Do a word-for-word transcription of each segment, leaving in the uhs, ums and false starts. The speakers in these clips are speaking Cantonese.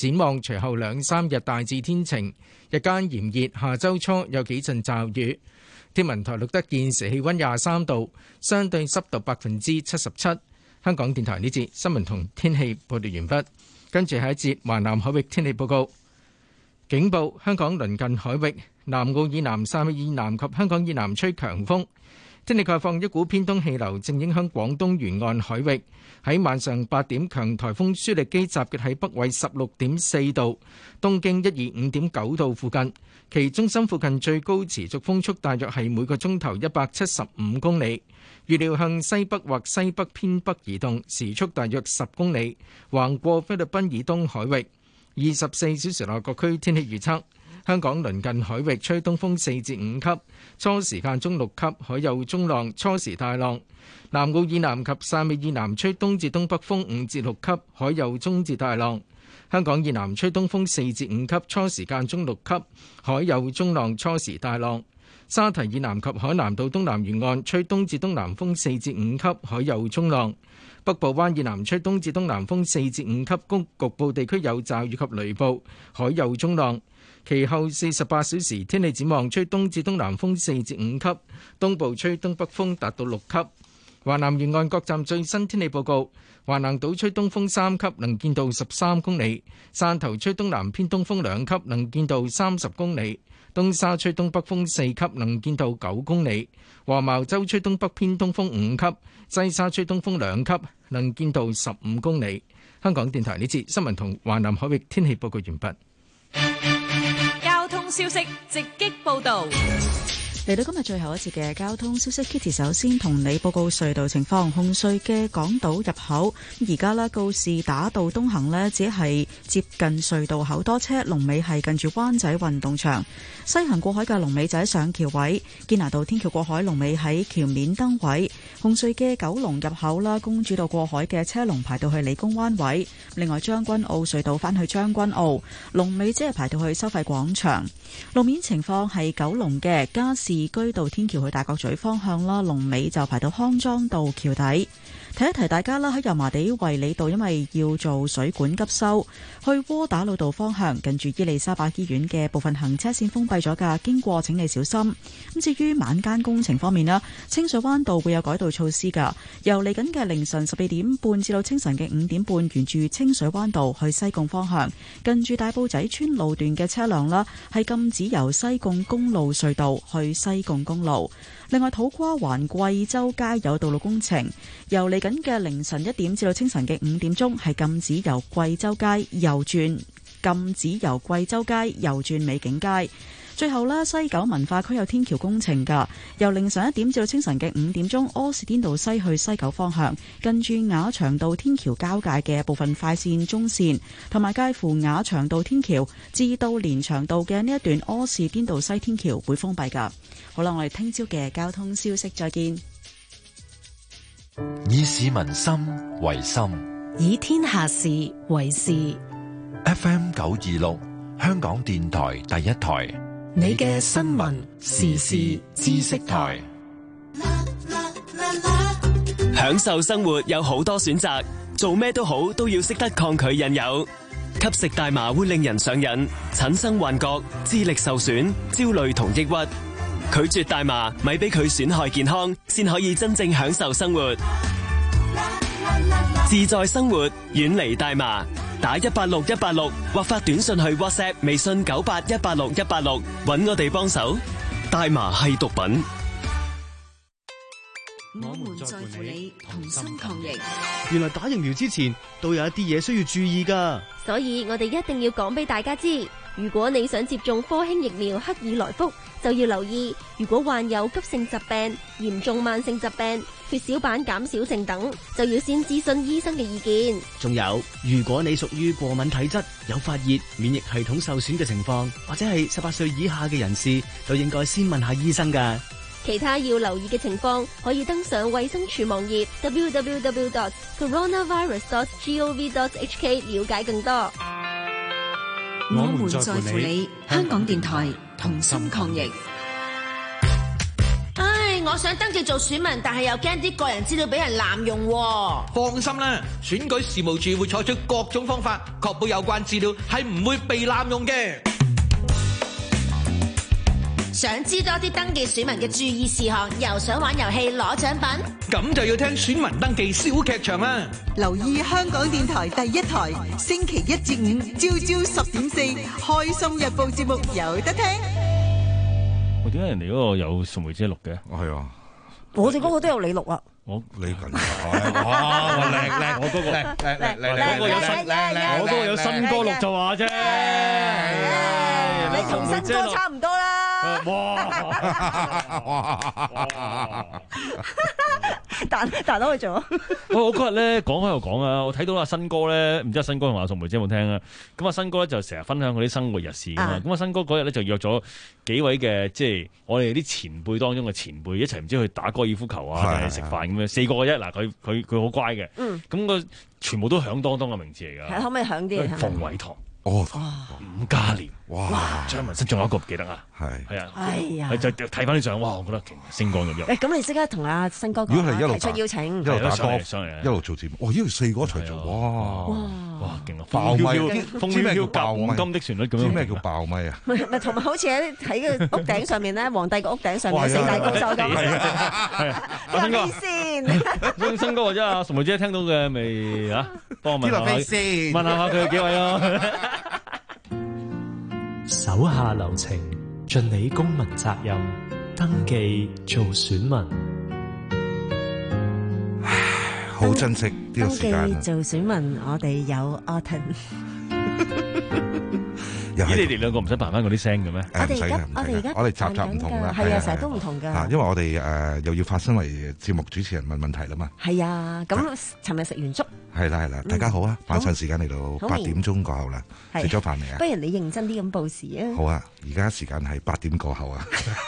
展望隨後兩三日大致天晴，日間炎熱，下周初有幾陣驟雨。天文台錄得現時氣溫廿三度，相對濕度百分之七十七。香港電台呢節新聞同天氣報道完畢，跟住係一節華南海域天氣報告。警報：香港鄰近海域、南澳以南、汕尾以南及香港以南吹強風。天氣概況：一股偏東氣流正影響廣東沿岸海域。喺晚上八點，強颱風舒力基集結喺北緯十六點四度、東經一二五點九度附近。其中心附近最高持續風速大約係每個鐘頭一百七十五公里。預料向西北或西北偏北移動，時速大約十公里，橫過菲律賓以東海域。二十四小時內各區天氣預測：香港鄰近海域吹東風四至五級，初時間中六級，海有中浪，初時大浪。南澳以南及汕尾以南吹東至東北風五至六級，海有中至大浪。香港以南吹東風四至五級，初時間中六級，海有中浪，初時大浪。沙堤以南及海南島東南沿岸吹東至東南風四至五級，海有中浪。北部灣以南吹東至東南風四至五級，局部地區有驟雨及雷暴，海有中浪。其後四十八小時天氣展望，吹東至東南風四至五級，東部吹東北風達到六級。華南沿岸各站最新天氣報告：華南島吹東風三級，能見度十三公里；汕頭吹東南偏東風兩級，能見度三十公里；東沙吹東北風四級，能見度九公里；黃茅洲吹東北偏東風五級，西沙吹東風兩級，能見度十五公里。香港電台呢節新聞同華南海域天氣報告完畢。 交通消息直擊報道。 嚟到今日最後一節嘅交通消息 ，Kitty 首先同你報告隧道情況。紅隧嘅港島入口，而家呢告士打道東行呢只係接近隧道口多車，龍尾係近住灣仔運動場。西行過海嘅龍尾就喺上橋位，堅拿道天橋過海龍尾喺橋面燈位。紅隧嘅九龍入口啦，公主道過海嘅車龍排到去理工灣位。另外將軍澳隧道返去將軍澳，龍尾即係排到去收費廣場。路面情況係九龍嘅加士居道天橋去大角咀方向啦，龍尾就排到康莊道橋底。提一提大家啦，喺油麻地衛理道因為要做水管急修，去窩打老道方向近住伊利沙伯醫院嘅部分行車線封閉咗㗎，經過請你小心。咁至於晚間工程方面啦，清水灣道會有改道措施㗎，由嚟緊嘅凌晨十二點半至到清晨嘅五點半，沿住清水灣道去西貢方向，近住大埔仔村路段嘅車輛啦，係禁止由西貢公路隧道去西貢公路。另外，土瓜灣貴州街有道路工程，由嚟緊嘅凌晨一點至到清晨嘅五點鐘，係禁止由貴州街右轉，禁止由貴州街右轉美景街。最後呢，西九文化區有天橋工程㗎，由凌晨一點至到清晨嘅五點鐘，柯士甸道西去西九方向，近住雅翔道天橋交界嘅部分快線中線，同埋介乎雅翔道天橋至到連翔道嘅呢一段柯士甸道西天橋會封閉㗎。好啦，我哋聽朝嘅交通消息再見。 以市民心為心， 以天下事為事。 F M 九二六，香港電台第一台。 你嘅新聞時事知識台， 享受生活有好多選擇，做咩都好都要識得抗拒引誘。吸食大麻會令人上癮，產生幻覺、智力受損、焦慮同抑鬱。拒絕大麻，咪俾佢損害健康，先可以真正享受生活。自在生活，遠離大麻。打一八六一八六或發短信去 WhatsApp、微信九八一八六一八六，搵我哋幫手。大麻係毒品。 我們在乎你，同心抗疫。 原來打疫苗之前都有一啲嘢需要注意㗎， 所以我哋一定要講俾大家知。如果你想接種科興疫苗克爾來福，就要留意，如果患有急性疾病、嚴重慢性疾病、血小板減少症等，就要先諮詢醫生嘅意見。 仲有，如果你屬於過敏體質、有發熱、免疫系統受損嘅情況，或者係十八歲以下嘅人士，都應該先問下醫生㗎。 其他要留意嘅情況，可以登上衛生署網頁 double-u double-u double-u dot coronavirus dot gov dot h k 了解更多。 我們在乎你，香港電台同心抗疫。 我想登記做選民，但係又驚啲個人資料俾人濫用喎。 放心啦，選舉事務處會採取各種方法，確保有關資料係唔會被濫用嘅。 想知多啲登記選民嘅注意事項，又想玩遊戲攞獎品， 咁就要聽選民登記小劇場啦。 留意香港電台第一台，星期一至五朝朝十點四，開心日報節目有得聽。 我點解人哋嗰個有宋梅姐錄嘅？ 係啊， 我哋嗰個都有你錄啊。 我你近排哇，叻叻，我嗰個叻叻叻叻， 嗰個有新叻叻，我嗰個有新歌錄就話啫。 你同新歌差唔多啦。 哇！ 彈彈到去做。 喂，我嗰日咧講開又講啊，我睇到阿新哥咧，唔知阿新哥同阿宋梅姐有冇聽啊？咁阿新哥咧就成日分享佢啲生活日事噶嘛。咁阿新哥嗰日咧就約咗幾位嘅，即係我哋啲前輩當中嘅前輩一齊，唔知去打高爾夫球啊，定係食飯咁樣，四個嘅啫。嗱，佢佢佢好乖嘅。嗯。咁個全部都響當當嘅名字嚟㗎。 係可唔可以響啲？ 馮偉棠。 哦， 伍嘉廉，哇！張文生仲有一個唔記得啊，係係啊， 哎呀， 就睇翻啲相，哇！我覺得星光熠熠。 誒，咁你即刻同阿新哥如果係一路提出邀請， 一路打歌上嚟， 一路做節目，哇！呢度四個一齊做，哇哇勁啊！ 爆咪， 知咩叫爆咪？黃金的旋律咁樣， 知咩叫爆咪啊？ 咪同埋好似喺喺個屋頂上面咧，皇帝個屋頂上面四大高手咁。 係啊，新哥先，新哥或者阿宋梅姐聽到嘅未啊？幫我問下，問下下佢哋幾位啊？ 手下留情，盡你公民責任，登記做選民。 好珍惜呢個時間。 登記做選民，我哋有 Autumn。 咦？你哋兩個唔使扮翻嗰啲聲嘅咩？ 我哋而家，我哋而家， 我哋集集唔同啦。 係啊，成日都唔同㗎。 因為我哋誒又要發身為節目主持人問問題啦嘛。 係啊，咁尋日食完粥。係啦係啦，大家好啊！晚上時間嚟到八點鐘過後啦，食咗飯未啊？ 不如你認真啲咁報時啊！ 好啊，而家時間係八點過後啊！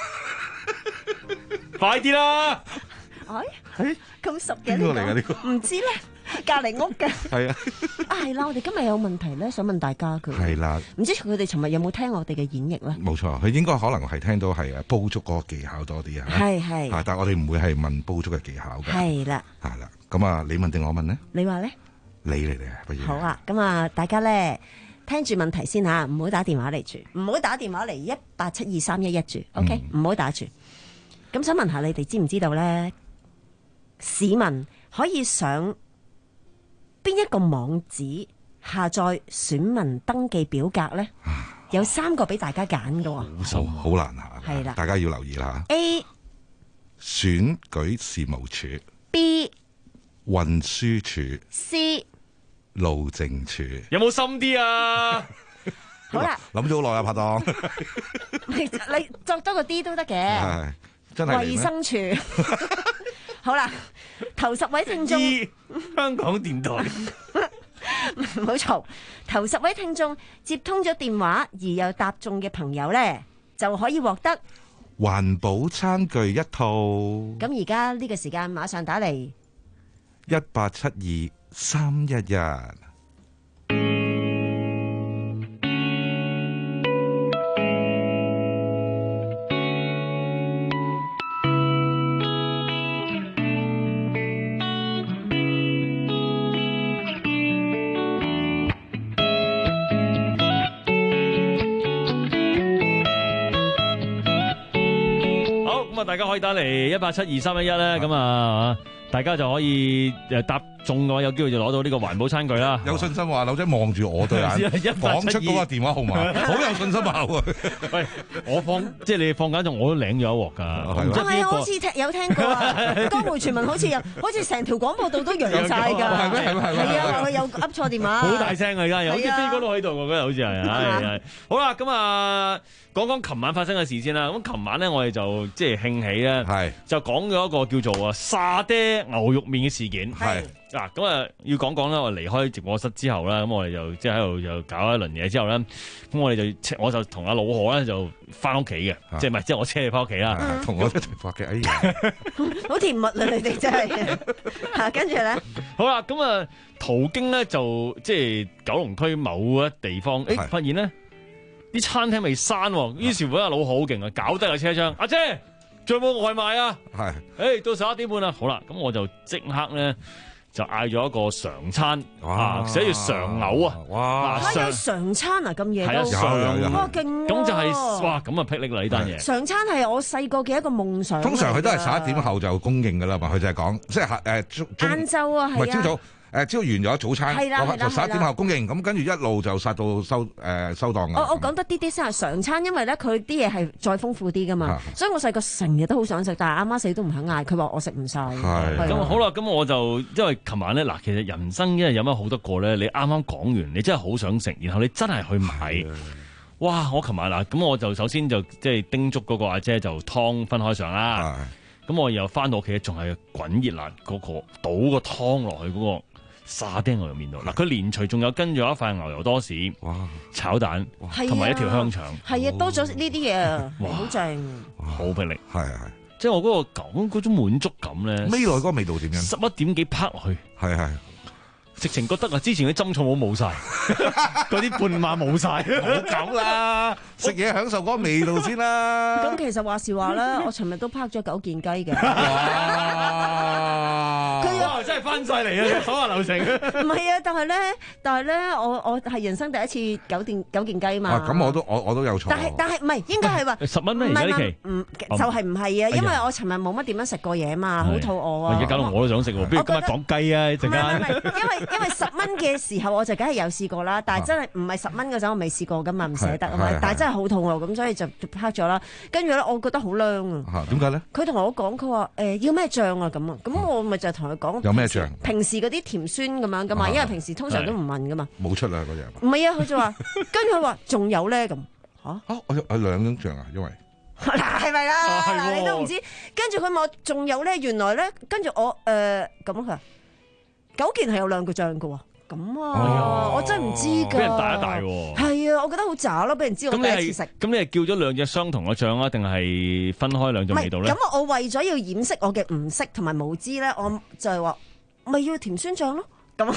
快啲啦！ 哎，咁熟嘅邊個嚟㗎呢個？ 唔知咧，隔離屋嘅。 係啊。 啊係啦，我哋今日有問題咧，想問大家嘅。 係啦。唔知佢哋尋日有冇聽我哋嘅演繹咧？ 冇錯，佢應該可能係聽到係煲粥嗰個技巧多啲啊。 係係。 啊，但係我哋唔會係問煲粥嘅技巧嘅。 係啦。 係啦，咁啊，你問定我問呢？ 你話咧？ 你嚟嘅，不如。 好啊，咁啊，大家咧聽住問題先嚇，唔好打電話嚟住，唔好打電話嚟一八七二三一一住 ，OK，唔好、嗯、打住。咁想問下你哋知唔知道咧？市民可以上邊一個網址下載選民登記表格咧？有三個俾大家揀嘅喎。 好好難下。係啦，大家要留意啦。 A 選舉事務處 B 運輸署 C 路政署。 有冇深啲啊？ 好啦， 諗咗好耐啊，拍檔。 你作多個 D 都得嘅， 真係衛生署。好啦，頭十位聽眾， 香港電台。 唔好嘈，頭十位聽眾接通咗電話而又答中嘅朋友咧，就可以獲得環保餐具一套。 咁而家呢個時間馬上打嚟一八七二三一一。 咁啊，大家可以打嚟一八七二三一一咧，咁啊，大家就可以誒答中嘅話，有機會就攞到呢個環保餐具啦。 有信心話，劉仔望住我對眼，講出嗰個電話號碼，好有信心啊！ 喂，我放即係你放緊仲，我都領咗一鑊㗎。 係啊，好似聽有聽過啊，江湖傳聞好似有，好似成條廣播道都揚晒㗎。 係咩？係咩？ 係啊，佢有噏錯電話。 好大聲啊！而家有好似飛哥都喺度喎，嗰日好似係。係係。好啦，咁啊，講講琴晚發生嘅事先啦。咁琴晚咧，我哋就即係興起咧，係就講咗一個叫做啊沙爹牛肉麵嘅事件。係。嗱，咁啊要講講啦，我離開直播室之後啦，咁我哋就即係喺度就搞一輪嘢之後咧，咁我哋就我就同阿老何咧就翻屋企嘅，即係唔係即係我車你翻屋企啦， 同我一齊翻屋企。哎呀， 好甜蜜啊！你哋真係嚇，跟住咧， 好啦，咁啊途經咧就即係九龍區某一地方，誒發現咧啲餐廳未閂，於是乎阿老何好勁啊，搞低個車窗，阿姐仲有冇外賣啊？ 係， 誒到十一點半啦，好啦，咁我就即刻咧就嗌咗一個常餐，啊寫住常牛啊， 哇！ 嚇有常餐啊，咁夜都有有哇勁喎！ 咁就係哇咁啊霹靂啦呢單嘢。 常餐係我細個嘅一個夢想。 通常佢都係十一點後就供應㗎啦嘛，佢就係講即係誒晏晝啊，係啊， 唔係朝早。誒朝完咗早餐， 係啦係啦就十一點後供應，咁跟住一路就殺到收誒收檔嘅。 我我講得啲啲先係常餐，因為咧佢啲嘢係再豐富啲噶嘛，所以我細個成日都好想食，但係阿媽死都唔肯嗌，佢話我食唔晒。 係咁好啦，咁我就因為琴晚咧嗱，其實人生因為有乜好得過咧，你啱啱講完，你真係好想食，然後你真係去買，哇！我琴晚嗱，咁我就首先就即係叮囑嗰個阿姐就湯分開上啦，咁我又翻到屋企仲係滾熱辣嗰個倒個湯落去嗰個沙爹牛肉麵度，嗱佢連隨仲有跟住一塊牛油多士，炒蛋，同埋一條香腸， 係啊，多咗呢啲嘢，好正， 好霹靂， 係係， 即係我嗰個感嗰種滿足感咧， 未來嗰個味道點樣？ 十一點幾拍落去， 係係。 直情覺得啊，之前啲針醋冇冇曬，嗰啲半馬冇曬， 冇講啦，食嘢享受嗰個味道先啦。 咁其實話時話啦，我尋日都拍咗九件雞嘅。 哇！真係翻晒嚟啊，手下留情。 唔係啊，但係咧，但係咧，我我係人生第一次九件九件雞嘛。 咁我都我我都有錯。 但係但係唔係應該係話十蚊咩？而家呢期唔就係唔係啊？因為我尋日冇乜點樣食過嘢嘛，好肚餓啊。 而家搞到我都想食喎，不如今日講雞啊！一陣間。 因為因為十蚊嘅時候我就梗係有試過啦，但係真係唔係十蚊嗰陣我未試過噶嘛，唔捨得啊嘛。但係真係好肚餓咁，所以就拍咗啦。跟住咧，我覺得好靚啊。 點解咧？ 佢同我講，佢話誒要咩醬啊咁啊，咁我咪就同佢講有咩醬？ 平時嗰啲甜酸咁樣噶嘛，因為平時通常都唔問噶嘛。 冇出啦嗰隻。 唔係啊，佢就話，跟住佢話仲有咧咁嚇嚇，我有我兩種醬啊，因為嗱係咪啦？你都唔知。跟住佢問我仲有咧，原來咧，跟住我誒咁佢話九件係有兩個醬噶喎。咁啊，我真係唔知㗎。 俾人大一大喎。係啊，我覺得好渣咯，俾人知我第一次食。 咁你係叫咗兩隻相同嘅醬啊，定係分開兩種味道咧？ 咁我為咗要掩飾我嘅唔識同埋無知咧，我就係話咪要甜酸醬咯。咁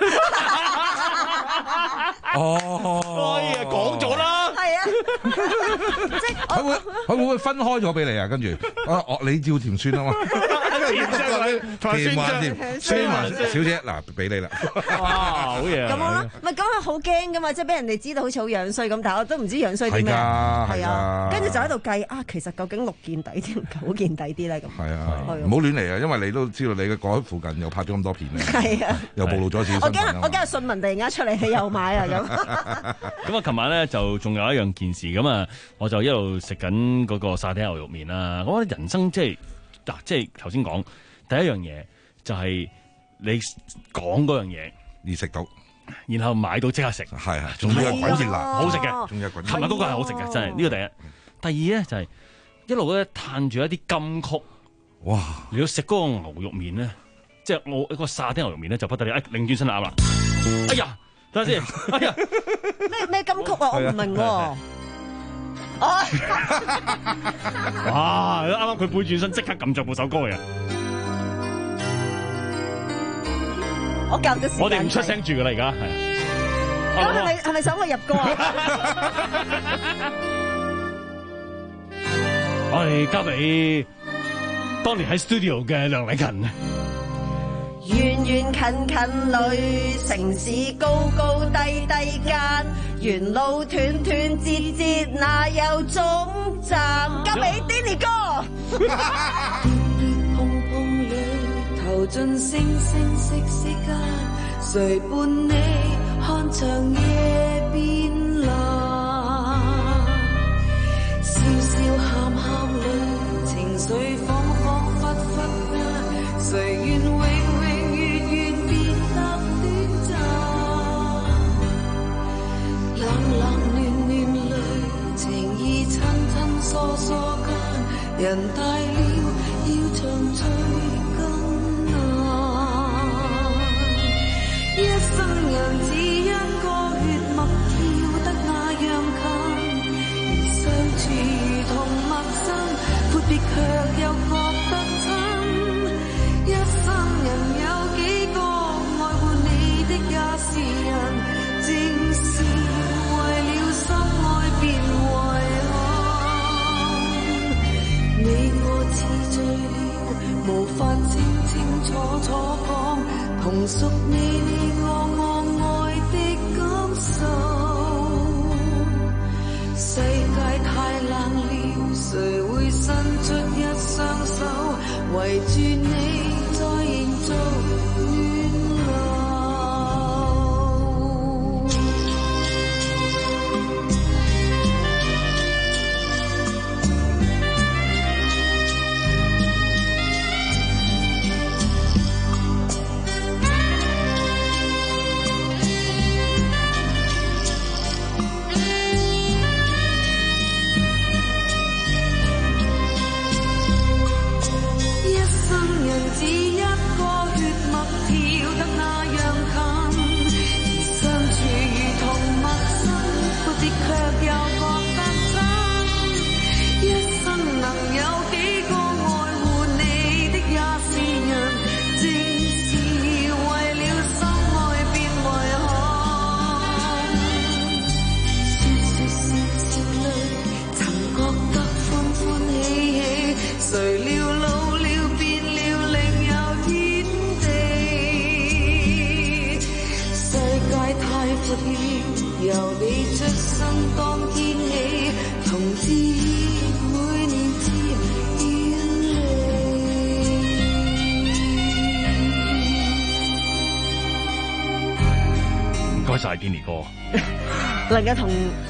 哦， 哎呀，講咗啦。 係啊，即係佢會佢會唔會分開咗俾你啊？跟住啊，我你照甜酸啊嘛。 甜酸甜還甜，酸還小姐嗱，俾你啦。 哇，好嘢！ 咁樣咯，咪咁係好驚噶嘛，即係俾人哋知道好似好樣衰咁，但係我都唔知樣衰啲咩。係啊，跟住就喺度計啊，其實究竟六件抵啲，九件抵啲咧咁。 係啊，唔好亂嚟啊，因為你都知道你嘅嗰附近又拍咗咁多片咧。 係啊， 又暴露咗自己身份。 我驚我驚信文突然間出嚟，你又買啊咁。 咁啊，琴晚咧就仲有一樣件事咁啊，我就一路食緊嗰個沙爹牛肉麵啦。我覺得人生即係嗱，即係頭先講。第一樣嘢就係你講嗰樣嘢， 你食到， 然後買到即刻食， 係啊，仲要係滾熱辣， 好食嘅， 仲有滾熱辣。 琴日嗰個係好食嘅，真係呢個第一。第二咧就係一路咧嘆住一啲金曲， 哇！ 你要食嗰個牛肉麵咧，即係我一個沙爹牛肉麵咧就不得了，哎，擰轉身啱啦，哎呀，等下先，哎呀， 咩咩金曲啊？我唔明喎。 哇！啱啱佢背轉身，即刻撳着部首歌嘅。 我夾咗時間。 我哋唔出聲住噶啦，而家係。 咁係咪係咪想我入歌啊？ 我哋交俾當年喺 studio 嘅梁禮勤。 遠遠近近裏，城市高高低低間，沿路斷斷節節，哪有終站？交俾 Danny 哥。 熱熱碰碰裏，投進星星息息間，誰伴你看長夜變藍？笑笑喊喊裏，情緒恍恍惚惚間，誰願永冷冷暖暖裏，情意親親疏疏間，人大了要長聚更難。一生人只因個血脈跳得那樣近，而相處如同陌生，闊別卻又覺得親。一生人有幾個愛護你的也是人，正是為了心愛變遺憾，你我法清清楚楚講，同屬你你我我愛的感受。世界太冷了，誰會伸出一雙手，圍住你再營造暖流。由你出生當天起，同志每年接遠離。 唔該晒 Denny 哥， 能夠同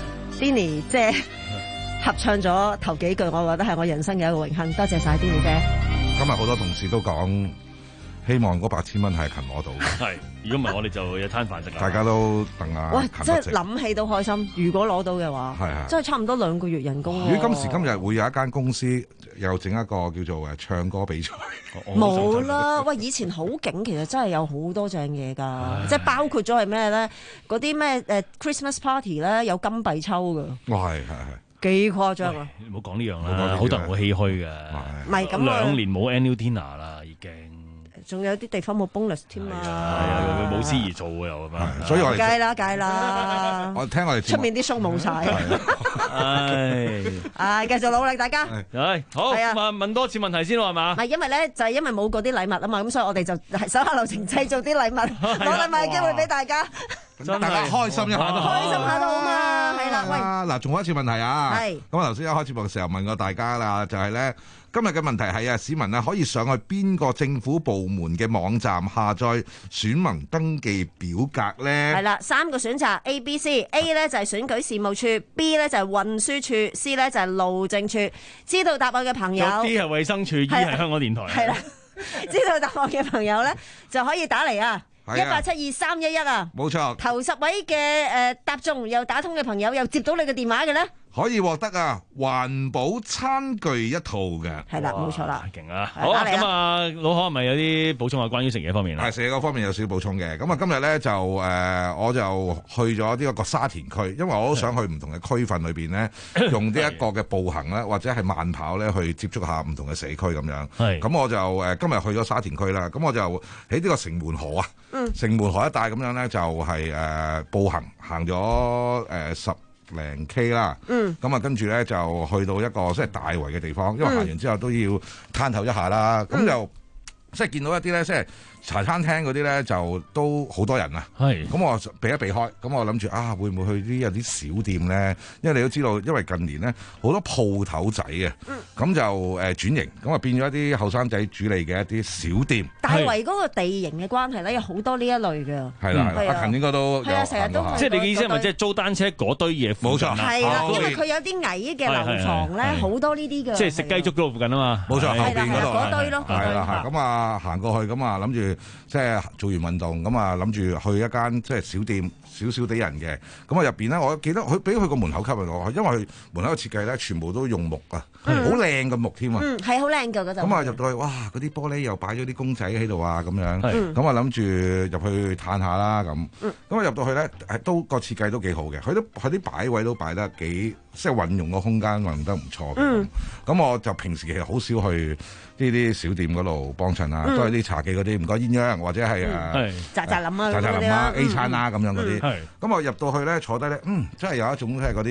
Denny 姐合唱咗頭幾句，我覺得係我人生嘅一個榮幸。多謝晒 Denny 姐。 今日好多同事都講，希望嗰八千蚊係勤攞到嘅。 係，如果唔係我哋就有餐飯食啦。 大家都等下。 喂，即係諗起都開心。如果攞到嘅話，係係，真係差唔多兩個月人工。 如果今時今日會有一間公司又整一個叫做誒唱歌比賽， 冇啦。喂，以前好勁，其實真係有好多正嘢㗎，即係包括咗係咩咧？嗰啲咩誒 Christmas party 咧有金幣抽㗎。 哇，係係係。 幾誇張啊！ 唔好講呢樣啦，好多人好唏噓嘅。 唔係咁兩年冇 annual dinner 啦，已經。 仲有啲地方冇 bonus 添啊！ 係啊，佢冇司儀做嘅又咁樣， 所以我哋計啦計啦。 我聽我哋出面啲 show冇晒。 唉， 唉，繼續努力，大家。 唉，好。係啊，問問多次問題先咯，係嘛？ 係因為咧，就係因為冇嗰啲禮物啊嘛，咁所以我哋就係手下留情製造啲禮物，攞禮物嘅機會俾大家。 大家開心一下都好， 開心下都好嘛，係啦。喂， 嗱，仲有一次問題啊。 係。 咁我頭先一開節目嘅時候問過大家啦，就係咧。今日嘅問題係啊，市民啊可以上去邊個政府部門嘅網站下載選民登記表格呢？ 係啦，三個選擇 A、B、C。A 呢就係選舉事務處 ，B 呢就係運輸處 ,C 呢就係路政處。知道答案嘅朋友 ，D 係衛生署 ，E 係香港電台。 係啦，知道答案嘅朋友呢就可以打嚟啊！一八七二三一一啊， 冇錯。 頭十位嘅誒答中又打通嘅朋友，又接到你嘅電話嘅呢， 可以獲得啊環保餐具一套嘅。 係啦，冇錯啦， 勁啊！好啊，咁啊，老可係咪有啲補充啊？關於食嘢方面啊， 係食嘢嗰方面有少少補充嘅。咁啊，今日咧就誒、呃，我就去咗呢一個沙田區，因為我都想去唔同嘅區份裏邊咧，用呢一個嘅步行咧，或者係慢跑咧，去接觸下唔同嘅社區咁樣。係。咁我就誒、呃、今日去咗沙田區啦。咁我就喺呢個城門河啊，嗯、城門河一帶咁樣咧，就係、是、誒、呃、步行行咗誒、呃、十零 K 啦，嗯，咁啊跟住咧就去到一個即係大圍嘅地方，因為行完之後都要攤透一下啦，咁、嗯、就即係見到一啲咧即係茶餐廳嗰啲咧就都好多人啊，係，咁我避一避開，咁我諗住啊會唔會去啲有啲小店咧？因為你都知道，因為近年咧好多鋪頭仔啊，咁、嗯、就誒、呃、轉型，咁啊變咗一啲後生仔主理嘅一啲小店。 大圍嗰個地形嘅關係咧，有好多呢一類嘅。 係啦，阿勤應該都係啊，成日都即係你嘅意思係咪即係租單車嗰堆嘢？冇錯， 係啦，因為佢有啲矮嘅樓房咧，好多呢啲嘅。 即係食雞粥嗰度附近啊嘛。 冇錯，後邊嗰度嗰堆咯， 係啦，咁啊行過去咁啊諗住即係。做完運動咁啊，諗住去一間即係小店，少少啲人嘅。咁啊入邊咧，我記得佢俾佢個門口吸引我，因為佢門口嘅設計咧，全部都用木啊，好靚嘅木添啊。嗯， 係好靚㗎嗰度。 咁啊入到去，哇！嗰啲玻璃又擺咗啲公仔喺度啊，咁樣。咁啊諗住入去嘆下啦，咁。咁啊入到去咧，係都個設計都幾好嘅。佢都佢啲擺位都擺得幾，即係運用個空間運用得唔錯嘅。咁、嗯、我就平時其實好少去呢啲小店嗰度幫襯啊，都係啲茶記嗰啲唔該鴛鴦或者係誒扎扎林啊、 扎扎林啊、A 餐啊咁樣嗰啲。咁、 嗯、 我入到去咧，坐低咧，嗯，真係有一種即係嗰啲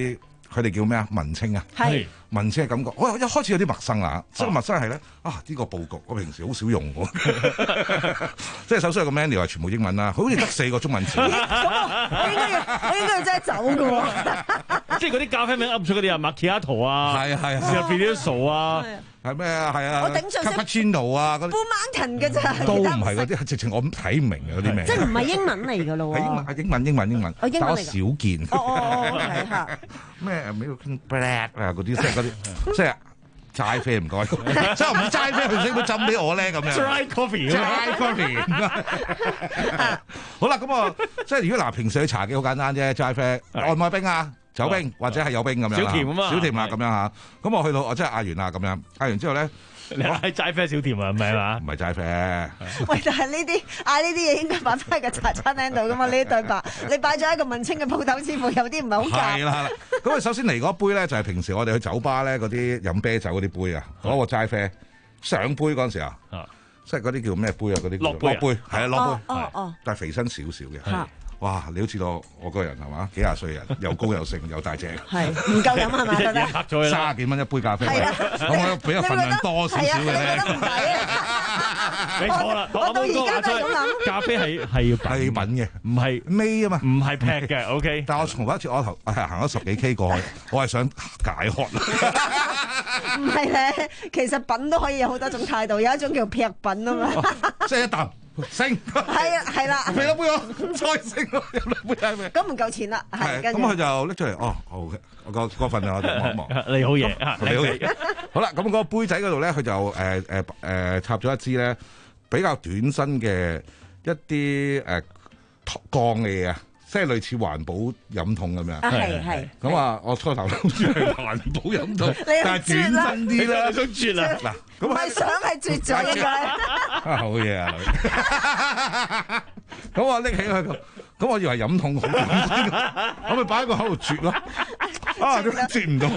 佢哋叫咩啊？文青啊， 係文青嘅感覺。我一開始有啲陌生啦，即係陌生係咧啊！呢、呢個佈局我平時好少用喎，即係首先有個 menu 係全部英文啦，好似得四個中文字。 咁我應該要我應該要真係走嘅喎。 即係嗰啲咖啡名噏唔出嗰啲啊 macchiato 啊， 係啊係啊 espresso 啊。 係咩啊？係啊！ 我頂上 cappuccino 啊，嗰啲 Blue Mountain 嘅咋， 都唔係嗰啲，係直情我睇唔明嘅嗰啲名。 即係唔係英文嚟㗎咯喎？ 係英文，英文，英文，英文。 哦，英文嚟㗎。 但我少見。 哦哦哦，係嚇。 咩 American Black 啊嗰啲，即係嗰啲，即係齋啡唔該。即係我唔齋啡，佢使唔使斟俾我咧咁樣 ？Dry coffee，dry coffee。好啦，咁我即係如果嗱，平時去茶記好簡單啫，齋啡，愛唔愛冰啊？酒冰或者係有冰咁樣， 小甜啊嘛， 小甜啊咁樣嚇。咁我去到我真係嗌完啦咁樣，嗌完之後咧， 你嗌齋啡小甜啊，唔係嘛？ 唔係齋啡。 喂，但係呢啲嗌呢啲嘢應該擺翻喺個茶餐廳度噶嘛？呢啲對白，你擺咗喺一個文青嘅鋪頭，似乎有啲唔係好夾。 係啦，咁啊首先嚟嗰杯咧就係平時我哋去酒吧咧嗰啲飲啤酒嗰啲杯啊，嗰個齋啡上杯嗰陣時啊，即係嗰啲叫咩杯啊？嗰啲落杯係啊落杯，但係肥身少少嘅。哇！你都知道我個人係嘛？幾廿歲人，又高又盛又大隻， 係唔夠飲係嘛？覺得拍咗佢啦， 三十幾蚊一杯咖啡，咁我俾個份量多少少嘅咧。 你錯啦， 我到而家都係咁諗。 咖啡係係要係品嘅， 唔係尾啊嘛， 唔係劈嘅。O K， 但係我從嗰一次我頭係行咗十幾 K 過去，我係想解渴。 唔係咧，其實品都可以有好多種態度，有一種叫劈品啊嘛， 即係一啖。升係啊係啦， 俾多杯我，再升我有兩杯係咪？ 咁唔夠錢啦，係咁佢就拎出嚟，哦好嘅，我個嗰份啊，我就望一望。 你好嘢， 你好嘢。好啦，咁嗰個杯仔嗰度咧，佢就誒誒誒插咗一支咧比較短身嘅一啲誒鋼嘅嘢啊。即係類似環保飲筒咁樣， 係係。 咁啊，我初頭諗住係環保飲筒，但係短身啲啦， 你想啜啦？ 嗱， 唔係想係啜咗嘅。 好嘢啊！咁我拎起佢，咁我以為飲筒好短，我咪擺喺個口度啜咯。啊，點解啜唔到？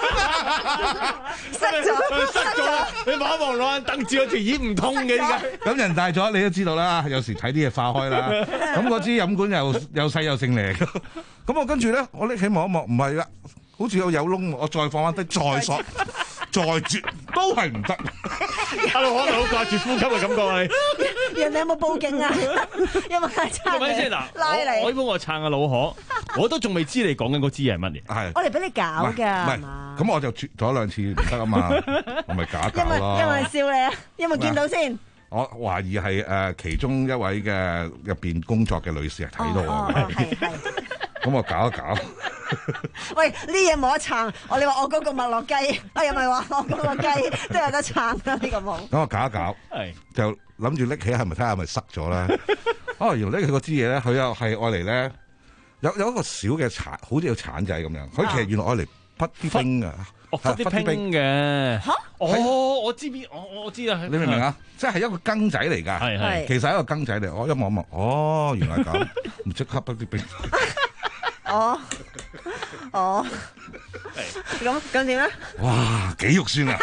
塞咗， 塞咗！你望一望攞眼瞪住我條耳唔痛嘅依家。 咁人大咗，你都知道啦。有時睇啲嘢化開啦。咁嗰支飲管又又細又剩嚟。咁我跟住咧，我拎起望一望，唔係啦，好似有有窿，我再放翻低，再索，再啜，都係唔得。 阿老可能好掛住呼吸嘅感覺啊！ 你人哋有冇報警啊？因為係撐你先嗱， 拉你。 我呢幫我撐阿老可，我都仲未知你講緊嗰支嘢係乜嘢。 係我嚟俾你搞㗎， 唔係咁我就啜咗兩次唔得啊嘛，我咪假搞咯。 因為笑你啊，因為見到先。 我懷疑係誒其中一位嘅入邊工作嘅女士係睇到我嘅，咁我搞一搞。 喂，呢嘢冇得撐，我你話我嗰個麥樂雞，我又咪話我嗰個雞都有得撐啦，呢個冇。 咁我搞一搞，就諗住拎起係咪睇下係咪塞咗啦？哦，原來拎起嗰支嘢咧，佢又係愛嚟咧，有有一個小嘅鏟，好似有鏟仔咁樣。佢其實原來愛嚟滗啲冰啊， 滗啲冰嘅。嚇！哦，我知邊，我我知啦。 你明唔明啊？即係一個羹仔嚟㗎， 係係， 其實係一個羹仔嚟。我一望一望，哦，原來咁，唔即刻滗啲冰。 哦，哦，咁咁點咧？ 哇，幾肉酸啊！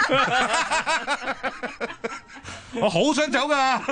我好想走噶，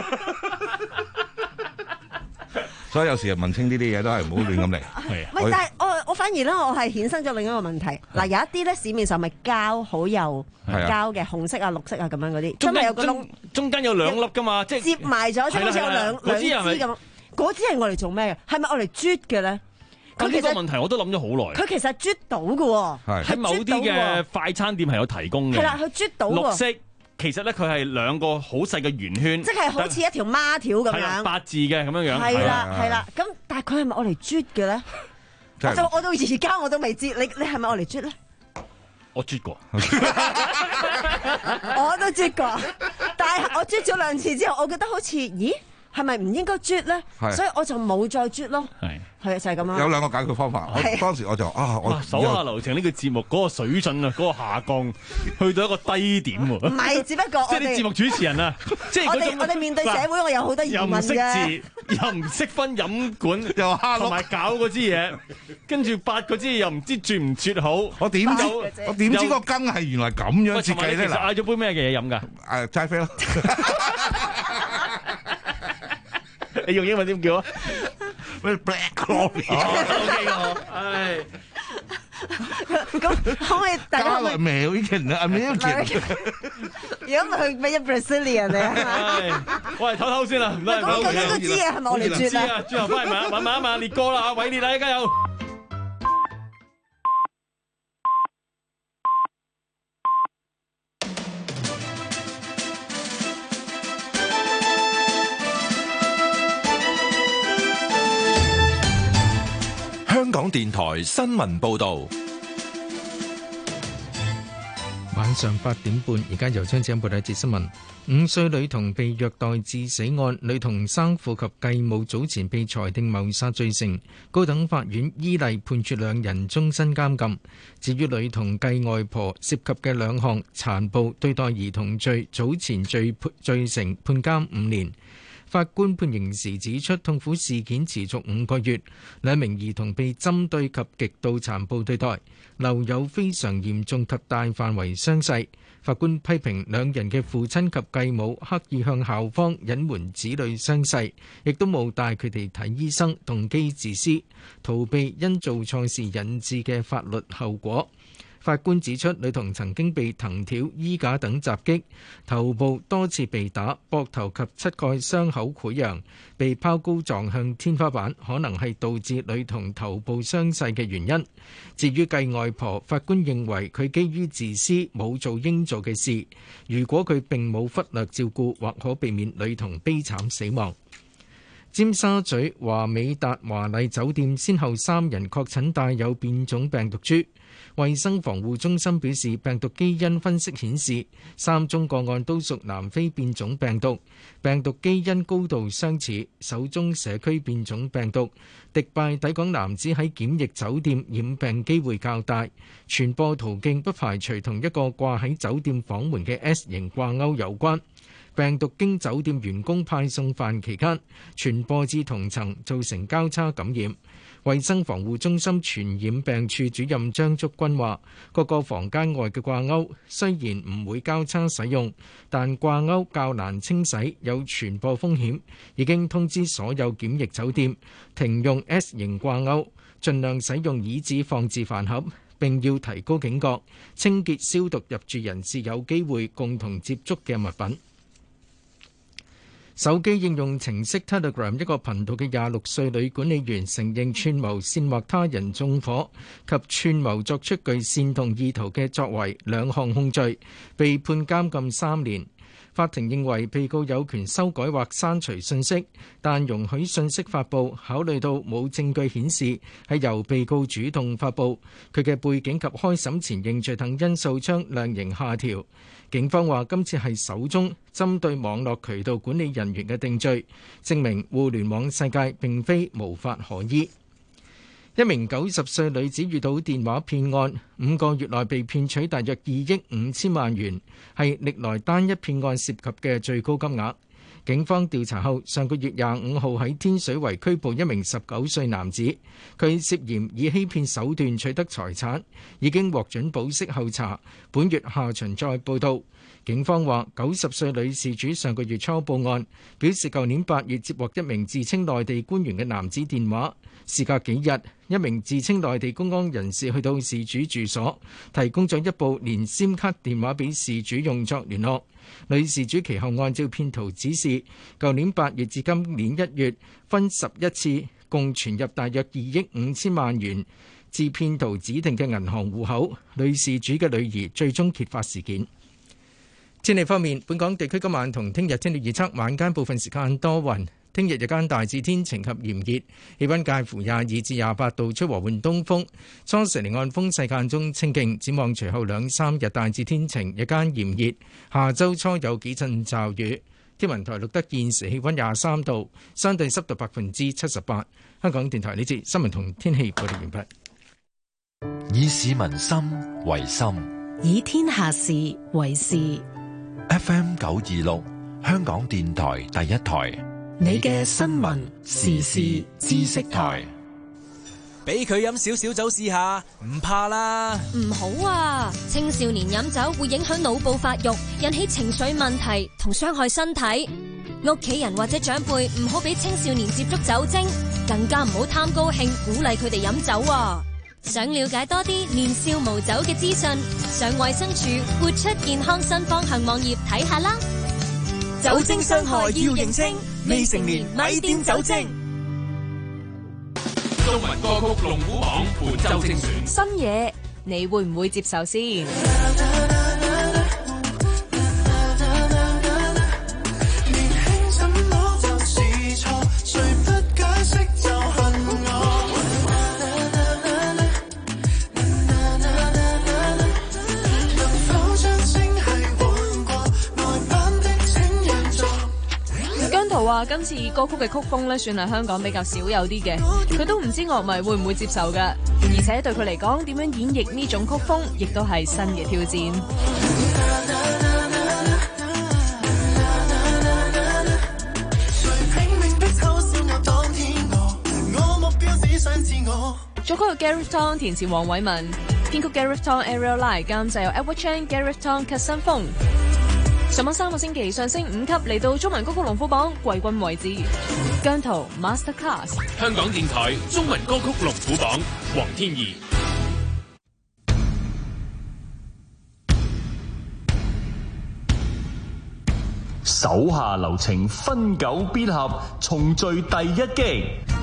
所以有時文青呢啲嘢都係唔好亂咁嚟。 係，唔係，但係我我反而咧，我係衍生咗另一個問題。嗱，有一啲咧市面上咪膠好幼膠嘅紅色啊、綠色啊咁樣嗰啲，真係有個窿， 中間有兩粒噶嘛，即係接埋咗，即係好似有兩兩支咁。嗰支係我嚟做咩嘅？係咪我嚟啜嘅咧？ 佢呢個問題我都諗咗好耐。 佢其實啜到嘅喎， 喺某啲嘅快餐店係有提供嘅。 係啦，佢啜到喎。 綠色其實咧，佢係兩個好細嘅圓圈， 即係好似一條孖條咁樣， 八字嘅咁樣樣。 係啦，係啦。咁但係佢係咪我嚟啜嘅咧？我就我到而家我都未知，你你係咪我嚟啜咧？ 我啜過， 我都啜過，但係我啜咗兩次之後，我覺得好似咦？係咪唔應該啜咧？所以我就冇再啜咯。係係就係咁樣。 有兩個解決方法。當時我就啊，我手下留情呢個節目嗰個水準啊，嗰個下降去到一個低點喎。唔係，只不過即係啲節目主持人啊，即係我哋我哋面對社會，我有好多疑問嘅。 又唔識字，又唔識分飲管，又同埋搞嗰支嘢，跟住八嗰支又唔知啜唔啜好。 我點知我點知個羹係原來咁樣設計咧？ 其實嗌咗杯咩嘅嘢飲㗎？ 誒齋啡咯。 你用英文點叫啊？ 咩 black coffee？ 哦，OK 嘅，唉， 咁可唔可以大家可唔可以 American 啊 American？ 如果唔係佢俾咗 Brazilian 你啊？ 喂，唞唞先啦，唔該。 咁究竟個知嘢係咪我嚟啜啊？ 轉頭翻嚟問問問一問烈哥啦，阿偉烈啊，加油！ 香港電台新聞報道。 晚上八點半，而家由張子欣報道一節新聞。五歲女童被虐待致死案，女童生父及繼母早前被裁定謀殺罪成，高等法院依例判處兩人終身監禁。至於女童繼外婆涉及嘅兩項殘暴對待兒童罪，早前罪罪成，判監五年。法官判刑時指出，痛苦事件持續五個月，兩名兒童被針對及極度殘暴對待，留有非常嚴重及大範圍傷勢。法官批評兩人嘅父親及繼母刻意向校方隱瞞子女傷勢，亦都冇帶佢哋睇醫生，動機自私，逃避因做錯事引致嘅法律後果。法官指出，女童曾經被藤條、衣架等襲擊，頭部多次被打，膊頭及膝蓋傷口潰瘍，被拋高撞向天花板，可能係導致女童頭部傷勢嘅原因。至於繼外婆，法官認為佢基於自私冇做應做嘅事，如果佢並冇忽略照顧，或可避免女童悲慘死亡。尖沙咀華美達華麗酒店先後三人確診帶有變種病毒株，衛生防護中心表示，病毒基因分析顯示三宗個案都屬南非變種病毒，病毒基因高度相似。首宗社區變種病毒迪拜抵港男子喺檢疫酒店染病機會較大，傳播途徑不排除同一個掛喺酒店房門嘅 S 型掛鈎有關。病毒經酒店員工派送飯期間傳播至同層，造成交叉感染。衛生防護中心傳染病處主任張竹君話，各個房間外嘅掛鈎雖然唔會交叉使用，但掛鈎較難清洗，有傳播風險。已經通知所有檢疫酒店停用 S 型掛鈎，盡量使用椅子放置飯盒，並要提高警覺，清潔消毒入住人士有機會共同接觸嘅物品。手機應用程式 Telegram 一個頻道嘅廿六歲女管理員承認串謀煽惑他人縱火及串謀作出具煽動意圖嘅作為兩項控罪，被判監禁三年。法庭認為被告有權修改或刪除信息，但容許信息發布，考慮到冇證據顯示係由被告主動發布，佢嘅背景及開審前認罪等因素將量刑下調。警方話今次係首宗針對網絡渠道管理人員嘅定罪，證明互聯網世界並非無法可依。一名九十歲女子遇到電話騙案，五個月內被騙取大約二億五千萬元，係歷來單一騙案涉及嘅最高金額。警方調查後，上個月廿五號喺天水圍拘捕一名十九歲男子，佢涉嫌以欺騙手段取得財產，已經獲准保釋候查，本月下旬再報到。警方話，九十歲女事主上個月初報案，表示舊年八月接獲一名自稱內地官員嘅男子電話，事隔幾日，一名自稱內地公安人士去到事主住所，提供咗一部連 SIM 卡電話俾事主用作聯絡。女事主其後按照騙徒指示，舊年八月至今年一月分十一次，共存入大約二億五千萬元至騙徒指定嘅銀行戶口。女事主嘅女兒最終揭發事件。天氣方面，本港地區今晚同聽日天氣預測，晚間部分時間多雲，聽日日間大致天晴及炎熱，氣溫介乎廿二至廿八度，吹和緩東風，初時離岸風勢間中清勁。展望隨後兩三日大致天晴，日間炎熱，下周初有幾陣驟雨。天文台錄得現時氣溫廿三度，相對濕度百分之七十八。香港電台呢節新聞同天氣報道完畢。 以市民心為心， 以天下事為事。 F M 九二六，香港電台第一台， 你嘅新聞時事知識台。 俾佢飲少少酒試下，唔怕啦。 唔好啊！青少年飲酒會影響腦部發育，引起情緒問題同傷害身體。屋企人或者長輩唔好俾青少年接觸酒精，更加唔好貪高興鼓勵佢哋飲酒啊！ 想了解多啲年少無酒嘅資訊，上衛生署活出健康新方向網頁睇下啦。 酒精傷害要認清，未成年咪掂酒精。 中文歌曲龍虎榜本周精選， 新嘢你會唔會接受先？ 話今次歌曲嘅曲風咧，算係香港比較少有啲嘅，佢都唔知樂迷會唔會接受噶，而且對佢嚟講，點樣演繹呢種曲風，亦都係新嘅挑戰。作曲嘅 Gareth Tong， 填詞黃偉文，編曲 Gareth Tong、Ariel Lai， 監製有 Edward Chan、Gareth Tong、咳新風。上網三個星期上升五級，嚟到中文歌曲龍虎榜季軍位置。姜濤 Masterclass， 香港電台中文歌曲龍虎榜，黃天怡。 手下留情，分久必合，重聚第一擊。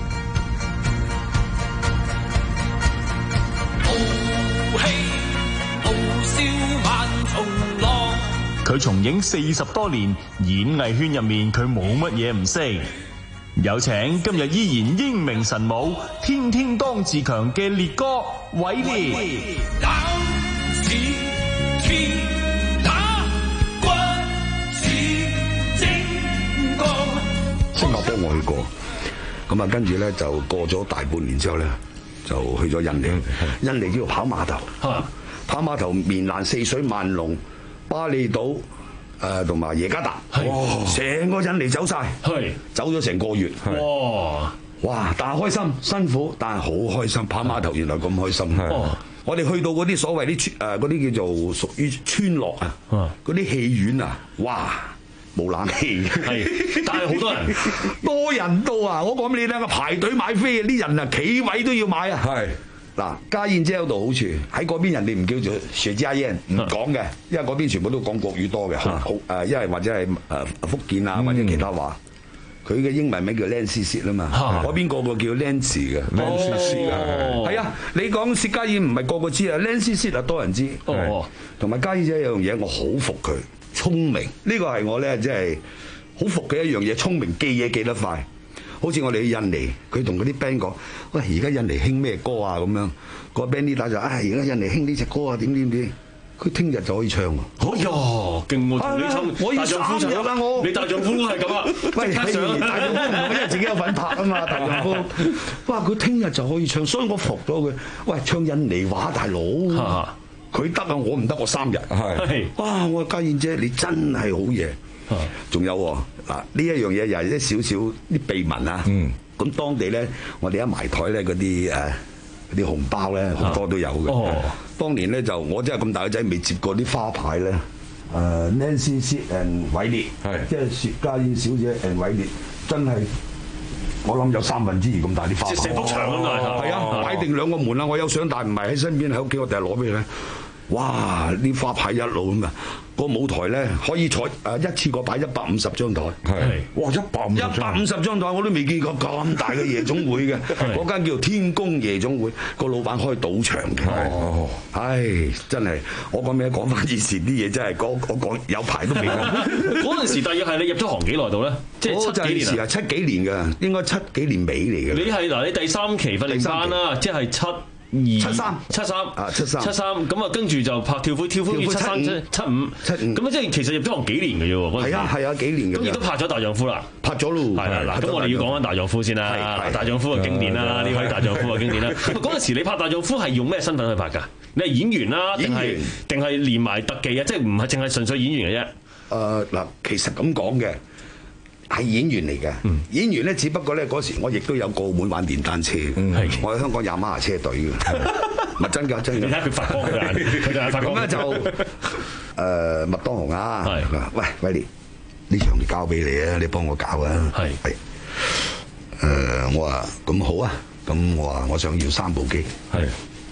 佢重影四十多年，演藝圈入面佢冇乜嘢唔識。有請今日依然英明神武、天天當自強嘅烈哥偉烈。 膽似鐵打，骨似精鋼。 新加坡我去過，咁啊跟住咧就過咗大半年之後咧，就去咗印尼。印尼叫做跑碼頭，跑碼頭棉蘭四水萬隆。巴厘島誒同埋耶加達，成個印尼走晒，走咗成個月。哇！哇！但係開心，辛苦，但係好開心。跑碼頭原來咁開心。我哋去到嗰啲所謂啲誒嗰啲叫做屬於村落啊，嗰啲戲院啊，哇！冇冷氣， 但係好多人， 多人到啊！我講俾你聽啊，排隊買飛啊，啲人啊企位都要買啊。係。嗱，家燕姐有度好處，喺嗰邊人哋唔叫做雪家燕，唔講嘅，因為嗰邊全部都講國語多嘅，好誒，因為或者係誒福建啊或者其他話，佢嘅英文名叫 Lancy 啊嘛，嗰邊個個叫 Lancy 嘅 ，Lancy 啊，係啊，你講雪家燕唔係個個知啊 ，Lancy 啊多人知，同埋家燕姐有樣嘢我好服佢，聰明，呢個係我咧即係好服嘅一樣嘢，聰明記嘢記得快。好似我哋去印尼，佢同嗰啲 band 講：喂，而家印尼興咩歌啊？咁樣個 band leader就：唉，而家印尼興呢隻歌啊，點點點。佢聽日就可以唱啊！ 哎呀，勁喎！同你唱， 我要三日啦，我你大丈夫都係咁啊！ 喂，大丈夫唔同，因為自己有份拍啊嘛，大丈夫。哇！佢聽日就可以唱，所以我服咗佢。喂，唱印尼話，大佬，佢得啊，我唔得，我三日。係。哇！我話家燕姐，你真係好嘢。仲有嗱，呢一樣嘢又係一少少啲秘聞啊。嗯。咁當地咧，我哋一埋台咧，嗰啲誒嗰啲紅包咧，好多都有嘅。哦。當年咧就我真係咁大個仔未接過啲花牌咧。誒 Nancy Sit and 偉烈，係即係薛家燕小姐 and 偉烈，真係我諗有三分之二咁大啲花牌。即係成幅牆咁大。係啊，擺定兩個門啦。我有相，但係唔係喺身邊，喺屋企我第日攞俾你。哇！啲花牌一路咁啊，個舞台咧可以坐誒一次過擺一百五十張台。係，哇！一百五十一百五十張台我都未見過咁大嘅夜總會嘅。嗰間叫做天宮夜總會，個老闆開賭場嘅。哦，唉，真係我講咩？講翻以前啲嘢真係講我講有排都未講。 嗰陣時大約係你入咗行幾耐度咧？即係七幾年啊？ 七幾年㗎，應該七幾年尾嚟嘅。 你係嗱，你第三期訓練班啦，即係七。二七三七三啊七三七三咁啊，跟住就拍跳虎跳虎七三七七五七五咁啊，即係其實入咗行幾年嘅啫喎。係啊係啊，幾年嘅。 咁亦都拍咗大丈夫啦， 拍咗咯。 係啦嗱，咁我哋要講翻大丈夫先啦。大丈夫嘅經典啦，呢位大丈夫嘅經典啦。咁嗰陣時你拍大丈夫係用咩身份去拍㗎？你係演員啦，定係定係連埋特技啊？即係唔係淨係純粹演員嘅啫？ 誒嗱，其實咁講嘅。係演員嚟嘅，嗯、演員咧只不過咧嗰時我亦都有過澳門玩電單車，嗯、我喺香港雅馬哈車隊嘅，咪真㗎真㗎。你睇佢發光嘅，佢就係發光。咁咧就誒麥當雄啊，喂威廉，呢場交俾你啊，你幫我搞啊。係係誒我話咁好啊，咁我話我想要三部機，係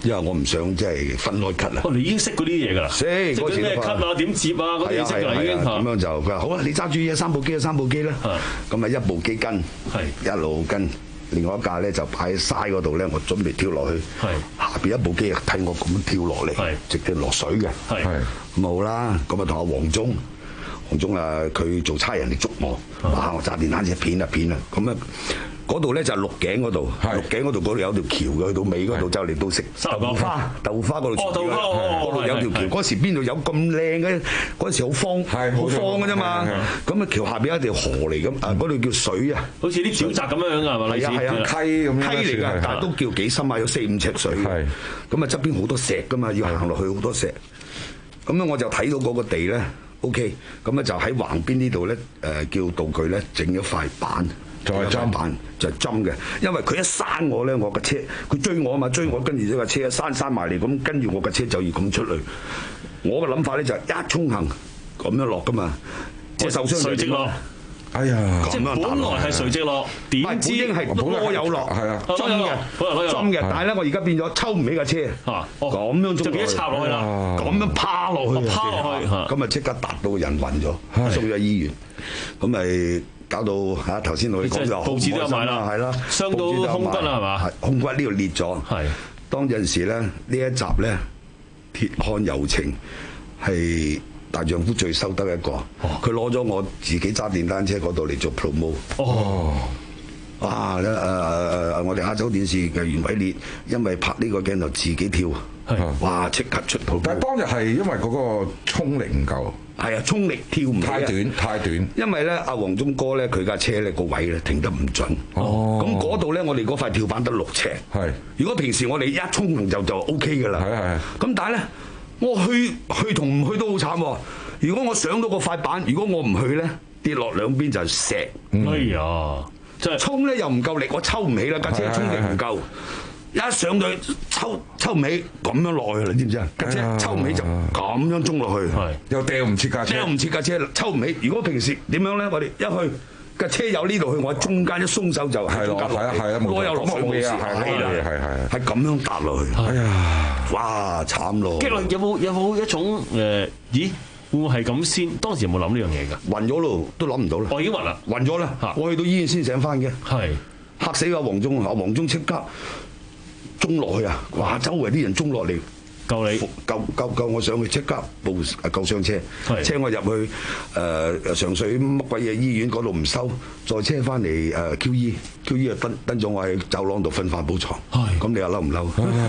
因為我唔想即係分開咳啊。 哦，你已經識嗰啲嘢㗎啦， 識嗰時咩咳啊，點接啊，嗰啲識㗎啦已經。 咁樣就佢話好啊，你揸住嘢三部機啊，三部機啦。咁啊一部機跟，一路跟。另外一架咧就擺喺嘥嗰度咧，我準備跳落去。下邊一部機睇我咁樣跳落嚟，直接落水嘅。咁好啦，咁啊同阿黃忠，黃忠啊佢做差人嚟捉我，哇！我揸電單車片啊片啊，咁啊嗰度咧就係鹿頸嗰度，鹿頸嗰度嗰度有條橋嘅，去到尾嗰度就嚟到食豆腐花，豆腐花嗰度。哦，豆腐花嗰度有條橋，嗰時邊度有咁靚嘅？嗰陣時好荒，好荒嘅啫嘛。咁啊橋下邊有一條河嚟咁，啊嗰度叫水啊，好似啲沼澤咁樣樣啊，係咪？係啊係啊，溪咁樣。溪嚟㗎，但係都叫幾深啊，有四五尺水。係。咁啊側邊好多石㗎嘛，要行落去好多石。咁樣我就睇到嗰個地咧 ，OK， 咁咧就喺橫邊呢度咧，誒叫道具咧整咗塊板。就係針板，就係針嘅，因為佢一閂我咧，我架車佢追我啊嘛，追我跟住呢架車一閂閂埋嚟，咁跟住我架車就要咁出去。我嘅諗法咧就係一衝行咁樣落噶嘛，即係受傷垂直落。哎呀， 即係本來係垂直落，點知係攞有落，係啊，針嘅，針嘅，但係咧我而家變咗抽唔起架車，咁樣就變咗插落去啦，咁樣趴落去，趴落去，咁啊即刻揼到人暈咗，送咗醫院，咁咪。搞到嚇頭先我哋講就報紙都有買啦，係啦，傷到胸骨啦係嘛？胸骨呢度裂咗。係當陣時咧，呢一集咧《鐵漢柔情》係大丈夫最收得一個，佢攞咗我自己揸電單車嗰度嚟做 promo。哦，哇！誒誒誒，我哋亞洲電視嘅袁偉烈，因為拍呢個鏡頭自己跳，哇！即刻出 promo。但係當日係因為嗰個衝力唔夠。係啊，衝力跳唔太短，太短。因為咧，阿黃忠哥咧，佢架車咧個位咧停得唔準。哦。咁嗰度咧，我哋嗰塊跳板得六尺。係。如果平時我哋一衝就就 O K 㗎啦。係係。咁但係咧，我去去同唔去都好慘喎。如果我上到個塊板，如果我唔去咧，跌落兩邊就係石。哎呀！即係衝咧又唔夠力，我抽唔起啦，架車衝力唔夠。一上到去抽抽唔起，咁樣落去啦，你知唔知啊？架車抽唔起就咁樣衝落去，又掉唔切架車，掉唔切架車，抽唔起。如果平時點樣咧？我哋一去架車由呢度去，我喺中間一鬆手就係中間落，我有落水冇事，係啦，係係係咁樣搭落去。哎呀，哇，慘咯！跟住有冇有冇一種誒？咦，會唔會係咁先？當時有冇諗呢樣嘢㗎？暈咗咯，都諗唔到啦。我已經暈啦，暈咗啦。我去到醫院先醒翻嘅，係嚇死阿黃忠啊！黃忠即刻。衝落去啊！哇！周圍啲人衝落嚟救你，救救救我上去，即刻報救傷車，車我入去誒上水乜鬼嘢醫院嗰度唔收，再車翻嚟誒 Q E，Q E 啊登登咗我喺走廊度瞓飯鋪牀，咁你又嬲唔嬲？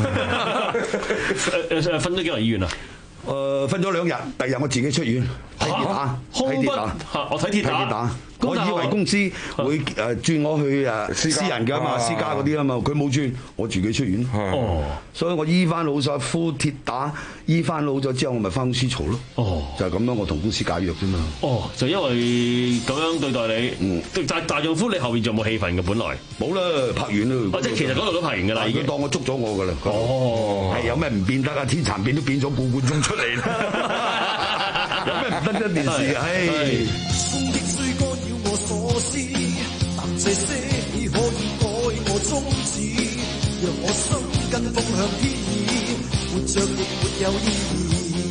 誒誒瞓咗幾耐醫院啊？誒瞓咗兩日，第二日我自己出院睇跌打，睇跌打，我睇跌打。我以為公司會誒轉我去誒私人㗎嘛，私家嗰啲啊嘛，佢冇轉，我自己出院。哦，所以我醫翻好晒，敷鐵打，醫翻好咗之後，我咪翻公司嘈咯。哦，就係咁樣，我同公司解約啫嘛。哦，就因為咁樣對待你。嗯，大大丈夫，你後邊仲有冇戲份嘅？本來冇啦，拍完啦。哦，即係其實嗰度都拍完㗎啦，已經當我捉咗我㗎啦。哦，係有咩唔變得啊？天殘變都變咗顧冠中出嚟啦。有咩唔得一件事啊？唉。所思，但這些已可以改我宗旨，讓我心跟風向天意，活着亦沒有意義。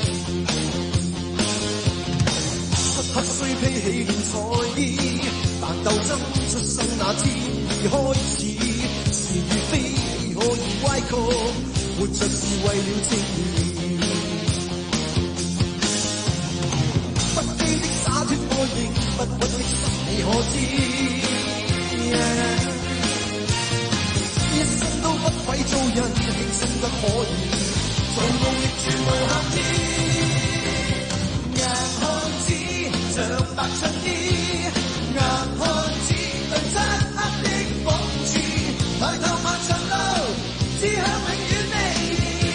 漆黑雖披起了彩衣，但鬥爭出生那天已開始，是與非已可以歪曲，活着是為了正義。不羈的灑脫愛應不屈的心你可知， yeah. 一生都不愧做人，慶幸得可以在夢亦全無限意。硬漢子像白襯衣，硬漢子對漆黑的諷刺，抬頭漫長路，只向永遠未。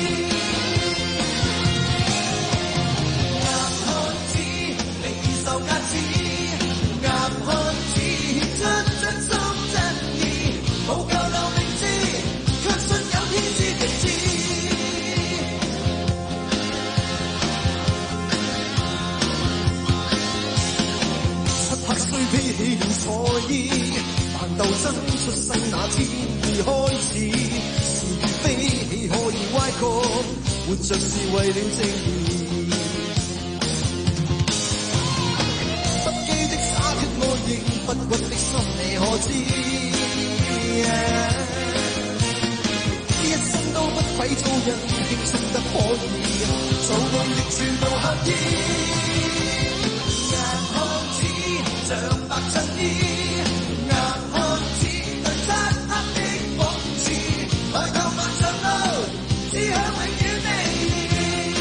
披起了彩衣，但鬥爭出生那天已開始，是與非豈可以歪曲，活着是為了正義。不羈的灑脱，我亦不屈的心，你可知？一生都不愧做人，輕鬆得可以，做夢亦全無合意。硬漢子像白襯衣，硬漢子對漆黑的諷刺，來頭萬丈路，只向永遠未移。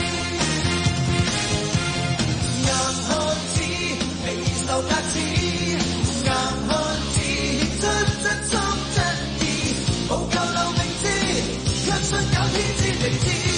硬漢子未受壓制，硬漢子真真心真意，無求留名字，卻信有天知地知。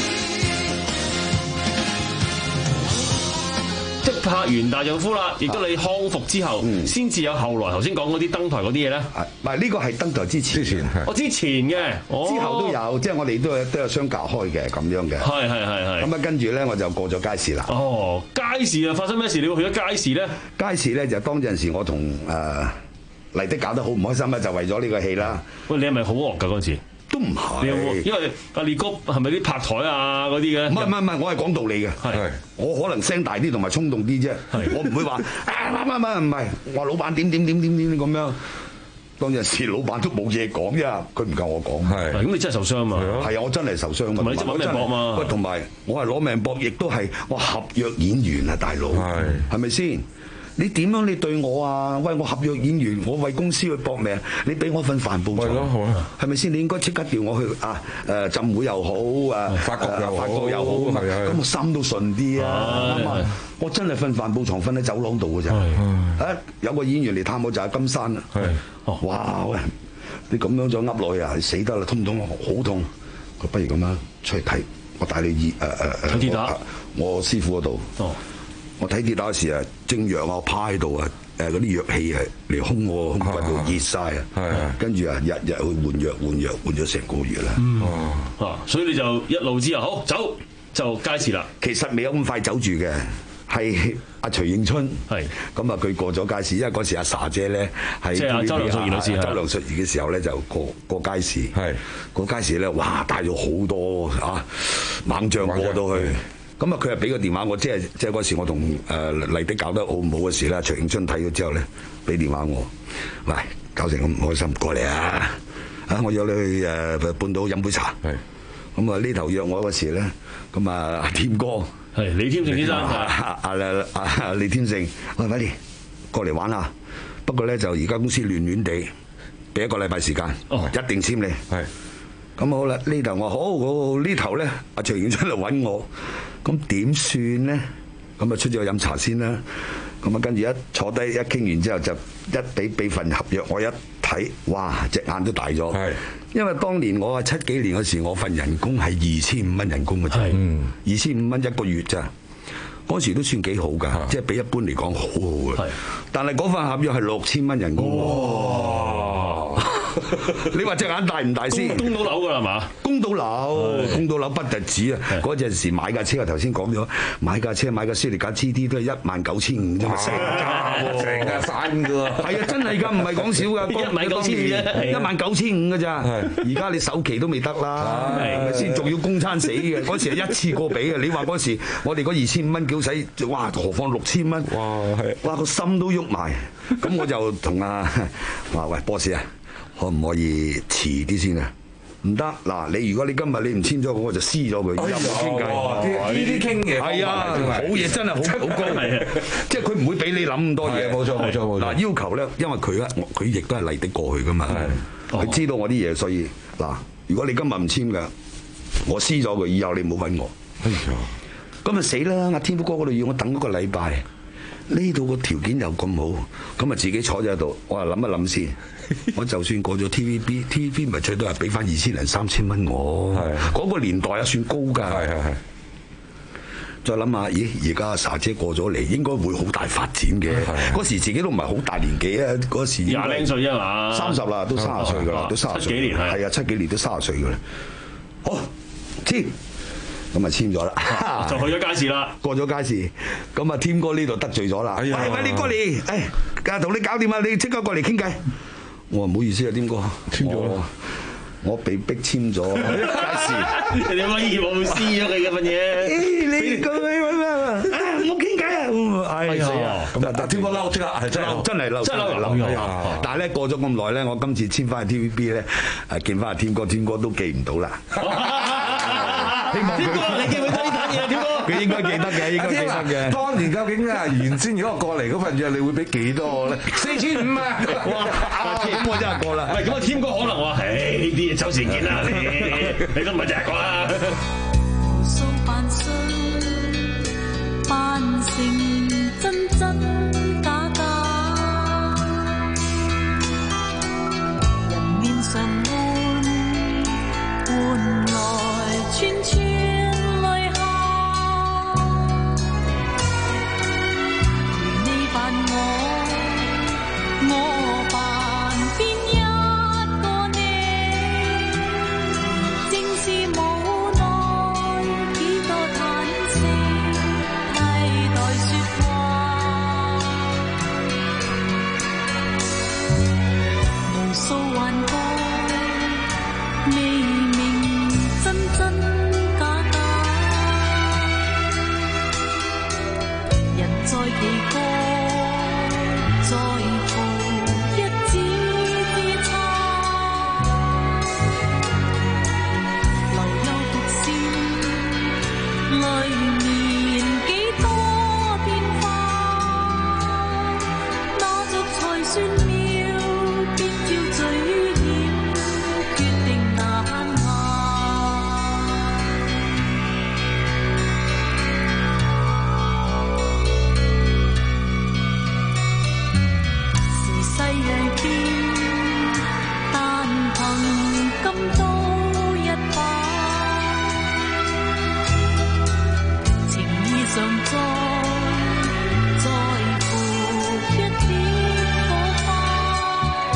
即拍完大丈夫啦，亦都你康復之後，先至有後來頭先講嗰啲登台嗰啲嘢咧。 唔係呢個係登台之前，之前我之前嘅， 之後都有，即係我哋都有都有相隔開嘅咁樣嘅。 係係係係。咁啊，跟住咧我就過咗街市啦。 哦，街市啊，發生咩事？你會去咗街市咧？ 街市咧就當陣時我同誒麗的搞得好唔開心啦，就為咗呢個戲啦。 喂，你係咪好惡㗎嗰陣時？ 都唔係， 因為阿烈哥係咪啲拍台啊嗰啲嘅？ 唔係唔係唔係，我係講道理嘅。係，我可能聲大啲同埋衝動啲啫。我唔會話啊乜乜乜唔係，我話老闆點點點點點咁樣。當陣時老闆都冇嘢講啫，佢唔夠我講。係， 咁你真係受傷嘛？ 係啊，我真係受傷。 同埋你真係攞命搏嘛？ 喂，同埋我係攞命搏，亦都係我合約演員啊，大佬。係，係咪先？你點樣你對我啊？喂，我合約演員，我為公司去搏命，你俾我份帆布床，係咪先？你應該即刻調我去啊！誒浸會又好啊，法國又好，法國又好啊嘛，咁我心都順啲啊！啱啊！我真係瞓帆布床瞓喺走廊度嘅咋。啊！有個演員嚟探我就係金山啊！哇！喂，你咁樣再噏落去啊，你死得啦！痛唔痛？好痛！佢不如咁啦，出去睇，我帶你醫誒誒誒， 跌打我師傅嗰度。我睇跌打時啊，正藥啊，我趴喺度啊，誒嗰啲藥氣係嚟空我胸骨度熱晒啊，跟住啊日日去換藥換藥換咗成個月啦。 嗯、啊，所以你就一路之後好走就街市啦。 其實未有咁快走住嘅，係阿徐應春係咁啊，佢過咗街市，因為嗰時阿 sa 姐咧係即係阿周梁淑儀女士，周梁淑儀嘅時候咧就過過街市，係過街市咧，哇帶咗好多啊猛將過到去。咁啊，佢係俾個電話我，即係即係嗰時我同誒麗的搞得好唔好嘅事啦。徐永春睇咗之後咧，俾電話我，喂，搞成咁唔開心，過嚟啊！啊，我約你去誒半島飲杯茶。係。咁啊，呢頭約我嗰時咧，咁啊阿添哥， 係李添盛先生， 阿阿阿阿李添盛，喂，快啲過嚟玩下。不過咧就而家公司亂亂地，俾一個禮拜時間，哦，一定簽你。係。咁好啦，呢頭我好，我呢頭咧，阿徐永春嚟揾我。咁點算咧？咁啊出咗去飲茶先啦。咁啊跟住一坐低一傾完之後，就一俾俾份合約我一睇，哇！隻眼都大咗。係，因為當年我係七幾年嗰時，我份人工係二千五蚊人工嘅啫。係，二千五蚊一個月咋。嗰時都算幾好㗎，即係比一般嚟講好好嘅。係，但係嗰份合約係六千蚊人工。哇！你話隻眼大唔大先？ 供到樓㗎啦嘛？ 供到樓，供到樓不特止啊！嗰陣時買架車，我頭先講咗，買架車買架斯利架 G T 都係一萬九千五啫嘛，成架喎，成架散㗎喎。係啊，真係㗎，唔係講少㗎，一萬九千五啫，一萬九千五㗎咋。而家你首期都未得啦，係咪先？仲要供餐死嘅，嗰時係一次過俾嘅。你話嗰時我哋嗰二千五蚊叫使，哇！何況六千蚊？哇！係，哇！個心都喐埋。咁我就同阿話喂 boss 啊。可唔可以遲啲先啊？唔得嗱，你如果你今日你唔簽咗，我就撕咗佢。有冇傾偈？呢啲傾嘢係啊，好嘢真係好好高，即係佢唔會俾你諗咁多嘢。冇錯冇錯冇錯。嗱要求咧，因為佢咧，佢亦都係麗的過去噶嘛，佢知道我啲嘢，所以嗱，如果你今日唔簽嘅，我撕咗佢，以後你冇揾我。哎呀，咁咪死啦！阿天福哥嗰度要我等一個禮拜。呢度個條件又咁好，咁啊自己坐咗喺度，我話諗一諗先。我就算過咗 T V B，T V B 咪最多係俾翻二千零三千蚊我。嗰個年代啊算高㗎。係係係。再諗下，咦？而家阿 sa 姐過咗嚟，應該會好大發展嘅。嗰時自己都唔係好大年紀啊，嗰時廿零歲啫嘛。 三十啦，都三十歲㗎啦，都三十歲。 七幾年係。 係啊，七幾年都三十歲㗎啦。好，簽。咁啊簽咗啦， 就去咗街市啦。 過咗街市，咁啊添哥呢度得罪咗啦。喂喂，你過嚟，誒，同你搞掂啊！你即刻過嚟傾偈。我話唔好意思啊，添哥，簽咗啦。 我被逼簽咗街市， 你可以冇私咗佢嘅份嘢。 你講你乜啊？冇傾偈啊！哎呀，咁啊，但天哥嬲即刻係真係真係嬲， 真係嬲嬲咗。但係咧過咗咁耐咧，我今次簽翻去 T V B 咧，誒見翻阿天哥，天哥都記唔到啦。希望天哥，你記唔記得呢單嘢啊？天哥， 佢應該記得嘅，應該記得嘅。 當年究竟啊原先如果過嚟嗰份嘢，你會俾幾多我咧？四千五啊！ 哇！咁我真係過啦。 唔係咁啊，天哥可能話：，唉，呢啲嘢周時見啦，你你都唔係第一個啦。 無數扮相，扮成真真假假，人面上換換來串串淚下，如你扮我，我扮邊一個你，正是無奈幾多嘆息替代説話，無數幻覺未明真真假假，人在其個在乎一指之差，留有獨線裏面幾多變化，哪足才算妙，必照最險決定難下。時勢鋭變，但憑金刀一把，情意尚在，在乎一點火花，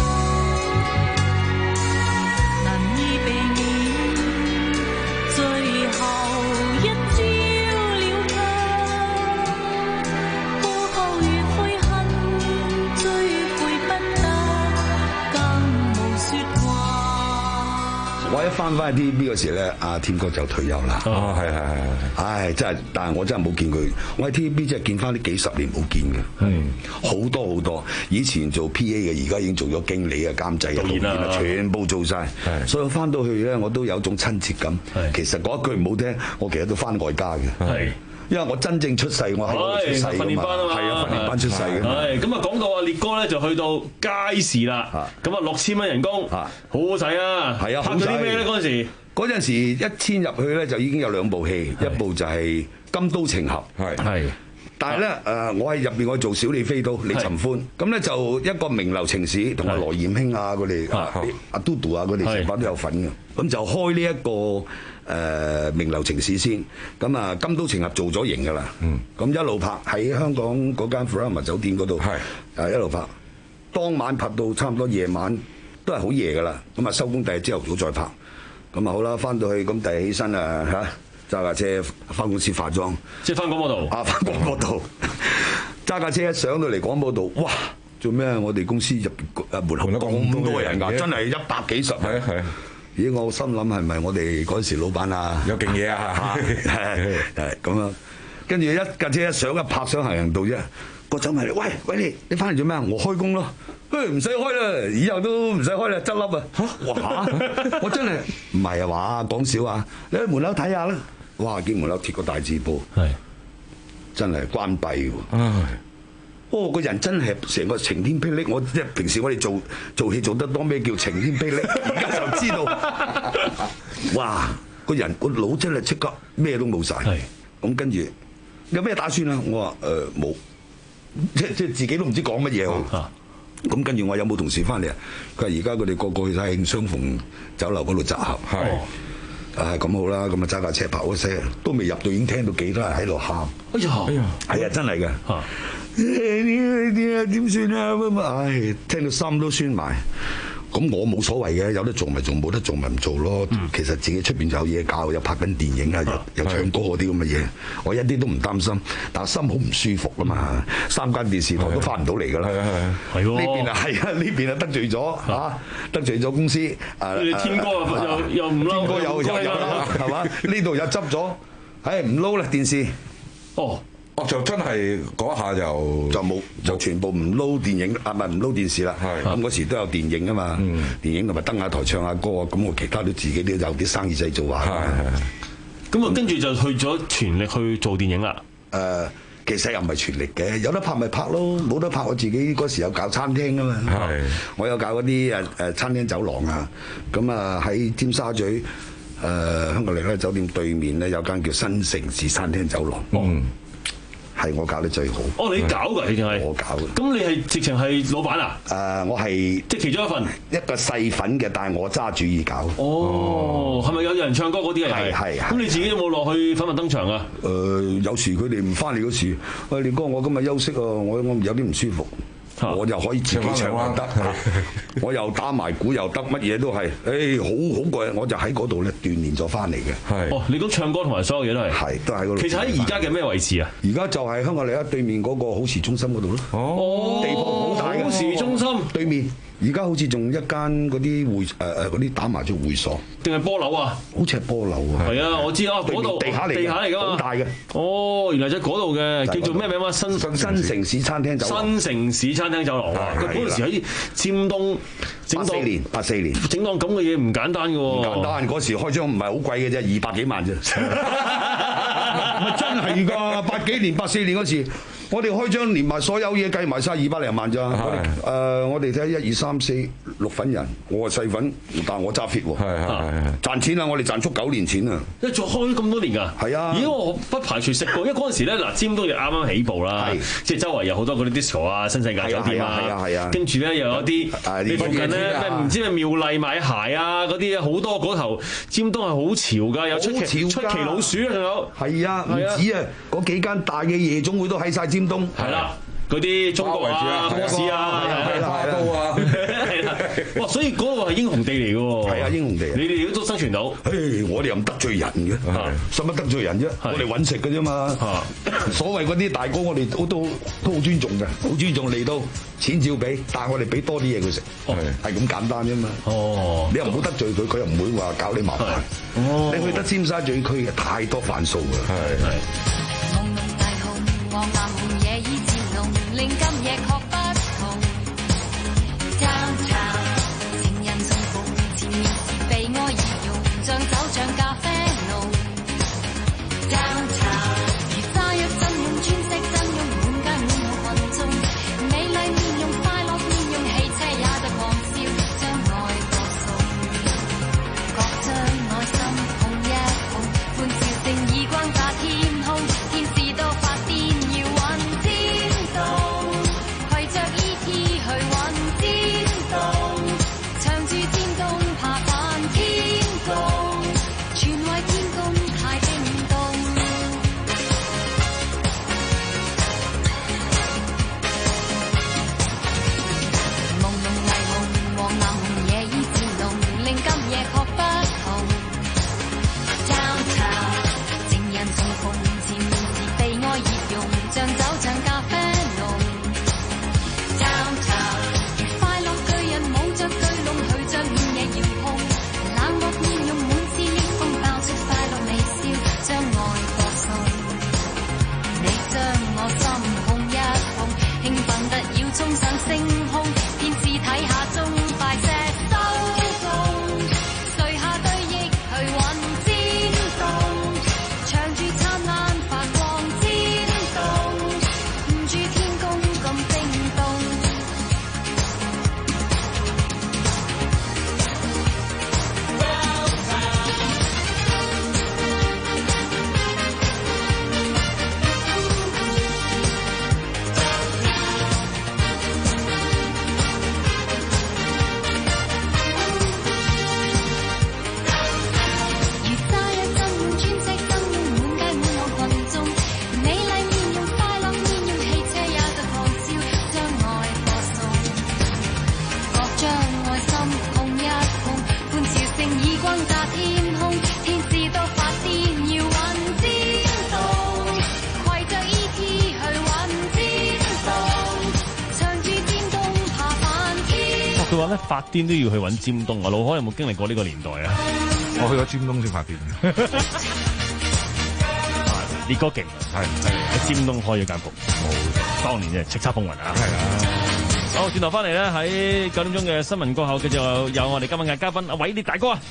難以避免，最後一朝了卻，過後如悔恨，追悔不得，更無説話。 我一翻翻去 T V B 嗰時咧，阿天哥就退休啦。 哦，係係係。 唉，真係，但係我真係冇見佢。我喺 T V B 真係見翻呢幾十年冇見嘅。 係好多好多。以前做 P A 嘅，而家已經做咗經理啊、監製啊、導演啊，全部做晒。所以我翻到去咧，我都有種親切感。其實講一句唔好聽，我其實都翻外家嘅。 係。 因為我真正出世，我喺嗰度出世㗎嘛。 訓練班啊嘛。 係啊，訓練班出世嘅嘛。 係咁啊，講到阿烈哥咧，就去到街市啦。咁啊，六千蚊人工，好好使啊。 係啊， 拍咗啲咩咧？嗰陣時？ 嗰陣時一簽入去咧，就已經有兩部戲，一部就係《金刀情俠》。 係係。但係咧，誒，我喺入邊我做小李飛刀李尋歡，咁咧就一個名流情史，同阿羅艷卿啊佢哋，阿嘟嘟啊佢哋成班都有份嘅。咁就開呢一個誒名流情史先，咁啊金刀情俠做咗型㗎啦。咁一路拍喺香港嗰間 Furama 酒店嗰度，誒一路拍，當晚拍到差唔多夜晚，都係好夜㗎啦。咁啊收工第二朝頭早再拍，咁啊好啦，翻到去咁第二日起身啊嚇。揸架車翻公司化妝， 即係翻廣播道啊！翻廣播道，揸架車一上到嚟廣播道，哇！做咩？我哋公司入邊誒門口咁多人㗎，真係一百幾十。係啊係啊！咦！我心諗係咪我哋嗰陣時老闆啊有勁嘢啊？ 係係咁樣，跟住一架車一上一拍上行人道啫，個走埋嚟，喂喂你你翻嚟做咩啊？我開工咯。誒唔使開啦，以後都唔使開啦，執笠啊！嚇！哇！我真係唔係啊話講笑啊！你去門口睇下啦。哇！見門口貼個大字報，係真係關閉喎。哦，個人真係成個晴天霹靂。我即係平時我哋做做戲做得多，咩叫晴天霹靂？而家就知道。哇！個人個腦真係即刻咩都冇晒。係咁跟住有咩打算啊？我話誒冇，即即係自己都唔知講乜嘢好。咁跟住我有冇同事翻嚟啊？佢話而家佢哋個個去晒慶相逢酒樓嗰度集合。係。啊咁好啦，咁啊揸架車跑嗰聲，都未入到已經聽到幾多人喺度喊。哎呀，哎呀，係啊，真係嘅。嚇！點點點算啊？咁啊，唉，聽到心都酸埋。嗰咁我冇所謂嘅，有得做咪做，冇得做咪唔做咯。其實自己出邊有嘢教，有拍緊電影啊，又又唱歌嗰啲咁嘅嘢，我一啲都唔擔心。但係心好唔舒服啊嘛，三間電視台都翻唔到嚟㗎啦。 係喎， 呢邊啊係啊，呢邊啊得罪咗嚇，得罪咗公司。誒天哥又又唔嬲， 天哥又又又啦，係嘛？呢度又執咗，唉唔撈啦電視。 哦。 我就真係嗰下就就冇就全部唔撈電影啊，唔係唔撈電視啦。咁嗰時都有電影啊嘛，嗯、電影同埋登下台唱下歌啊，咁我其他都自己都有啲生意製造下。 咁啊，跟住就去咗全力去做電影啦。 誒、呃，其實又唔係全力嘅，有得拍咪拍咯，冇得拍我自己嗰時有搞餐廳啊嘛。我有搞嗰啲誒誒餐廳走廊啊，咁啊喺尖沙咀誒、呃、香港利拉酒店對面咧有間叫新城市餐廳走廊。嗯。係我搞得最好。 哦，你搞㗎，你淨係我搞嘅。 咁你係直情係老闆啊？ 誒、呃，我係即係其中一份一個細份嘅，但係我揸主意搞。 哦，係咪有人唱歌嗰啲啊？ 係係。 咁你自己有冇落去粉墨登場啊？ 誒、呃，有時佢哋唔翻嚟嗰時，喂，烈哥，我今日休息啊，我我有啲唔舒服。我又可以自己唱又得，我又打埋鼓又得，乜嘢都係，誒好好過癮，我就喺嗰度咧鍛鍊咗翻嚟嘅。 哦，你講唱歌同埋所有嘢都係， 係都喺嗰度。 其實喺而家嘅咩位置啊？ 而家就係香港利拉對面嗰個好時中心嗰度咯。 哦， 地鋪好大嘅好時中心對面。而家好似仲一間嗰啲會誒誒嗰啲打麻雀會所， 定係波樓啊？ 好似係波樓啊！ 係啊，我知啊，嗰度地下嚟， 地下嚟㗎嘛， 好大嘅。 哦，原來就係嗰度嘅，叫做咩名啊？新新城市餐廳走廊。 新城市餐廳走廊啊！佢嗰陣時喺尖東整檔，八四年，八四年整檔咁嘅嘢唔簡單㗎喎。 唔簡單，嗰時開張唔係好貴嘅啫，二百幾萬啫。咪真係㗎！八幾年、八四年嗰時。我哋開張連埋所有嘢計埋晒二百零萬咋？誒、呃，我哋睇下一二三四六份人，我係細份，但係我揸 fit 喎。係係賺錢啦！我哋賺足九年錢啊！ 一做開咁多年㗎。係啊。咦，我不排除食過，因為嗰陣時咧，嗱，尖東就啱啱起步啦，即係周圍有好多嗰啲 disco 啊、新世界酒店啊，係啊係啊。跟住咧又有啲，你附近咧咩唔知咩妙麗買鞋啊嗰啲好多嗰頭，尖東係好潮㗎，有出奇出奇老鼠啊，仲有。 係啊，唔止啊，嗰幾間大嘅夜總會都喺晒尖東。 係啦。嗰啲中國啊、波士啊、係啦、花都啊，係啦，哇！所以嗰個係英雄地嚟嘅喎。係啊，英雄地。 你哋都生存到。 誒，我哋又唔得罪人嘅，使乜得罪人啫？我哋揾食嘅啫嘛。所謂嗰啲大哥，我哋都都都好尊重嘅，好尊重嚟到錢照俾，但係我哋俾多啲嘢佢食，係咁簡單啫嘛。哦，你又唔好得罪佢，佢又唔會話搞你麻煩。哦，你去得尖沙咀區嘅太多範數㗎。係係。 令今夜確不同 ，Downtown 情人重逢，前面是被愛而容，像酒像咖啡濃 ，Downtown 如炸藥陣容，鑽石陣容，滿街滿目群眾，美麗面容，快樂面容，汽車也在狂笑，將愛歌頌，各將愛心碰一碰，歡笑聲已轟炸天空，天使都發癲，要揾天。 咧發癲都要去揾尖東啊！老開有冇經歷過呢個年代啊？ 我去咗尖東先發癲。 烈哥勁，係喺尖東開咗間鋪，冇當年嘅叱咤風雲啊！係啊，好，轉頭翻嚟咧，喺九點鐘嘅新聞過後，繼續有我哋今日嘅嘉賓阿偉烈大哥啊！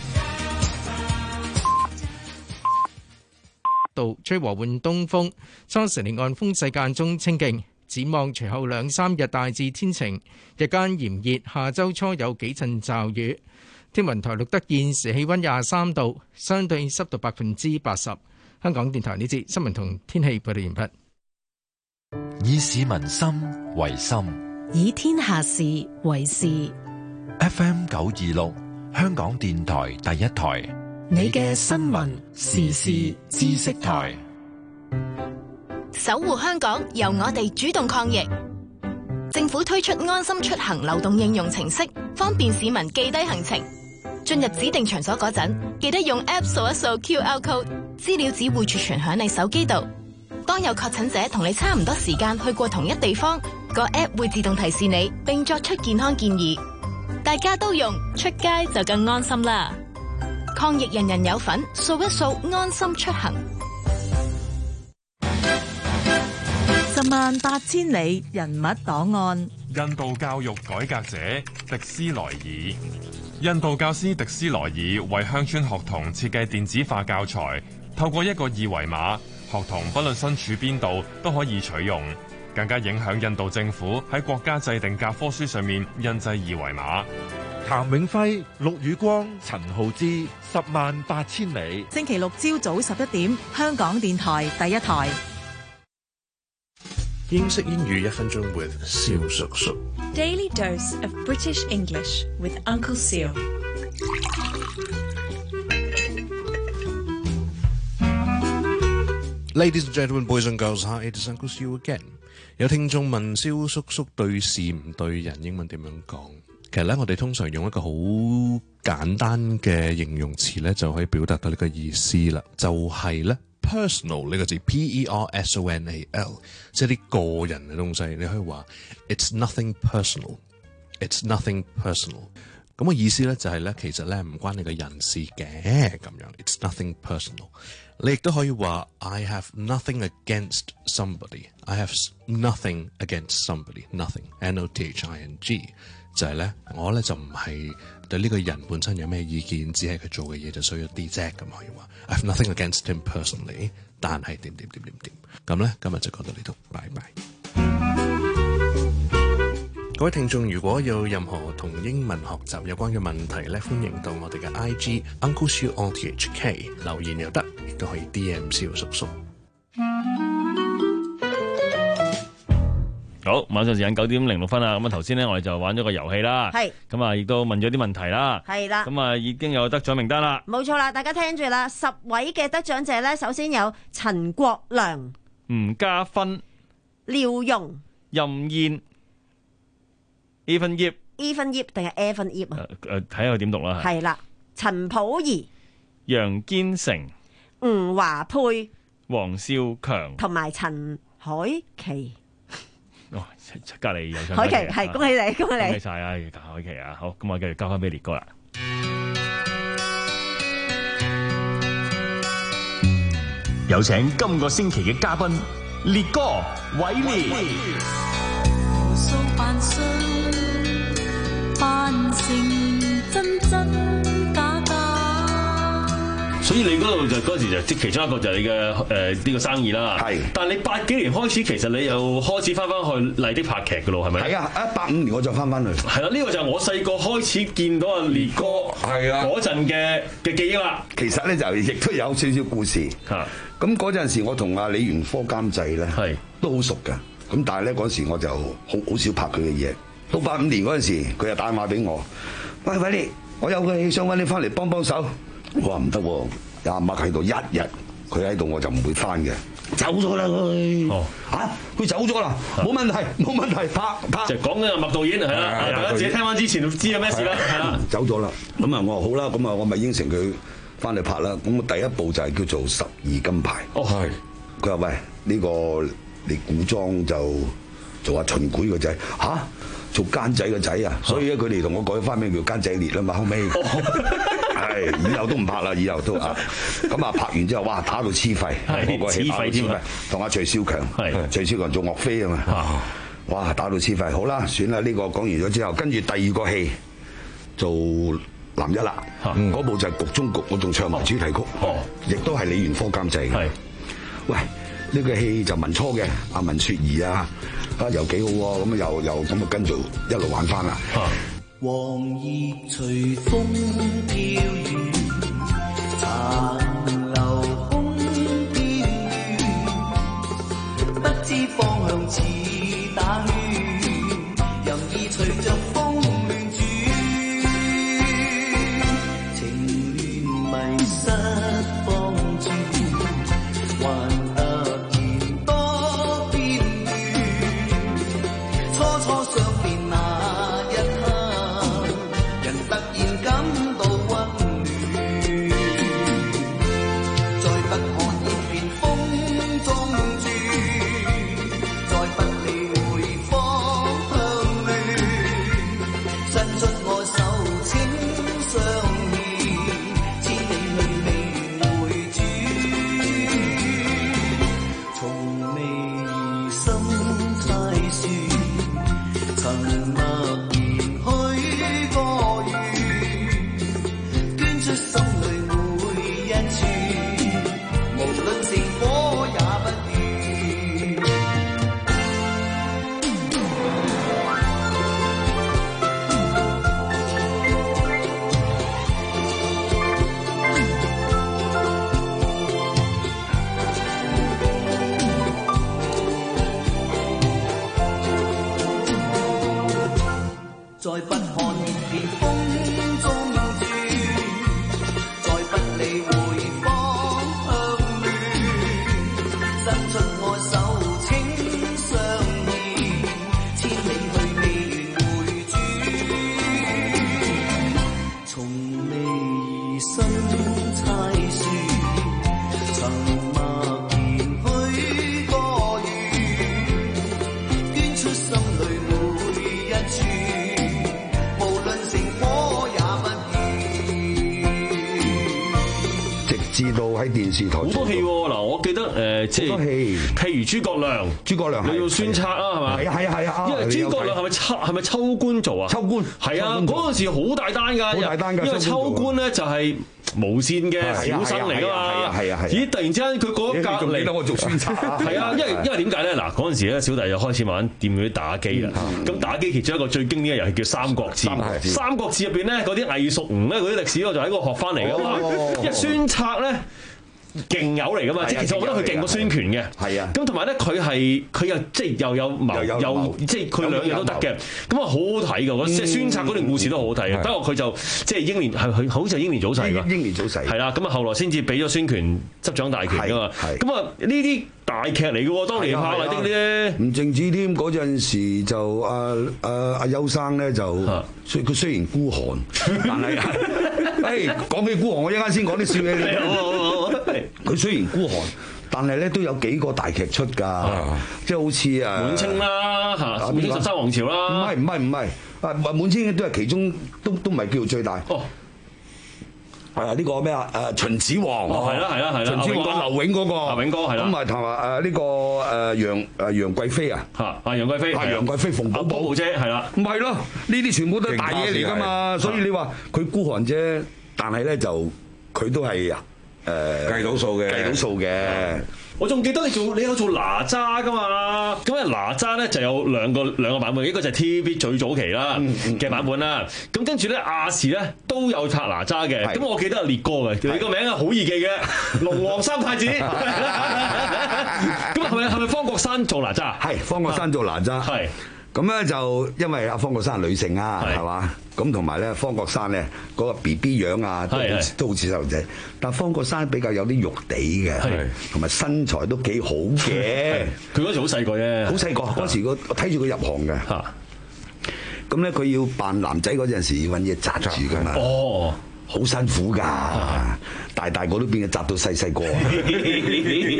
度吹和緩東風，初時離岸風勢間中清勁。展望隨後兩三日大致天晴，日間炎熱，下周初有幾陣驟雨。天文台錄得現時氣溫廿三度，相對濕度百分之八十。香港電台呢節新聞同天氣報道完畢。 以市民心為心， 以天下事為事。 F M 九二六，香港電台第一台， 你嘅新聞時事知識台。 守護香港，由我哋主動抗疫。政府推出安心出行流動應用程式，方便市民記低行程。進入指定場所嗰陣，記得用 App 掃一掃 Q R code， 資料只會儲存響你手機度。當有確診者同你差唔多時間去過同一地方，個 App 會自動提示你，並作出健康建議。大家都用，出街就更安心啦！抗疫人人有份，掃一掃安心出行。 十萬八千里人物檔案。 印度教育改革者迪斯萊爾。印度教師迪斯萊爾為鄉村學童設計電子化教材，透過一個二維碼，學童不論身處邊度都可以取用，更加影響印度政府喺國家制定教科書上面印製二維碼。 譚永輝、陸宇光、陳浩之，十萬八千里。 星期六朝早十一點，香港電台第一台。 英式英語一分鐘 with 蕭叔叔。 Daily dose of British English with Uncle Seal。 Ladies and gentlemen, boys and girls, hi, it is Uncle Seal again。有聽眾問蕭叔叔對事唔對人英文點樣講？其實咧，我哋通常用一個好簡單嘅形容詞咧，就可以表達到呢個意思啦，就係咧。personal 呢個字 P E R S O N A L 即係啲個人嘅東西，你可以話 It's nothing personal It's nothing personal 咁嘅意思咧就係咧其實咧唔關你個人事嘅咁樣 It's nothing personal 你亦都可以話 I have nothing against somebody I have nothing against somebody nothing N O T H I N G 就係咧我咧就唔係對呢個人本身有咩意見，只係佢做嘅嘢就需要啲啫，咁可以話 I have nothing against him personally， 但係點點點點點咁咧，今日就講到呢度，拜拜。各位聽眾，如果有任何同英文學習有關嘅問題咧，歡迎到我哋嘅 I G Uncle Siu O T H K 留言又得，亦都可以 D M 蕭叔叔。 好，晚上時間九點零六分啊！咁啊，頭先咧我哋就玩咗個遊戲啦，係咁啊，亦都問咗啲問題啦， 係啦， 咁啊已經有得獎名單啦， 冇錯啦，大家聽住啦，十位嘅得獎者咧，首先有陳國良、 吳家芬、 廖容、 任燕、Even Yip、 Even Yip 定係 Evan Yip 啊？ 誒，睇下佢點讀啦， 係啦，陳普儀、 楊堅成、 吳華佩、 黃少強同埋陳海琪。 哦，隔離有海琪，係恭喜你，恭喜你， 恭喜晒啊！海琪啊，好，咁我繼續交翻俾烈哥啦。 有請今個星期嘅嘉賓烈哥偉烈。 無數扮相，扮成真真假假。 所以你嗰度就嗰時就即其中一個就係你嘅誒呢個生意啦。係，但係你八幾年開始，其實你又開始翻翻去麗的拍劇嘅咯，係咪？ 係啊，一八五年我就翻翻去。 係啦，呢個就係我細個開始見到阿烈哥係啊嗰陣嘅嘅記憶啦。 其實咧就亦都有少少故事。嚇，咁嗰陣時我同阿李元科監製咧係都好熟㗎。咁但係咧嗰時我就好好少拍佢嘅嘢。到八五年嗰陣時，佢又打電話俾我，喂偉烈，我有個戲想揾你翻嚟幫幫手。我話唔得喎，阿麥喺度一日，佢喺度我就唔會翻嘅。走咗啦佢，哦嚇，佢走咗啦，冇問題冇問題，拍拍。就講緊阿麥導演係啦，大家自己聽翻之前就知有咩事啦，係啦。走咗啦，咁啊我話好啦，咁啊我咪應承佢翻嚟拍啦。咁我第一部就係叫做十二金牌。哦係。佢話喂，呢個你古裝就做下秦檜個仔嚇。 做奸仔嘅仔啊，所以咧佢哋同我改翻名叫奸仔烈啦嘛，後尾係以後都唔拍啦，以後都啊，咁啊拍完之後，哇打到黐肺，嗰個戲打到黐肺，同阿徐少強，徐少強做岳飛啊嘛，哇打到黐肺，好啦，算啦，呢個講完咗之後，跟住第二個戲做男一啦，嗰部就係局中局，我仲唱埋主題曲，亦都係李元科監製嘅。喂，呢個戲就民初嘅，阿文雪兒啊，啊又幾好喎，咁又又咁啊跟住一路玩翻啦。 黃葉隨風飄遠，殘留空邊緣，不知方向似打圈，任意隨着風亂轉，情亂迷失方寸，還突然多變亂，初初相見那一刻，人突然感到溫暖，再不看葉片風中轉，再不理會方向亂，伸出我手請相牽，千里去未回轉，從未疑心猜算，曾默然許過願，捐出心裏每一寸，無論成果也不怨。再不看葉片風中轉，再不理會方向亂，伸出我手請相牽，千里去未回轉，從未疑心猜算，曾默然許過願，捐出心裏每一寸，無論成果也不直至到喺電視台好多戲喎，嗱，我記得誒，即係譬如諸葛亮， 諸葛亮你要孫策啊，係嘛？ 係啊係啊係啊， 因為諸葛亮係咪秋係咪秋官做啊？ 秋官係啊，嗰陣時好大單㗎， 好大單㗎因為秋官咧就係無線嘅小生嚟㗎嘛。 係啊係啊係啊！ 咦，突然之間佢過咗隔離， 記得我做孫策係啊，因為因為點解咧？嗱，嗰陣時咧，小弟就開始慢慢掂嗰啲打機啦。咁打機其中一個最經典嘅遊戲叫《三國志》。《三國志》入邊咧，嗰啲魏蜀吳咧，嗰啲歷史我就喺嗰度學翻嚟㗎嘛。因為孫策咧。勁友嚟噶嘛？即係其實我覺得佢勁過孫權嘅。係啊。咁同埋咧，佢係佢又即係又有謀又即係佢兩樣都得嘅。咁啊，好好睇㗎。即係孫策嗰段故事都好好睇嘅。不過佢就即係英年係佢好似係英年早逝㗎。 英年早逝。係啦。咁啊，後來先至俾咗孫權執掌大權㗎嘛。咁啊，呢啲大劇嚟嘅喎，當年拍嚟的咧。 唔淨止添，嗰陣時就阿阿阿邱生咧就，雖佢雖然孤寒，但係誒講起孤寒，我一陣先講啲笑嘢你。好好好。佢雖然孤寒，但係咧都有幾個大劇出㗎，即係好似誒滿清啦嚇，滿清十三王朝啦。 唔係唔係唔係，啊滿清都係其中，都都唔係叫做最大。哦。係呢個咩啊？誒秦始皇。 哦，係啦係啦係啦。 秦始皇劉永嗰個。 劉永哥係啦。 咁啊同埋誒呢個誒楊誒楊貴妃啊。 嚇啊楊貴妃。 係楊貴妃馮寶寶姐係啦。 唔係咯，呢啲全部都係大嘢嚟㗎嘛，所以你話佢孤寒啫，但係咧就佢都係。誒計到數嘅，計到數嘅。 我仲記得你做你有做哪吒噶嘛？咁啊哪吒咧就有兩個兩個版本，一個就係 T V B 最早期啦嘅版本啦。咁跟住咧亞視咧都有拍哪吒嘅。咁我記得係烈哥嘅，你個名啊好易記嘅，龍王三太子。咁係咪係咪方國珊做哪吒？ 係方國珊做哪吒。係。咁咧就因為阿方國珊女性啊，係嘛？咁同埋咧方國珊咧嗰個 B B 樣啊，都好似都好似細路仔。但方國珊比較有啲肉地嘅，同埋身材都幾好嘅。 佢嗰時好細個啫， 好細個嗰時我睇住佢入行嘅。咁咧佢要扮男仔嗰陣時要揾嘢紮住㗎嘛。哦。好辛苦㗎，大大個都變嘅紮到細細個。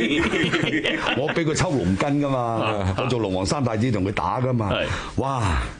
我俾佢抽龍筋㗎嘛，我做龍王三太子同佢打㗎嘛。哇！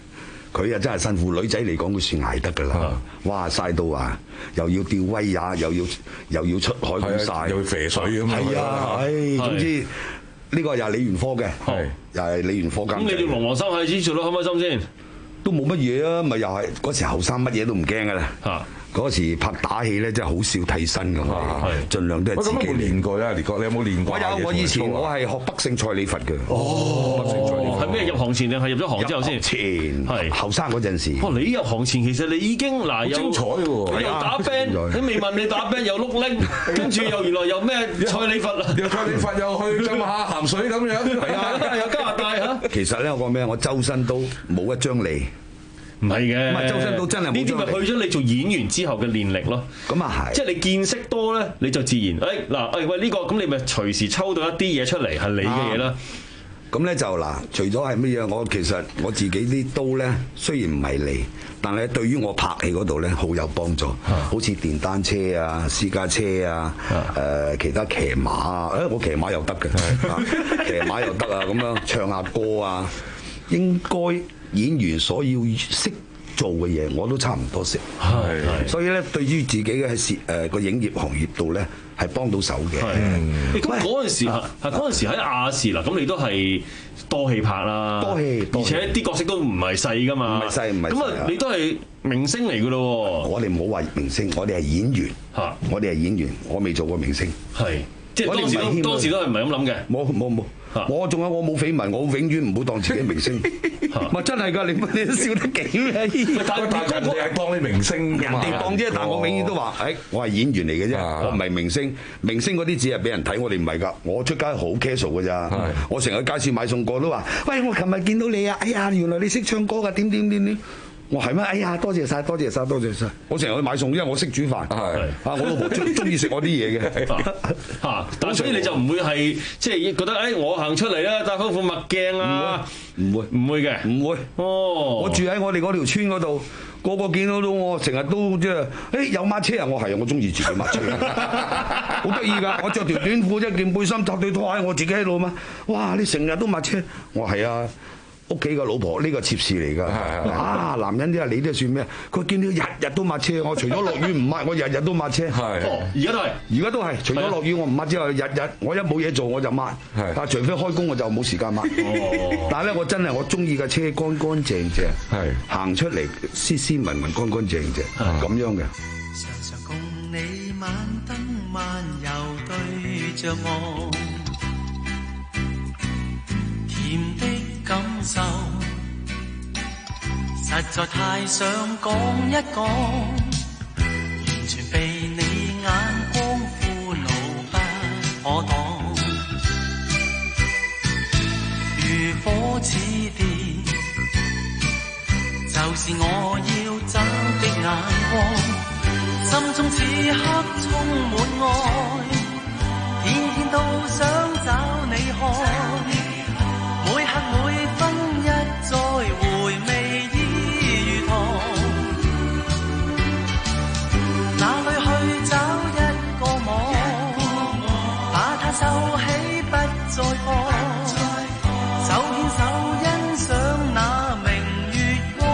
佢啊真係辛苦，女仔嚟講佢算捱得㗎啦。哇曬到啊，又要吊威也，又要又要出海咁曬， 又要啡水咁。 係啊，唉，總之呢個又係理源科嘅，又係理源科監製。 咁你哋龍王生係做得開唔開心先？ 都冇乜嘢啊，咪又係嗰時後生乜嘢都唔驚㗎啦。嗰時拍打戲咧，真係好少替身㗎嘛，盡量都係自己。 我有冇練過咧？你覺你有冇練過？ 我有，我以前我係學北勝蔡李佛嘅。 哦，北勝蔡李佛係咩？入行前定係入咗行之後先？ 前係後生嗰陣時。 哦，你入行前其實你已經嗱有精彩喎， 你又打 band，佢未問你打 band 又碌拎，跟住又原來又咩蔡李佛啦， 又蔡李佛又去浸下鹹水咁樣。 係啊， 又加拿大嚇。 其實咧，我講咩？我周身都冇一張利。 唔係嘅， 唔係周身都真係冇。 呢啲咪去咗你做演員之後嘅練力咯。 咁啊係， 即係你見識多咧，你就自然誒嗱誒喂呢個咁你咪隨時抽到一啲嘢出嚟係你嘅嘢啦。 咁咧就嗱，除咗係乜嘢，我其實我自己啲刀咧，雖然唔係利，但係對於我拍戲嗰度咧好有幫助。好似電單車啊、私家車啊、誒其他騎馬啊，誒我騎馬又得嘅，騎馬又得啊，咁樣唱下歌啊，應該。演員所要識做嘅嘢，我都差唔多識。係，所以咧，對於自己嘅事誒個影業行業度咧，係幫到手嘅。 係。咁嗰陣時係嗰陣時喺亞視啦，咁你都係多戲拍啦， 多戲， 而且啲角色都唔係細噶嘛， 唔係細唔係細。 咁啊，你都係明星嚟噶咯喎。 我哋唔好話明星，我哋係演員。嚇，我哋係演員，我未做過明星。 係，即係當時都當時都係唔係咁諗嘅。 冇冇冇。我仲有我冇緋聞，我永遠唔好當自己明星。咪真係㗎，你你都笑得幾咩？ 但係人哋係當你明星， 人哋當啫。但我永遠都話：誒，我係演員嚟嘅啫，我唔係明星。明星嗰啲只係俾人睇，我哋唔係㗎。我出街好 casual 㗎咋。我成日街市買餸過都話：喂，我琴日見到你啊！哎呀，原來你識唱歌㗎，點點點點。我係咩？哎呀，多謝晒，多謝晒，多謝晒！我成日去買餸，因為我識煮飯。係啊，我老婆中中意食我啲嘢嘅。 嚇！但所以你就唔會係即係覺得誒，我行出嚟啦，戴翻副墨鏡啊？ 唔會， 唔會嘅， 唔會。哦，我住喺我哋嗰條村嗰度，個個見到到我，成日都即係誒有抹車啊！我係啊，我中意自己抹車，好得意㗎！我着條短褲一件背心，搭對拖鞋，我自己喺度嘛。哇！你成日都抹車，我係啊。屋企個老婆呢個妾侍嚟㗎，啊男人啲啊你都算咩？佢見到日日都抹車，我除咗落雨唔抹，我日日都抹車。 係，而家都係， 而家都係，除咗落雨我唔抹之外，日日我一冇嘢做我就抹。係，但除非開工我就冇時間抹。但係咧我真係我中意架車乾乾淨淨，係行出嚟斯斯文文乾乾淨淨咁樣嘅。 常常共你晚燈漫遊對着我，甜的感受，實在太想講一講，完全被你眼光俘虜不可擋，如火似電，就是我要找的眼光，心中此刻充滿愛，天天都想找你看。每刻每分一再回味依如糖，哪裏去找一個網，把它收起不再放，手牽手欣賞那明月光。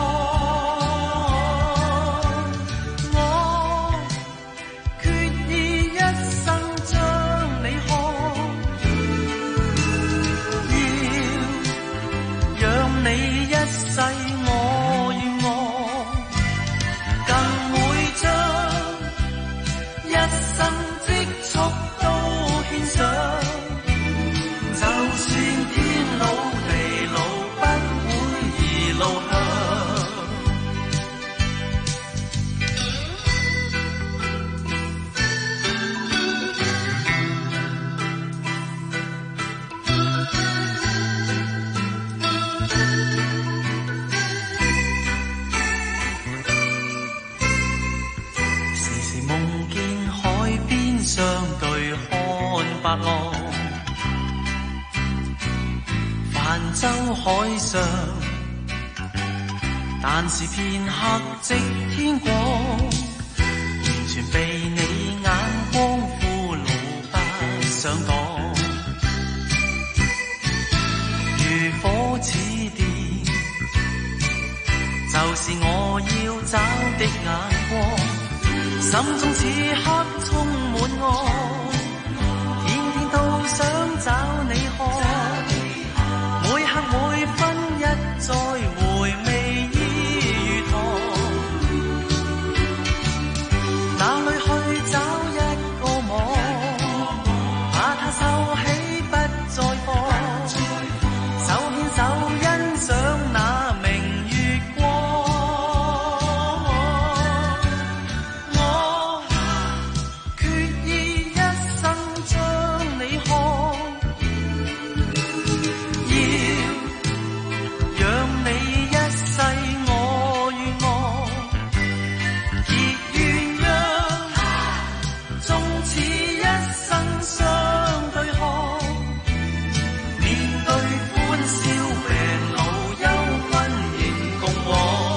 我決意一生將你看，讓你一世我願我，更會將一生積蓄都獻上，就算天老地老不會移路向。相對看白浪，泛舟海上，但是片刻即天光，完全被你眼光俘虜不想擋，如火似電， 的眼光，心中此刻充滿愛，天天都想找你看，每刻每分一再回味依如糖，哪裏去找一個網，把它收起不再放，手牽手欣賞那明月光，我決意一生將你看，要讓你一世我願望，亦願讓終此一生相對看，面對歡笑病老憂困仍共往。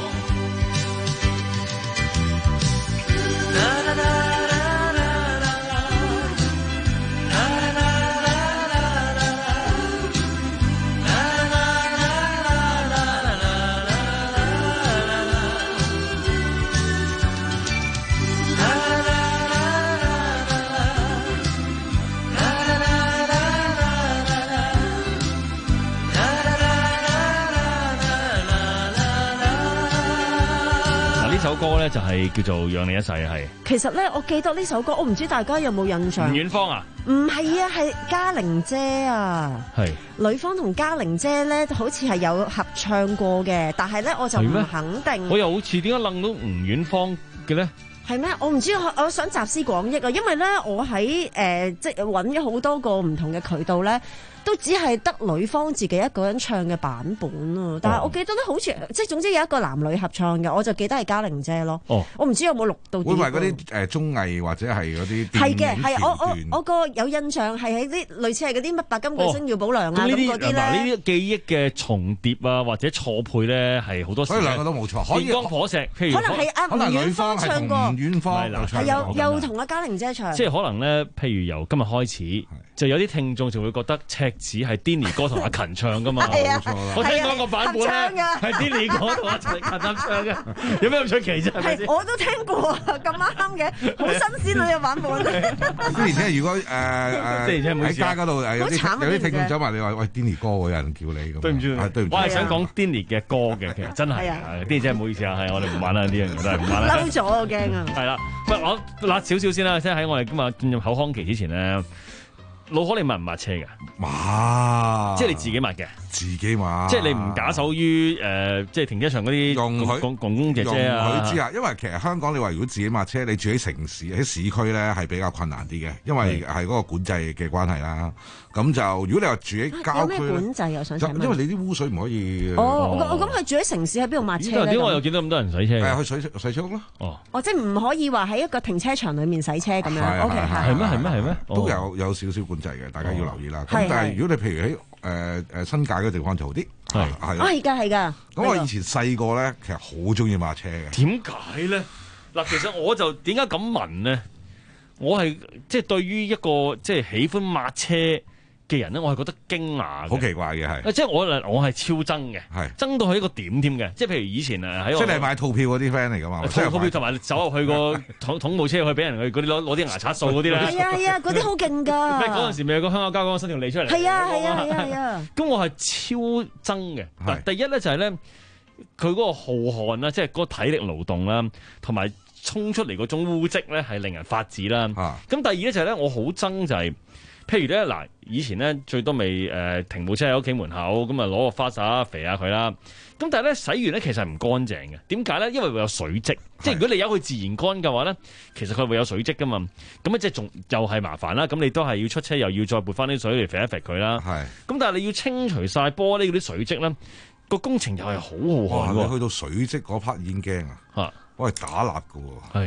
嗱呢首歌咧就係叫做《讓你一世》係。 其實咧，我記得呢首歌，我唔知大家有冇印象。 吳遠芳啊？ 唔係啊，係嘉玲姐啊。 係。 呂方同嘉玲姐咧，好似係有合唱過嘅，但係咧我就唔肯定。 我又好似點解諗到吳遠芳嘅咧？ 係咩？我唔知，我我想集思廣益啊，因為咧我喺誒、呃、即係揾咗好多個唔同嘅渠道咧，都只係得呂方自己一個人唱嘅版本啊。但係我記得咧，好似即係總之有一個男女合唱嘅，我就記得係嘉玲姐咯。 哦， 我唔知有冇錄到。 會唔係嗰啲誒綜藝或者係嗰啲係嘅，係我我我個有印象係喺啲類似係嗰啲乜白金巨星耀寶良啊咁嗰啲咧。 嗱呢啲記憶嘅重疊啊，或者錯配咧係好多時。 所以兩個都冇錯，可以。 電光火石，譬如可能係阿吳遠芳唱過。 遠方係又又同阿嘉玲姐唱， 即係可能咧，譬如由今日開始，就有啲聽眾就會覺得赤子係 Denny 哥同阿勤唱噶嘛，冇錯啦。我聽講個版本咧係 Denny 哥同阿勤勤唱嘅，有咩咁出奇啫？係咪先？ 我都聽過啊，咁啱嘅，好新鮮啊呢個版本。 之前如果誒誒喺街嗰度誒有啲有啲聽眾走埋你話喂 Denny 哥有人叫你咁， 對唔住， 對唔住， 我係想講 Denny 嘅歌嘅，其實真係，Denny 真係唔好意思啊，係我哋唔玩啦呢樣嘢，真係唔玩啦。 嬲咗我驚啊！ 係啦，喂，我辣少少先啦，即係喺我哋今日進入口腔期之前咧，老可你抹唔抹車嘅？ 抹， 即係你自己抹嘅， 自己抹， 即係你唔假手於誒、呃，即係停車場嗰啲容許公公姐姐啊。 容許之下，因為其實香港你話如果自己抹車，你住喺城市喺市區咧係比較困難啲嘅，因為係嗰個管制嘅關係啦。咁就如果你話住喺郊區， 有咩管制又想請問？ 因為你啲污水唔可以。 哦，我咁佢住喺城市喺邊度抹車咧？ 點解我又見到咁多人洗車？ 誒，去水洗車屋咯。 哦， 哦，即係唔可以話喺一個停車場裡面洗車咁樣。O K，係咩？係咩？係咩？ 都有有少少管制嘅，大家要留意啦。咁但係如果你譬如喺誒誒新界嗰地方就好啲，係係。 啊，係㗎，係㗎。 咁我以前細個咧，其實好中意抹車嘅。 點解咧？嗱，其實我就點解咁問咧？我係即係對於一個即係喜歡抹車嘅人咧，我係覺得驚訝， 好奇怪嘅係。 即係我我係超憎嘅，係憎到係一個點添嘅。即係譬如以前誒喺我， 即係你買套票嗰啲 friend 嚟㗎嘛？ 套票同埋走入去個桶桶務車去俾人去嗰啲攞攞啲牙刷掃嗰啲咧。 係啊係啊，嗰啲好勁㗎。 咩嗰陣時咪有個香口膠嗰個伸條脷出嚟？ 係啊係啊係啊係啊。 咁我係超憎嘅。嗱，第一咧就係咧，佢嗰個浩瀚啦，即係嗰個體力勞動啦，同埋衝出嚟嗰種污跡咧，係令人發指啦。咁、啊、第二咧就係咧，我好憎就係、是，譬如咧嗱，以前咧最多咪誒、呃、停部車喺屋企門口，咁啊攞個花灑肥下佢啦。咁但係咧洗完咧其實係唔乾淨嘅。點解咧？因為會有水漬。即係如果你由佢自然乾嘅話咧，其實佢會有水漬噶嘛。咁啊即係仲又係麻煩啦。咁你都係要出車又要再撥翻啲水嚟肥一肥佢啦。咁但係你要清除晒玻璃嗰啲水漬咧，個工程又係好浩瀚喎。 你去到水漬嗰 part 已經驚啊！嚇，我係打蠟㗎喎。 係。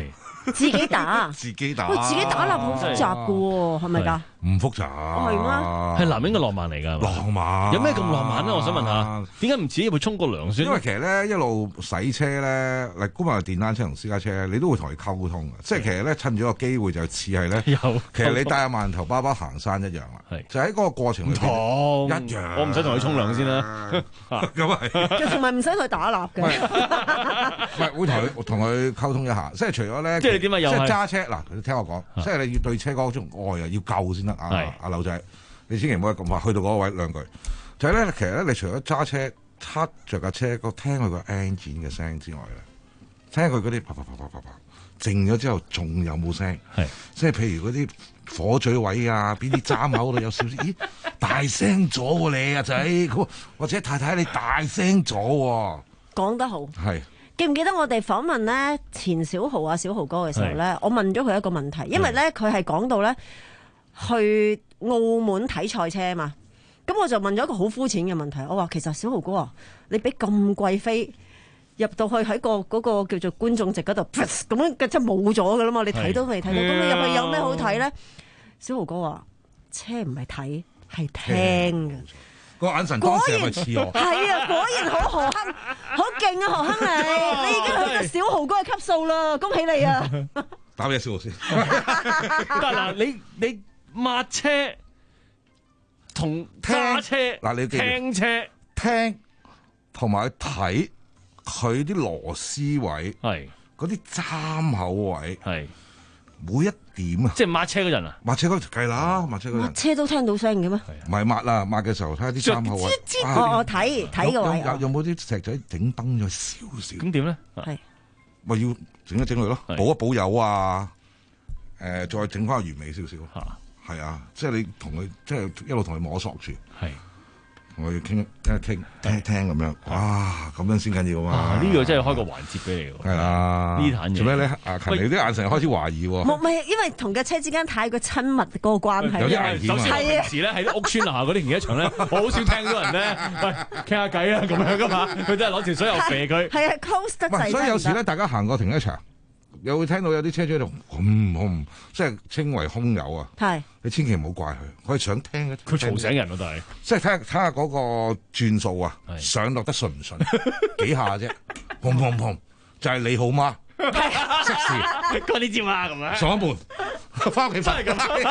自己打， 自己打。 喂，自己打蠟好複雜㗎喎，係咪㗎？ 唔複雜， 係咩？ 係男人嘅浪漫嚟㗎， 浪漫。 有咩咁浪漫咧？我想問下，點解唔自己會沖個涼先？ 因為其實咧一路洗車咧，嗱，估埋電單車同私家車，你都會同佢溝通嘅。即係其實咧，趁住個機會就似係咧，其實你帶阿饅頭爸爸行山一樣啦，就喺嗰個過程裏邊一樣。 我唔使同佢沖涼先啦， 咁係。 同埋唔使同佢打蠟嘅。 唔係會同佢同佢溝通一下，即係除咗咧， 即係點啊？又即係揸車嗱，你聽我講，即係你要對車嗰種愛啊，要夠先得啊！阿劉仔，你千祈唔好咁快去到嗰個位兩句。就係咧，其實咧，你除咗揸車，撻着架車個聽佢個 engine 嘅聲之外咧，聽佢嗰啲啪啪啪啪啪啪，靜咗之後仲有冇聲？係即係譬如嗰啲火嘴位啊，邊啲針口度有少少，咦大聲咗喎你阿仔，或者太太你大聲咗喎， 講得好。 係。 記唔記得我哋訪問咧前小豪啊小豪哥嘅時候咧，我問咗佢一個問題，因為咧佢係講到咧去澳門睇賽車啊嘛，咁我就問咗一個好膚淺嘅問題，我話其實小豪哥啊，你俾咁貴飛入到去喺個嗰個叫做觀眾席嗰度，咁樣嘅即係冇咗噶啦嘛，你睇都未睇到，咁你入去有咩好睇咧？小豪哥話：車唔係睇，係聽嘅。 個眼神當時係咪似我？ 係啊，果然好何亨，好勁啊何亨你！你已經去到小豪哥嘅級數啦，恭喜你啊！ 打俾小豪先。 但係嗱，你你抹車同揸車嗱，你聽車聽同埋睇佢啲螺絲位， 係嗰啲針口位， 係每一點啊！ 即係抹車嗰陣啊！ 抹車嗰陣計啦，抹車嗰陣。 抹車都聽到聲嘅咩？ 唔係抹啦，抹嘅時候睇下啲針口位。 我我睇睇個位。 有有冇啲石仔整崩咗少少？ 咁點咧？ 係咪要整一整佢咯，補一補油啊！誒，再整翻個原味少少。嚇，係啊！即係你同佢，即係一路同佢摸索住。係。我要傾一傾聽聽咁樣，哇！咁樣先緊要啊嘛！ 呢個真係開個環節俾你喎。 係啊，呢壇嘢做咩咧？阿勤你啲眼神開始懷疑喎。 冇，唔係因為同架車之間太過親密嗰個關係。 有啲危險啊！ 首先我平時咧喺啲屋村樓下嗰啲停車場咧，我好少聽到人咧，喂傾下偈啊咁樣噶嘛，佢真係攞條水又肥佢。 係啊 close 得滯。 所以有時咧，大家行過停車場，又會聽到有啲車主喺度轟轟，即係稱為空油啊。係。你千祈唔好怪佢，佢係想聽嘅。 佢嘈醒人咯，但係即係睇下睇下嗰個轉數啊，上落得順唔順？幾下啫，砰砰砰，就係你好嗎？識事， 嗰啲招啊咁樣。 上一半，翻屋企瞓。 真係咁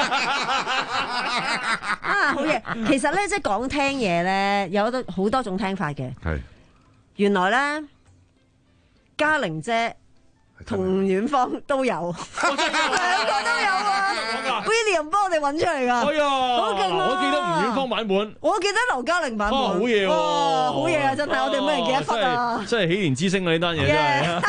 啊，好嘢！其實咧，即係講聽嘢咧，有得好多種聽法嘅。 係。原來咧，嘉玲姐同遠方都有，兩個都有啊 ！William 幫我哋揾出嚟噶， 哎呀， 好勁啊！ 我記得吳遠芳版本， 我記得劉嘉玲版本， 好嘢喎， 好嘢啊！真係我哋每人記一忽啊！ 真係喜年之星啊！呢單嘢真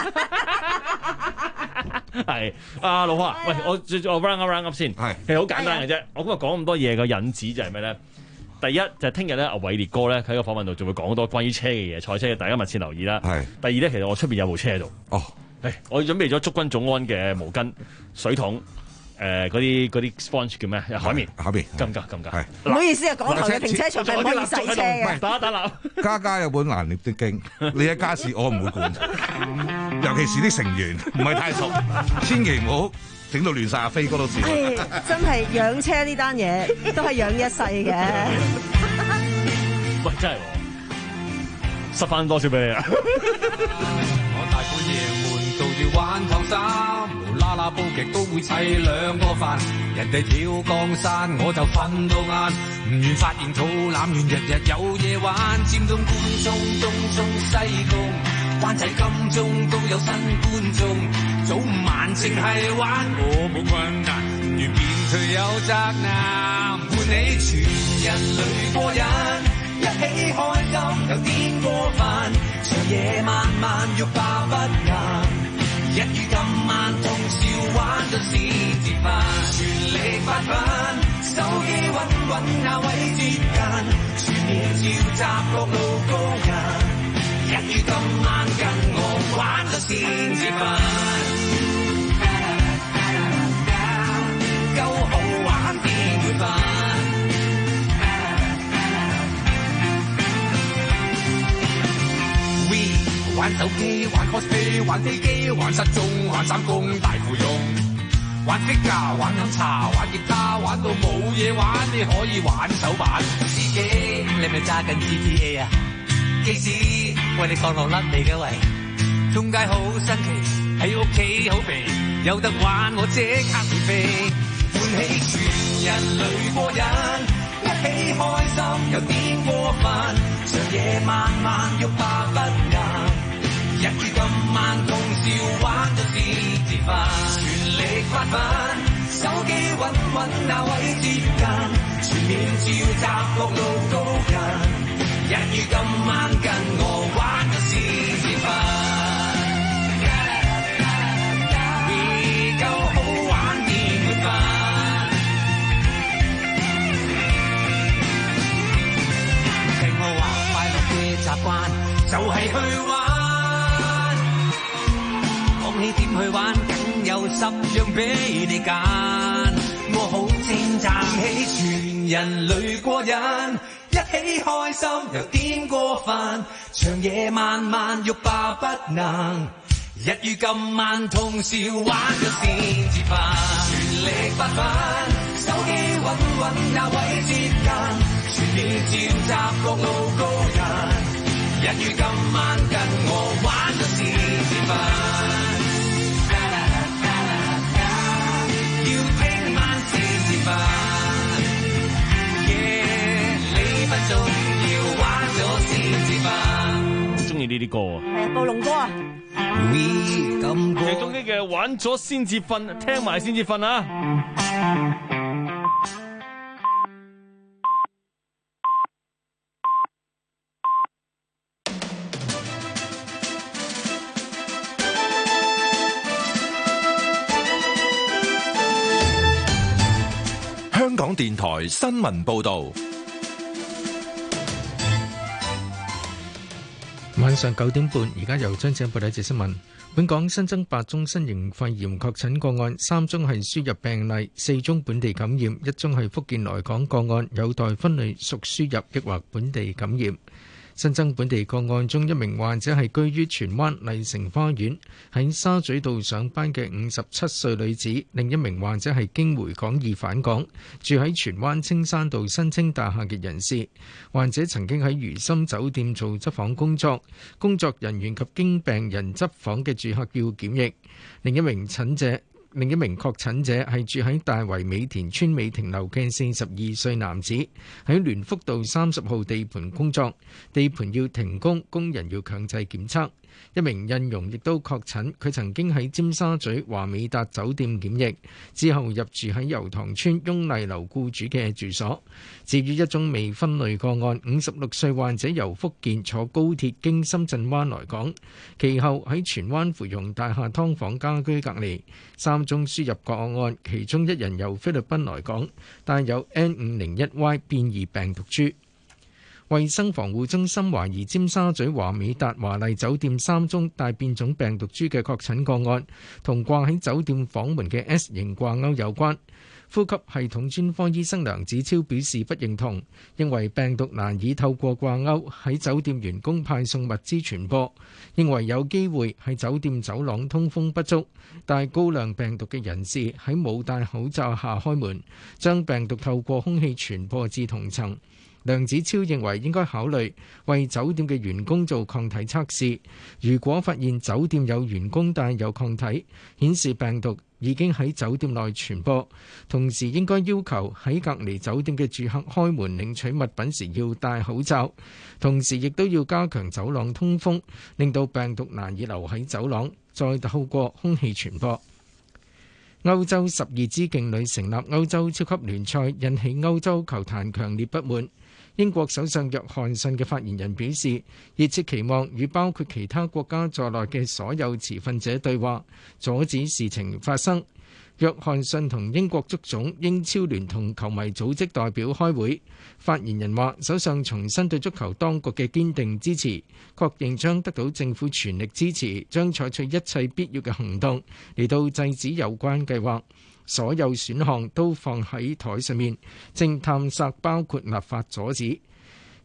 係。係阿老花，喂，我我 round up round up 先，係其實好簡單嘅啫。我今日講咁多嘢嘅引子就係咩咧？第一就係聽日咧，阿偉烈哥咧喺個訪問度仲會講好多關於車嘅嘢，賽車嘅大家密切留意啦。係。第二咧，其實我出邊有部車喺度。哦。誒，我準備咗祝君早安嘅毛巾、水桶，誒嗰啲嗰啲 sponge 叫咩？海綿， 海綿， 咁㗎咁㗎。係。 唔好意思啊，港台嘅停車場係唔可以洗車嘅。 打打鬧。 家家有本難念的經，你嘅家事我唔會管，尤其是啲成員唔係太熟，千祈唔好整到亂晒阿飛哥都知。 係真係養車呢單嘢都係養一世嘅。 喂，真係，塞翻多少俾你啊！ 大半夜悶到要玩透衫，無啦啦煲劇都會砌兩個飯，人哋跳江山我就瞓到晏，唔願發現肚腩亂，日日有夜玩，尖東官涌、東涌、西貢、灣仔金鐘都有新觀眾，早午晚淨係玩，我冇困難，唔願變退有責難，伴你全人類過癮。一起開心又癲過飯，長夜漫漫欲罷不能，一於今晚通宵玩到先至瞓，全力發奮，手機揾揾那位接近，全面召集各路高人，一於今晚跟我玩到先至瞓，夠好玩點會瞓？玩手機，玩 cosplay， 玩飛機，玩失蹤，玩三公大富翁。 玩積架，玩飲茶，玩吉他，玩到冇嘢玩，你可以玩手板。司機，你咪揸緊 G T A 啊？機師，喂你降落甩未嘅喂？中街好新奇，喺屋企好肥，有得玩我即刻會飛，歡喜全人類過癮，一起開心又點過分，長夜漫漫欲罷不能。日與今晚通宵玩到先至瞓，全力發奮，手機揾揾那位接近，全面召集各路高人。日與今晚跟我玩到先至瞓，未夠好玩點會瞓？聽我話，快樂嘅習慣就係去玩。你點去玩，梗有十樣俾你揀。我好稱讚起全人類過癮，一起開心又點過分，長夜漫漫欲罷不能。日與今晚通宵玩咗先至瞓，全力發奮，手機揾揾那位接近，全面召集各路高人。日與今晚跟我玩咗先至瞓。 中意呢啲歌啊， 係啊，暴龍歌啊， 其中啲嘅玩咗先至瞓，聽埋先至瞓啊！ 香港電台新聞報導。 晚上九點半，而家由張姐報第一節新聞。本港新增八宗新型肺炎確診個案，三宗係輸入病例，四宗本地感染，一宗係福建來港個案，有待分類屬輸入抑或本地感染。新增本地個案中，一名患者係居於荃灣麗城花園喺沙咀道上班嘅五十七歲女子，另一名患者係經回港易返港，住喺荃灣青山道新青大廈嘅人士。患者曾經喺如心酒店做執房工作，工作人員及經病人執房嘅住客要檢疫。另一名診者。另一名確診者係住喺大圍美田村美亭樓嘅四十二歲男子，喺聯福道三十號地盤工作，地盤要停工，工人要強制檢測。一名印傭亦都確診，佢曾經喺尖沙咀華美達酒店檢疫，之後入住喺油塘村雍麗樓僱主嘅住所。至於一宗未分類個案，五十六歲患者由福建坐高鐵經深圳灣來港，其後喺荃灣芙蓉大廈劏房家居隔離。三宗輸入個案，其中一人由菲律賓來港，帶有 N 五零一 Y 變異病毒株。衛生防護中心懷疑尖沙咀華美達華麗酒店三宗帶變種病毒株嘅確診個案，同掛喺酒店房門嘅 S 型掛鈎有關。呼吸系統專科醫生梁子超表示不認同，認為病毒難以透過掛鈎喺酒店員工派送物資傳播，認為有機會係酒店走廊通風不足，帶高量病毒嘅人士喺冇戴口罩下開門，將病毒透過空氣傳播至同層。梁子超認為應該考慮為酒店嘅員工做抗體測試，如果發現酒店有員工帶有抗體，顯示病毒已經喺酒店內傳播，同時應該要求喺隔離酒店嘅住客開門領取物品時要戴口罩，同時亦都要加強走廊通風，令到病毒難以留喺走廊，再透過空氣傳播。歐洲十二支勁旅成立歐洲超級聯賽，引起歐洲球壇強烈不滿。英國首相約翰遜嘅發言人表示，熱切期望與包括其他國家在內嘅所有持份者對話，阻止事情發生。約翰遜同英國足總、英超聯同球迷組織代表開會，發言人話首相重申對足球當局嘅堅定支持，確認將得到政府全力支持，將採取一切必要嘅行動嚟到制止有關計劃。所有選項都放喺台上面，正探索包括立法阻止。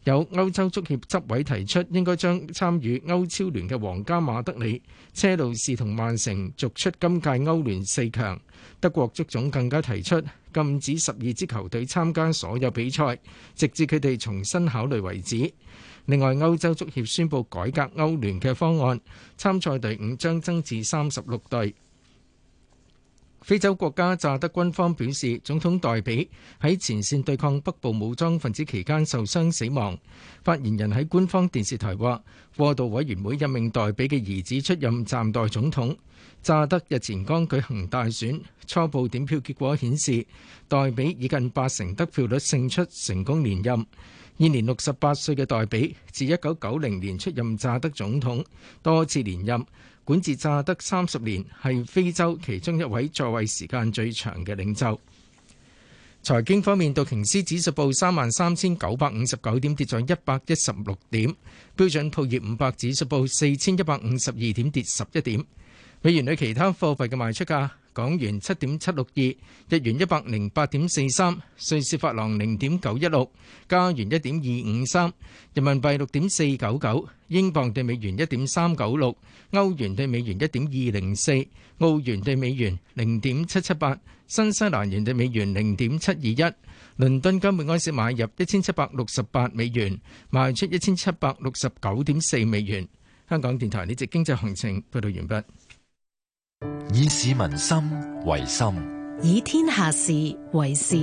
有歐洲足協執委提出，應該將參與歐超聯嘅皇家馬德里、車路士同曼城逐出今屆歐聯四強。德國足總更加提出禁止十二支球隊參加所有比賽，直至佢哋重新考慮為止。另外，歐洲足協宣布改革歐聯嘅方案，參賽隊伍將增至三十六隊。非洲國家乍得軍方表示，總統代比喺前線對抗北部武裝分子期間受傷死亡。發言人喺官方電視台話，過渡委員會任命代比嘅兒子出任暫代總統。乍得日前剛舉行大選，初步點票結果顯示，代比以近八成得票率勝出，成功連任。現年六十八歲嘅代比，自一九九零年出任乍得總統，多次連任。管治乍得三十年，係非洲其中一位在位時間最長嘅領袖。財經方面，道瓊斯指數報三萬三千九百五十九點，跌咗一百一十六點；標準普爾五百指數報四千一百五十二點，跌十一點。美元對其他貨幣嘅賣出價：港元七點七六二，日元一百零八點四三，瑞士法郎零點九一六，加元一點二五三，人民幣六點四九九，英鎊對美元一點三九六，歐元對美元一點二零四，澳元對美元零點七七八，新西蘭元對美元零點七二一。倫敦金每安士買入一千七百六十八美元，賣出一千七百六十九點四美元。香港電台呢節經濟行情報道完畢。 以市民心為心， 以天下事為事。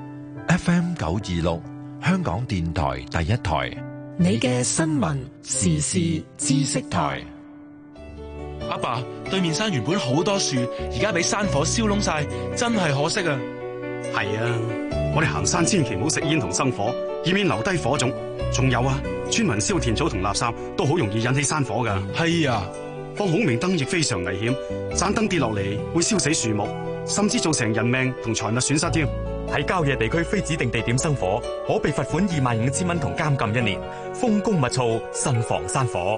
F M 九二六，香港電台第一台， 你嘅新聞時事知識台。 阿爸，對面山原本好多樹，而家俾山火燒燶晒，真係可惜啊！ 係啊，我哋行山千祈唔好食煙同生火，以免留低火種。仲有啊，村民燒田草同垃圾都好容易引起山火噶。 係啊。 放孔明燈亦非常危險，盞燈跌落嚟會燒死樹木，甚至造成人命同財物損失添。 喺郊野地區非指定地點生火，可被罰款二萬五千蚊同監禁一年。風高物燥，慎防山火。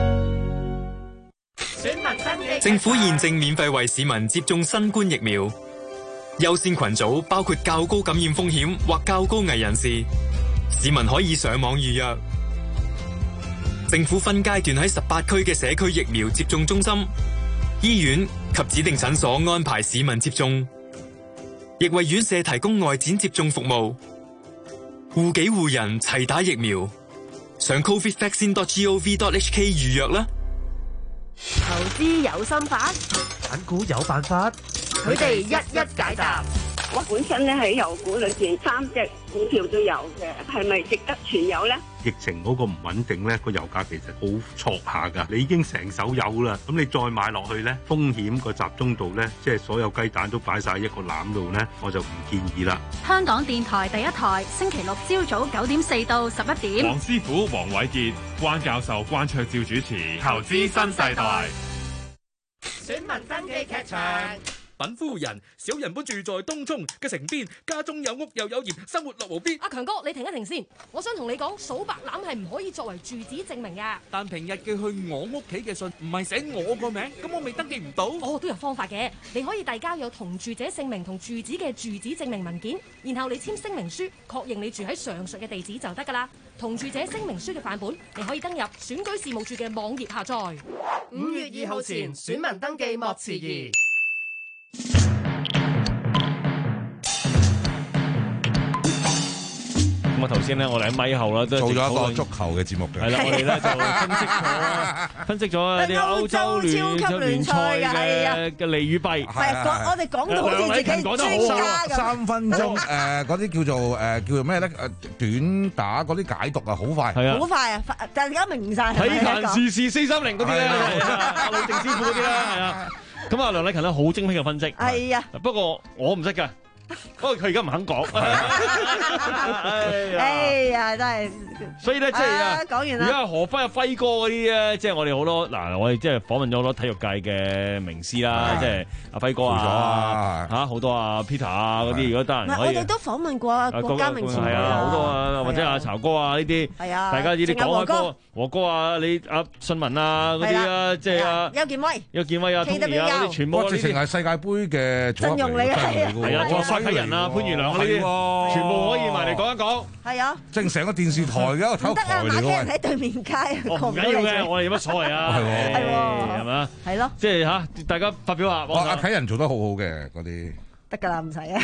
政府現正免費為市民接種新冠疫苗，優先群組包括較高感染風險或較高危人士，市民可以上網預約。政府分階段喺十八區嘅社區疫苗接種中心、醫院及指定診所安排市民接種，亦為院舍提供外展接種服務。護己護人齊打疫苗，上 covid vaccine dot gov dot h k 預約啦。 投資有心法， 揀股有辦法， 佢哋一一解答。 我本身咧喺油股裏邊三隻股票都有嘅，係咪值得全有咧？ 疫情嗰個唔穩定咧，個油價其實好挫下㗎。你已經成手有啦，咁你再買落去咧，風險個集中度咧，即係所有雞蛋都擺晒一個籃度咧，我就唔建議啦。 香港電台第一台，星期六朝早九點四到十一點。 黃師傅、黃偉傑、關教授、關卓照主持《投資新世代》。 選民登記劇場。 品夫人，小人本住在東涌嘅城邊，家中有屋又有業，生活樂無邊。 阿強哥，你停一停先，我想同你講，數白欖係唔可以作為住址證明㗎。 但平日寄去我屋企嘅信唔係寫我個名，咁我未登記唔到。 哦，都有方法嘅，你可以遞交有同住者姓名同住址嘅住址證明文件，然後你簽聲明書，確認你住喺上述嘅地址就得㗎啦。同住者聲明書嘅範本，你可以登入選舉事務處嘅網頁下載。 五月二號前選民登記莫遲疑。 咁啊，頭先咧，我哋喺咪後啦，都做咗一個足球嘅節目嘅。 係啦，我哋咧就分析咗，分析咗啲歐洲聯超級聯賽嘅嘅利與弊。 係講我哋講到好似自己專家咁。 三分鐘誒，嗰啲叫做誒叫做咩咧？誒短打嗰啲解讀啊，好快。 係啊， 好快啊！大家明曬。 體壇時事四三零嗰啲咧，阿老鄭師傅嗰啲啦，係啊。咁啊，梁禮勤咧好精辟嘅分析。 係啊。 不過我唔識㗎。不過佢而家唔肯講， 哎呀，真係， 所以咧即係啊， 講完啦。 而家何輝啊、輝哥嗰啲咧，即係我哋好多嗱，我哋即係訪問咗好多體育界嘅名師啦，即係阿輝哥啊，嚇好多啊 Peter 啊嗰啲，如果得閒可以。 我哋都訪問過國家名師係啊，好多啊啊，或者阿曹哥啊呢啲， 係啊， 大家呢啲仲有和講開波，和哥啊，你阿信文啊嗰啲啊，即係啊， 邱健威、 邱健威啊、Tony 啊嗰啲，全部直情係世界盃嘅陣容嚟嘅， 係啊，仲有花啟人啊、潘如良呢啲，全部可以埋嚟講一講。 係啊， 正成個電視台嘅一個體育台嚟嘅。 唔得啊，馬啟仁喺對面街， 唔緊要嘅，我哋有乜所謂啊？ 係喎， 係喎， 係嘛？ 係咯， 即係嚇，大家發表下。 阿啟仁做得好好嘅嗰啲。 得㗎啦，唔使啊。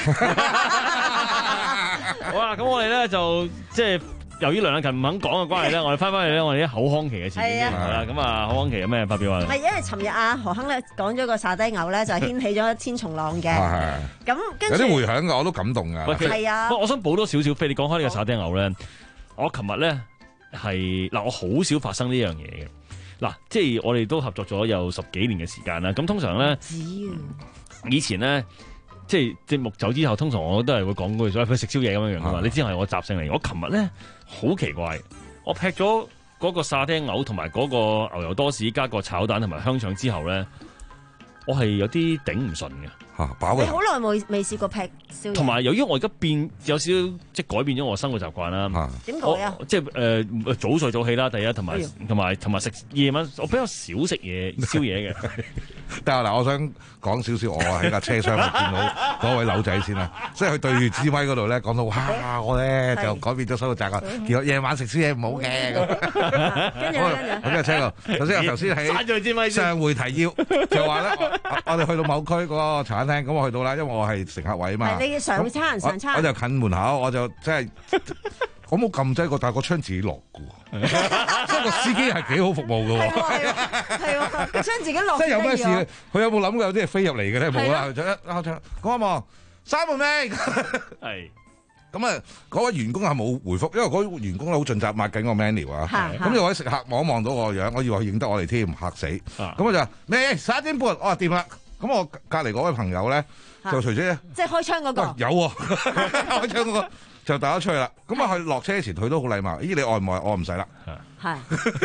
好啦，咁我哋咧就即係由於梁禮勤唔肯講嘅關係咧，我哋翻返去咧，我哋啲口腔期嘅事件先係啦。咁啊，口腔期有咩發表啊？ 唔係，因為尋日阿何鏗咧講咗個沙爹牛咧，就掀起咗千重浪嘅。咁跟住有啲迴響㗎，我都感動㗎。 係啊。 我想補多少少飛，你講開呢個沙爹牛咧，我琴日咧係嗱，我好少發生呢樣嘢嘅。嗱，即係我哋都合作咗有十幾年嘅時間啦。咁通常咧，以前咧。即係節目走之後，通常我都係會講句，所以佢食宵夜咁樣樣噶嘛。你知係我習性嚟。我琴日咧好奇怪，我劈咗嗰個沙爹牛同埋嗰個牛油多士加個炒蛋同埋香腸之後咧，我係有啲頂唔順嘅。 嚇飽嘅。 你好耐冇未試過劈宵夜。 同埋由於我而家變有少少即係改變咗我生活習慣啦。 點改啊？ 即係誒、呃、早睡早起啦，第一同埋同埋同埋食夜晚，我比較少食嘢宵夜嘅。 但係嗱，我想講少少，我喺架車廂度見到嗰位柳仔先啦，即係佢對住支咪嗰度咧講到，哇！我咧就改變咗生活習慣，見到夜晚食宵夜唔好嘅咁。 跟住跟住， 咁就車度。首先我頭先喺上回提要就話咧，我我哋去到某區嗰個茶餐廳，咁我去到啦，因為我係乘客位啊嘛。 係你上餐上餐。 我就近門口，我就即係。我冇撳掣過，但係個窗自己落嘅喎，所以個司機係幾好服務嘅喎。 係喎，個窗自己落。 即係有咩事？佢有冇諗過有啲係飛入嚟嘅咧？冇啦，就一敲窗，講一望，閂門未？ 係。 咁啊，嗰位員工係冇回覆，因為嗰位員工咧好盡責抹緊個 menu 啊。咁有位食客望一望到我個樣，我以為佢認得我哋添，嚇死。咁我就話咩？十一點半，我話掂啦。咁我隔離嗰位朋友咧，就隨即即係開窗嗰個。 有喎，開窗嗰個。就帶咗出去啦，咁啊佢落車前佢都好禮貌，咦你愛唔愛？我唔使啦， 係，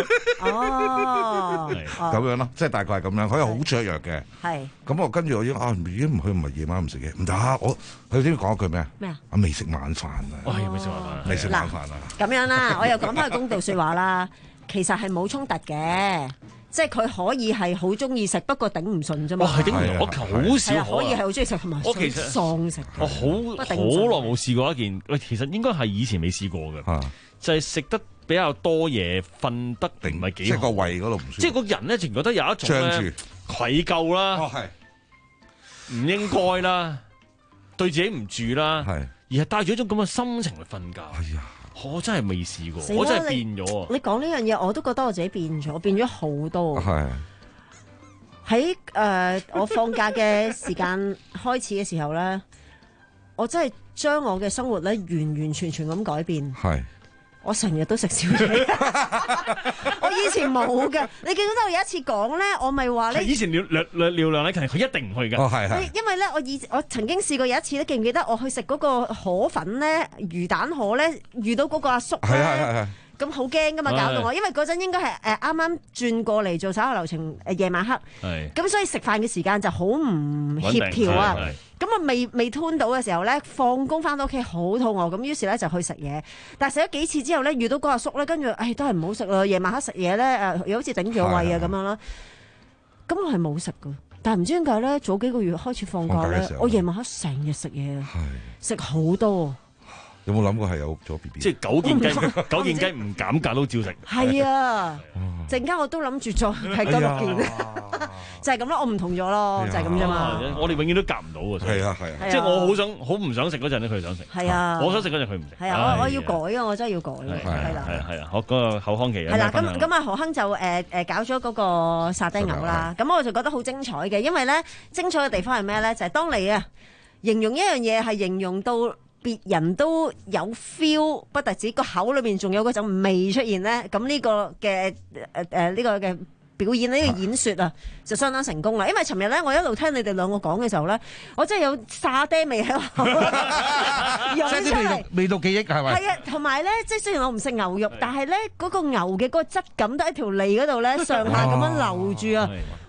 哦， 咁樣咯，即係大概係咁樣，佢係好雀躍嘅， 係， 咁我跟住我已經啊，已經唔去唔係夜晚唔食嘢，唔得，我佢先講一句咩啊？ 咩啊？ 我未食晚飯啊， 我係未食晚飯， 未食晚飯啊， 咁樣啦，我又講翻個公道説話啦，其實係冇衝突嘅。即係佢可以係好中意食，不過頂唔順啫嘛。 哇，係頂唔順，我好少可以係好中意食，同埋我其實喪食。 我好好耐冇試過一件，喂，其實應該係以前未試過嘅，就係食得比較多嘢，瞓得定唔係幾好。 即係個胃嗰度唔舒服。 即係個人咧，淨覺得有一種咧愧疚啦，唔應該啦，對自己唔住啦，而係帶住一種咁嘅心情去瞓覺。我真係未試過，我真係變咗啊！ 你講呢樣嘢，我都覺得我自己變咗，變咗好多。 係喺誒我放假嘅時間開始嘅時候咧，我真係將我嘅生活咧完完全全咁改變。 係。 我成日都食宵夜，我以前冇嘅。你記唔記得我有一次講咧，我咪話咧， 以前廖廖廖廖梁禮勤佢一定唔去嘅。 哦，係係。 因為咧，我以我曾經試過有一次咧，記唔記得我去食嗰個河粉咧，魚蛋河咧，遇到嗰個阿叔咧。係係係。咁好驚噶嘛，搞到我，因為嗰陣應該係誒啱啱轉過嚟做稍後流程，誒夜晚黑，咁所以食飯嘅時間就好唔協調啊。咁啊未未吞到嘅時候咧，放工翻到屋企好肚餓，咁於是咧就去食嘢。但係食咗幾次之後咧，遇到嗰阿叔咧，跟住誒都係唔好食啦。夜晚黑食嘢咧誒，又好似頂住個胃啊咁樣啦。咁我係冇食噶，但係唔知點解咧，早幾個月開始放假咧，我夜晚黑成日食嘢，食好多。 有冇諗過係有咗 B B？ 即係九件雞，九件雞唔減價都照食。 係啊，陣間我都諗住再係多六件，就係咁咯。我唔同咗咯，就係咁啫嘛。 我哋永遠都夾唔到啊！ 係啊係啊， 即係我好想好唔想食嗰陣咧，佢想食。 係啊， 我想食嗰陣佢唔食。 係啊，我我要改啊，我真係要改。係啦， 係啊係啊，我嗰個口腔期。 係啦，咁咁啊何鏗就誒誒搞咗嗰個沙爹牛啦。咁我就覺得好精彩嘅，因為咧精彩嘅地方係咩咧？就係當你啊形容一樣嘢係形容到別人都有 feel， 不特止個口裏面仲有嗰種味出現咧，咁呢個嘅誒誒呢個嘅表演呢、呢個演説啊，就相當成功啦。因為尋日咧，我一路聽你哋兩個講嘅時候咧，我真係有沙爹味喺度湧出嚟， 味道記憶係咪？ 係啊，同埋咧，即係雖然我唔食牛肉，但係咧嗰個牛嘅嗰個質感都喺條脷嗰度咧上下咁樣流住啊！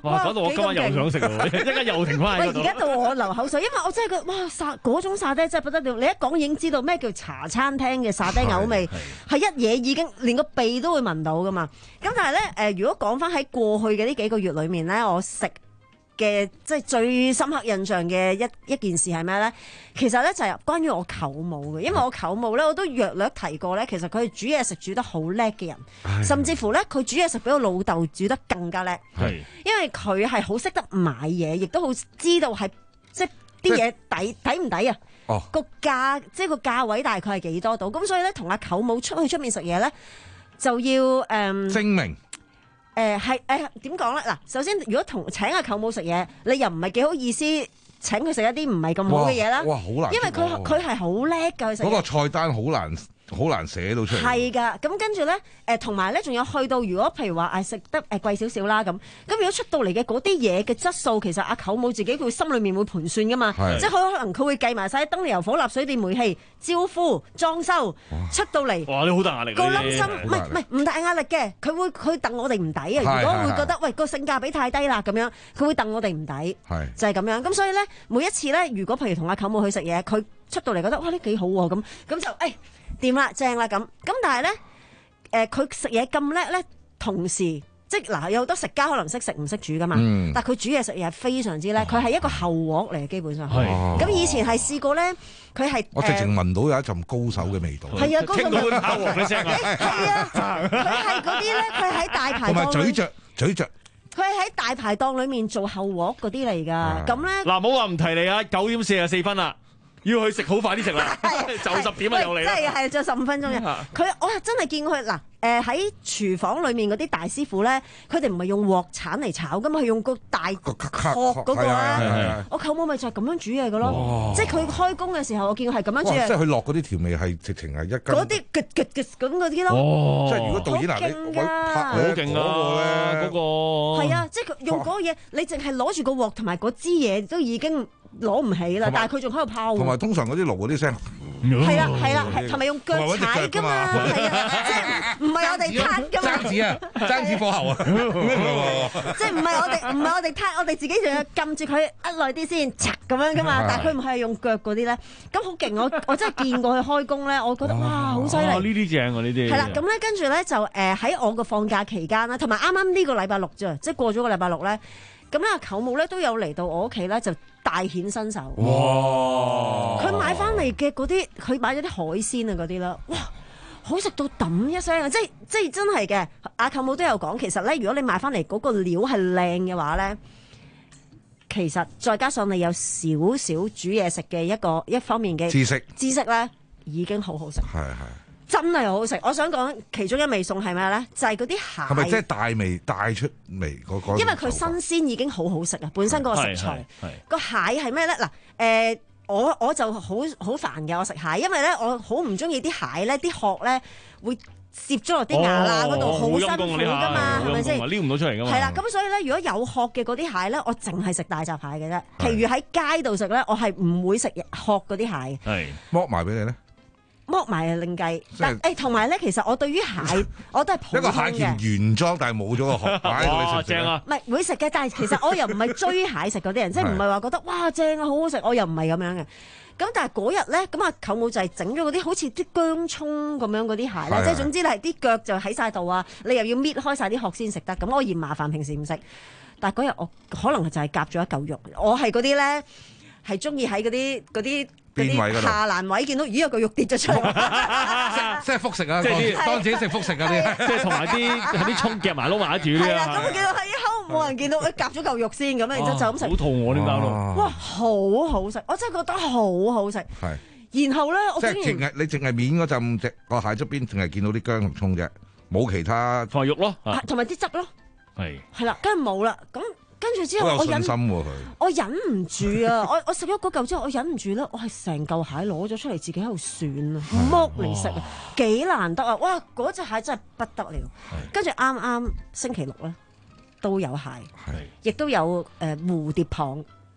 哇！搞到我今晚又想食喎，一陣間又停翻喺嗰度。 喂，而家到我流口水，因為我真係覺得哇沙嗰種沙爹真係不得了。你一講已經知道咩叫茶餐廳嘅沙爹牛味，係一嘢已經連個鼻都會聞到噶嘛。咁但係咧誒，如果講翻喺過去嘅呢幾個月裏面咧，我食嘅即係最深刻印象嘅一一件事係咩咧？其實咧就係關於我舅母嘅，因為我舅母咧我都略略提過咧，其實佢係煮嘢食煮得好叻嘅人，甚至乎咧佢煮嘢食比我老豆煮得更加叻，因為佢係好識得買嘢，亦都好知道係即係啲嘢抵抵唔抵啊？個價即係個價位大概係幾多度？咁所以咧同阿舅母出去出面食嘢咧就要誒、嗯、 精明。 誒係誒點講咧？嗱，首先如果同請阿舅母食嘢，你又唔係幾好意思請佢食一啲唔係咁好嘅嘢啦。 哇，好難！ 因為佢佢係好叻㗎，佢食。 嗰個菜單好難好難寫到出嚟。 係㗎，咁跟住咧誒，同埋咧仲有去到，如果譬如話誒食得誒貴少少啦咁，咁如果出到嚟嘅嗰啲嘢嘅質素，其實阿舅母自己佢心裏面會盤算㗎嘛，即係佢可能佢會計埋晒燈油火蠟水電煤氣、招呼、裝修出到嚟。 哇！你好大壓力。 個冧心唔係唔係唔大壓力嘅，佢會佢戥我哋唔抵啊！如果會覺得喂個性價比太低啦咁樣，佢會戥我哋唔抵，就係咁樣。咁所以咧，每一次咧，如果譬如同阿舅母去食嘢，佢出到嚟覺得哇呢幾好喎咁，咁就誒。掂啦，正啦咁，咁但係咧，誒佢食嘢咁叻咧，同時即係嗱有好多食家可能識食唔識煮噶嘛，嗯、但係佢煮嘢食嘢係非常之叻，佢係、哦、一個後鑊嚟嘅基本上。咁以前係試過咧，佢係我直情聞到有一陣高手嘅味道。 係啊，高手嘅味道。 嘅聲啊！ 係啊，佢係嗰啲咧，佢喺大排檔。 同埋咀嚼咀嚼。 佢係喺大排檔裡面做後鑊嗰啲嚟㗎，咁咧嗱冇話唔提你啊，九點四十四分啦。要去食好快啲食啦，就十點啊又嚟啦， 即係係就十五分鐘嘅。佢我係真係見過佢嗱誒喺廚房裏面嗰啲大師傅咧，佢哋唔係用鑊鏟嚟炒㗎嘛，係用個大鑊嗰個啊。我舅母咪就係咁樣煮嘢嘅咯，即係佢開工嘅時候，我見佢係咁樣煮嘢。 即係佢落嗰啲調味係直情係一斤。 嗰啲嘅嘅嘅咁嗰啲咯。 即係如果導演嗱你拍好勁啊嗰個。 係啊，即係佢用嗰個嘢，你淨係攞住個鑊同埋嗰支嘢都已經攞唔起啦，但係佢仲喺度拋。 同埋通常嗰啲爐嗰啲聲， 係啦係啦，同埋用腳踩㗎嘛，係啊，即係唔係我哋撻㗎嘛。 爭子啊，爭子火候啊， 即係唔係我哋唔係我哋撻，我哋自己仲要撳住佢呃耐啲先，嚓咁樣㗎嘛。但係佢唔係用腳嗰啲咧，咁好勁！我我真係見過佢開工咧，我覺得哇好犀利。 呢啲正喎呢啲。 係啦，咁咧跟住咧就誒喺我個放假期間啦，同埋啱啱呢個禮拜六啫，即係過咗個禮拜六咧。咁咧，阿舅母咧都有嚟到我屋企咧，就大顯身手。哇！佢買翻嚟嘅嗰啲，佢買咗啲海鮮啊嗰啲啦，哇！好食到揼一聲啊！即係即係真係嘅。阿舅母都有講，其實咧，如果你買翻嚟嗰個料係靚嘅話咧，其實再加上你有少少煮嘢食嘅一個一方面嘅知識知識咧，已經好好食。 係係。 真係好好食！我想講其中一味餸係咩咧？就係嗰啲蟹。 係咪即係帶味帶出味嗰個？ 因為佢新鮮已經好好食啊！本身嗰個食材，個蟹係咩咧？嗱，誒，我我就好好煩嘅，我食蟹，因為咧我好唔中意啲蟹咧，啲殼咧會攝咗落啲牙罅嗰度，好辛苦噶嘛，係咪先？ 撩唔到出嚟噶嘛？ 係啦，咁所以咧，如果有殼嘅嗰啲蟹咧，我淨係食大閘蟹嘅啫，其餘喺街度食咧，我係唔會食殼嗰啲蟹。 係剝埋俾你咧。 剝埋係另計，但誒同埋咧，其實我對於蟹我都係普通嘅。 一個蟹鉗原裝，但係冇咗個殼，擺到你食正啊！ 唔係會食嘅，但係其實我又唔係追蟹食嗰啲人，即係唔係話覺得哇正啊好好食，我又唔係咁樣嘅。咁但係嗰日咧，咁啊舅母就係整咗嗰啲好似啲薑葱咁樣嗰啲蟹啦，即係總之係啲腳就喺晒度啊，你又要搣開晒啲殼先食得。咁我嫌麻煩，平時唔食。但係嗰日我可能就係夾咗一嚿肉，我係嗰啲咧係中意喺嗰啲嗰啲。嗰啲下欄位見到，咦有個肉跌咗出嚟， 即係復食啊！即係當自己食復食嗰啲， 即係同埋啲啲葱夾埋撈埋一住啲啊！ 咁見到喺口冇人見到，誒夾咗嚿肉先咁樣，然之後就咁食。 好肚餓點搞到？ 哇！好好食，我真係覺得好好食。係。然後咧，我即係淨係你淨係面嗰陣隻個蟹側邊，淨係見到啲薑同葱啫，冇其他同埋肉咯， 同埋啲汁咯。 係。 係啦，跟住冇啦，咁。跟住之後，我忍，我忍唔住啊！我我食咗嗰嚿之後，我忍唔住啦，我係成嚿蟹攞咗出嚟，自己喺度算啊，剝嚟食啊，幾難得啊！哇，嗰隻蟹真係不得了。跟住啱啱星期六咧都有蟹，亦都有誒蝴蝶蚌。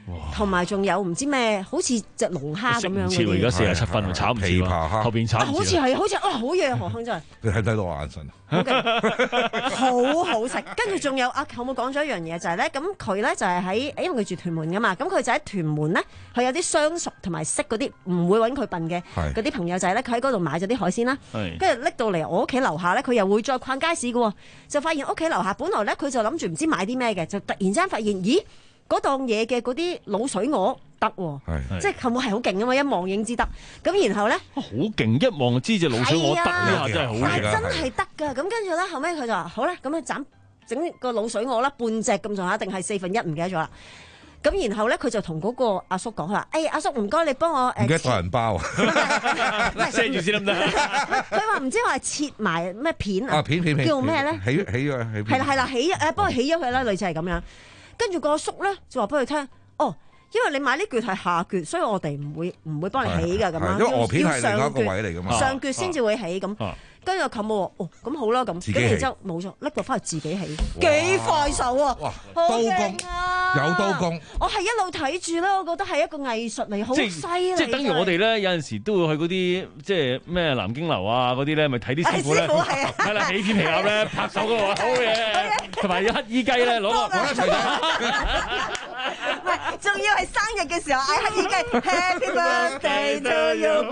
同埋仲有唔知咩，好似隻龍蝦咁樣嗰啲。 而家四十七分，炒唔切琵琶蝦後邊炒唔好似係，好似哇，好嘢何亨真係。 你睇唔睇到我眼神？ 好好食，跟住仲有阿舅母講咗一樣嘢就係咧，咁佢咧就係喺，因為佢住屯門噶嘛，咁佢就喺屯門咧，佢有啲相熟同埋識嗰啲唔會揾佢笨嘅嗰啲朋友仔咧，佢喺嗰度買咗啲海鮮啦，跟住拎到嚟我屋企樓下咧，佢又會再逛街市嘅喎，就發現屋企樓下本來咧佢就諗住唔知買啲咩嘅，就突然之間發現，咦嗰檔嘢嘅嗰啲滷水鵝得喎，即係舅母係好勁啊嘛，一望影之得，咁然後咧好勁，一望就知隻滷水鵝得呢下真係好勁， 真係得㗎，咁跟住咧後尾佢就話好啦，咁啊斬整個滷水鵝啦，半隻咁上下，定係四分一唔記得咗啦。咁然後咧，佢就同嗰個阿叔講，佢話：，誒阿叔唔該，你幫我誒。 唔記得袋銀包啊！ 遮住先得唔得？ 佢話唔知話切埋咩片啊？ 片片片叫咩咧？ 起起咗起。 係啦係啦，起誒幫佢起咗佢啦，類似係咁樣。跟住個阿叔咧就話俾佢聽，哦。因為你買呢橛係下橛，所以我哋唔會唔會幫你起㗎咁樣。 因為鵝片係另一個位嚟㗎嘛， 上橛先至會起咁。跟住我舅母話：哦，咁好啦，咁。跟住之後冇錯，拎個翻去自己起，幾快手啊！ 哇，刀工有刀工。 我係一路睇住咧，我覺得係一個藝術嚟，好犀利。 即係等於我哋咧有陣時都會去嗰啲即係咩南京樓啊嗰啲咧，咪睇啲師傅咧，係啦，起片皮鴨咧，拍手嗰個好嘢，同埋有乞衣雞咧攞個攞一齊唔係，仲要係生日嘅時候嗌乞衣雞 Happy Birthday to you。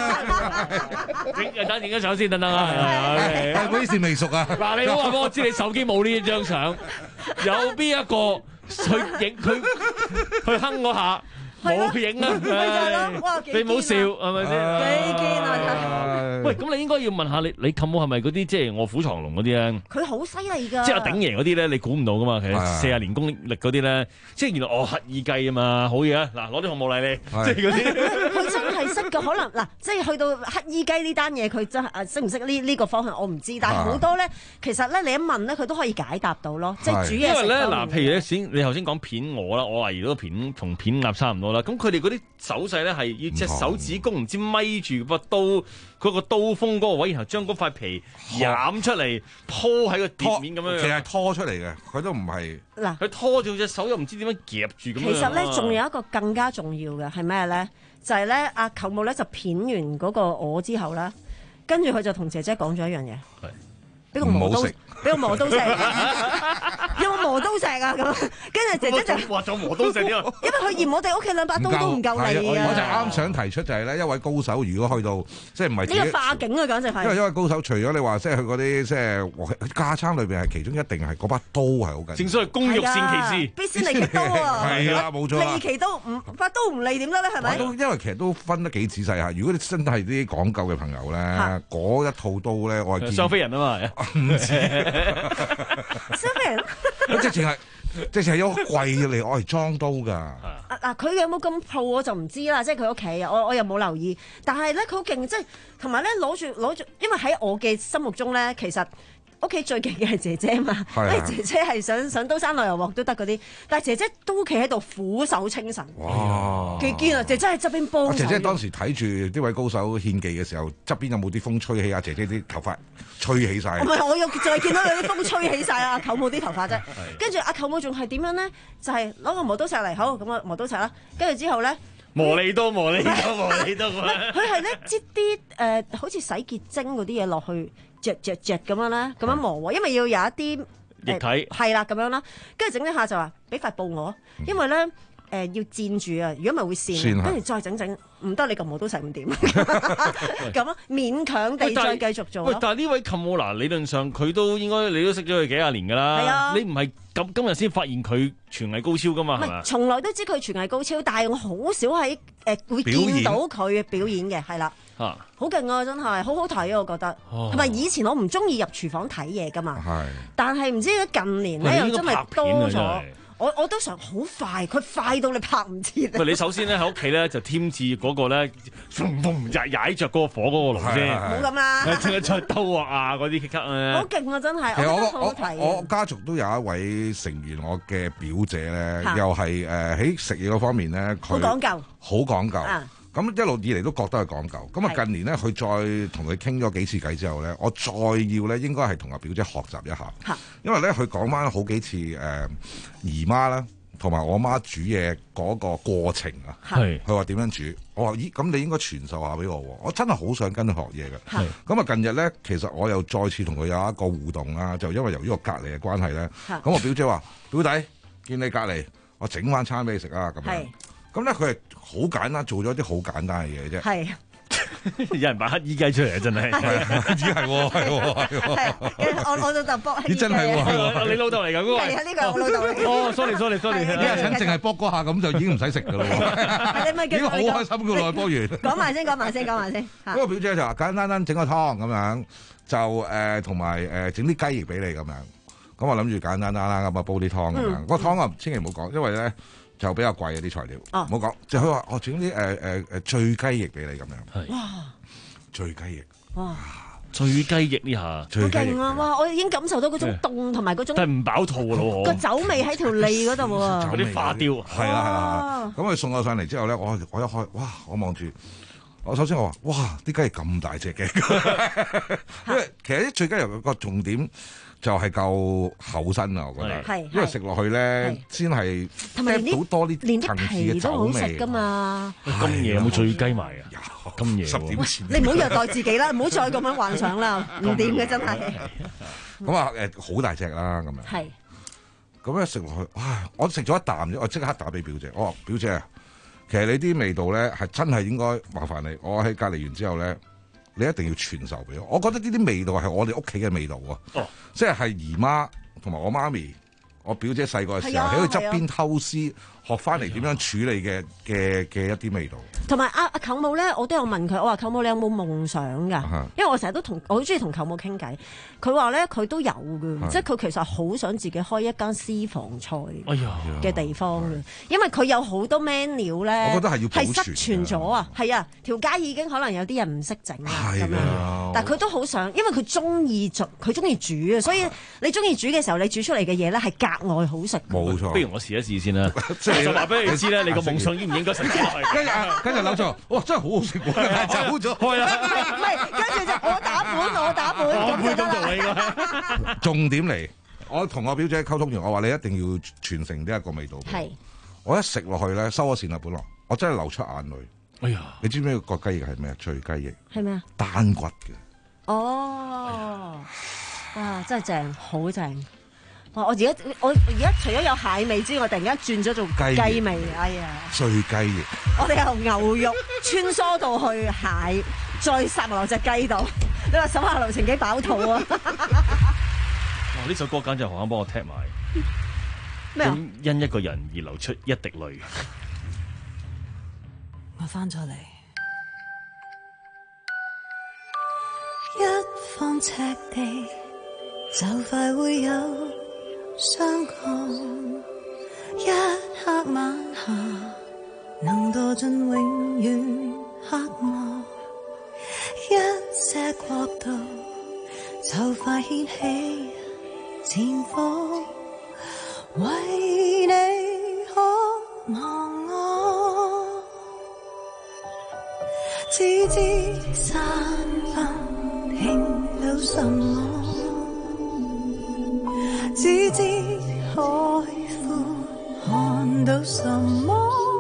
整等影張相先，等等啊！ 係嗰啲事未熟啊！ 嗱，你好話俾我知，你手機冇呢張相，有邊一個去影佢去哼嗰下？冇影啊！你唔好笑係咪先？ 幾堅啊！ 喂，咁你應該要問下你，你舅母係咪嗰啲即係臥虎藏龍嗰啲咧？ 佢好犀利㗎！ 即係阿鼎爺嗰啲咧，你估唔到噶嘛？其實四十年功力嗰啲咧，即係原來哦乞衣雞啊嘛，好嘢啊！嗱，攞啲紅毛嚟你，即係嗰啲。 佢真係識㗎，可能嗱，即係去到乞衣雞呢單嘢，佢真係誒識唔識呢呢個方向我唔知，但係好多咧，其實咧你一問咧，佢都可以解答到咯，即係煮嘢食。 因為咧嗱，譬如咧先，你頭先講片鵝啦，我懷疑嗰個片同片鴨差唔多啦。咁佢哋嗰啲手勢咧係要隻手指公唔知咪住個刀嗰個刀鋒嗰個位，然後將嗰塊皮攬出嚟鋪喺個碟面咁樣。 其實係拖出嚟嘅，佢都唔係。 嗱， 佢拖住隻手又唔知點樣夾住咁樣。 其實咧，仲有一個更加重要嘅係咩咧？就係咧，阿舅母咧就片完嗰個鵝之後啦，跟住佢就同姐姐講咗一樣嘢。係。俾個磨刀，俾個磨刀石，有冇磨刀石啊？咁，跟住姐姐就話咗磨刀石添，因為佢嫌我哋屋企兩把刀都唔夠利啊！ 我就啱想提出就係咧，一位高手如果去到即係唔係呢個化境啊，簡直係。因為一位高手，除咗你話即係佢嗰啲即係架撐裏邊係其中一定係嗰把刀係好緊要。 正所謂工欲善其事， 必先利其刀啊！ 係啦，冇錯。 利其刀唔把刀唔利點得咧？係咪？ 因為其實都分得幾仔細嚇。如果你真係啲講究嘅朋友咧，嗰一套刀咧，我係見雙飛人啊嘛，唔知。 雙飛人， 即係淨係，即係有個櫃嚟，我係裝刀㗎。 嗱，佢有冇咁 pro 我就唔知啦，即係佢屋企啊，我我又冇留意。但係咧，佢好勁，即係同埋咧攞住攞住，因為喺我嘅心目中咧，其實屋企最勁嘅係姐姐嘛，因為姐姐係上上刀山落油鑊都得嗰啲，但係姐姐都企喺度俯首稱臣。 哇！ 幾堅啊！姐姐喺側邊幫。 姐姐當時睇住呢位高手獻技嘅時候，側邊有冇啲風吹起啊？姐姐啲頭髮吹起晒。唔係，我又就係見到有啲風吹起晒啊！舅母啲頭髮啫。跟住阿舅母仲係點樣咧？就係攞個磨刀石嚟，好咁啊磨刀石啦。跟住之後咧， 磨利刀，磨利刀，磨利刀。 佢係咧擠啲誒，好似洗潔精嗰啲嘢落去。嚼嚼嚼咁樣咧，咁樣磨喎，因為要有一啲液體， 係啦咁樣啦，跟住整一下就話俾塊布我，因為咧誒要墊住啊，如果唔係會跣，跟住再整整，唔得你咁磨都成唔掂，咁咯，勉強地再繼續做。 喂，但係呢位舅母嗱，理論上佢都應該你都識咗佢幾廿年㗎啦， 係啊， 你唔係咁今日先發現佢廚藝高超㗎嘛？係嘛？ 從來都知佢廚藝高超，但係我好少喺誒會見到佢表演嘅，係啦。 啊！ 好勁啊，真係好好睇啊，我覺得。同埋、哦、以前我唔中意入廚房睇嘢噶嘛， 係。 但係唔知近年咧又真係多咗。我我都想好快，佢快到你拍唔切。 喂，你首先咧喺屋企咧就添置嗰個咧，嗡嗡踩踩著嗰個火嗰個爐先。 唔好咁啦。 整一出刀啊嗰啲級咧。 好勁啊！真係。 其實我好好睇我我家族都有一位成員，我嘅表姐咧，又係誒喺食嘢嗰方面咧，佢好講究。 好講究。 啊咁一路以嚟都覺得係講究，咁啊近年咧，佢再同佢傾咗幾次偈之後咧，我再要咧應該係同阿表姐學習一下，因為咧佢講翻好幾次誒、呃、姨媽啦， 同埋我媽煮嘢嗰個過程啊， 係佢話點樣煮，我話咦咁你應該傳授下俾我喎，我真係好想跟佢學嘢嘅。 係咁啊近日咧，其實我又再次同佢有一個互動啦，就因為由於我隔離嘅關係咧， 係咁我表姐話表弟見你隔離，我整翻餐俾你食啊咁樣。 係咁咧佢係好簡單，做咗啲好簡單嘅嘢啫。 係。 有人擺黑衣雞出嚟啊！真係， 咦係喎係喎係喎， 我我老豆卜咦真係喎， 你老豆嚟㗎嗰個？ 係啊，呢個係我老豆嚟。 哦，sorry sorry sorry， 呢阿陳淨係卜嗰下咁就已經唔使食㗎咯喎， 你咪叫已經好開心㗎啦，卜完。 講埋先，講埋先，講埋先。 嗰個表姐就話簡簡單單整個湯咁樣，就誒同埋誒整啲雞翼俾你咁樣。咁我諗住簡簡單單啦，咁啊煲啲湯咁樣。個湯啊千祈唔好講，因為咧就比較貴嘅啲材料，唔好講。就佢話我整啲誒誒誒醉雞翼俾你咁樣。 哇！ 醉雞翼。 哇！ 醉雞翼呢下， 好勁啊！哇！我已經感受到嗰種凍同埋嗰種， 但係唔飽肚咯， 個酒味喺條脷嗰度喎。 嗰啲花雕， 係啦係啦。咁佢送我上嚟之後咧，我我一開，哇！我望住，我首先我話，哇！啲雞翼咁大隻嘅，因為其實啲醉雞翼個重點就係夠厚身啊，我覺得，因為食落去咧先係同埋好多啲連啲層次皮都嘅酒味好食噶嘛。 咁夜有冇醉雞賣啊？咁夜十點前， 你唔好虐待自己啦，唔好再咁樣幻想啦，唔掂嘅真係。 咁啊誒，好大隻啦咁樣。 係。 咁一食落去，哇！我食咗一啖啫，我即刻打俾表姐，我話表姐啊，其實你啲味道咧係真係應該麻煩你，我喺隔離完之後咧，你一定要傳授俾我。我覺得呢啲味道係我哋屋企嘅味道喎， 哦、 即係係姨媽同埋我媽咪，我表姐細個嘅時候喺佢側邊偷師學翻嚟點樣處理嘅嘅嘅一啲味道。 同埋阿阿舅母咧，我都有問佢，我話舅母你有冇夢想㗎？因為我成日都同我好中意同舅母傾偈，佢話咧佢都有嘅，即係佢其實好想自己開一間私房菜嘅地方嘅，因為佢有好多 menu 咧， 我覺得係要保存係失傳咗啊，係啊，條街已經可能有啲人唔識整啦咁樣，但係佢都好想，因為佢中意做，佢中意煮啊，所以你中意煮嘅時候，你煮出嚟嘅嘢咧係格外好食。 冇錯， 不如我試一試先啦，就話俾你知咧，你個夢想應唔應該實踐？ 跟住跟住扭咗，哇！真係好好食喎，走咗， 係啊， 唔係，跟住就我打本，我打本咁就得啦。 重點嚟，我同我表姐溝通完，我話你一定要傳承呢一個味道。 係， 我一食落去咧，收咗線啦，本來我真係流出眼淚。 哎呀， 你知唔知個雞翼係咩啊？醉雞翼係咩啊？ 單骨嘅。 哦，哇！真係正，好正。我而家我而家除咗有蟹味之外，突然間轉咗做雞味，哎呀！ 醉雞翼。 我哋由牛肉穿梭到去蟹，再殺落隻雞度。你話手下留情幾飽肚啊！ 哇！呢首歌簡直何肯幫我踢埋。 咩啊？ 因一個人而流出一滴淚。 我翻咗嚟，一方赤地就快會有相抗，一刻晚霞能墮進永遠黑幕，一些國度就快掀起戰火，為你可忘我，只知散分聽到什麼，只知海闊看到什麼，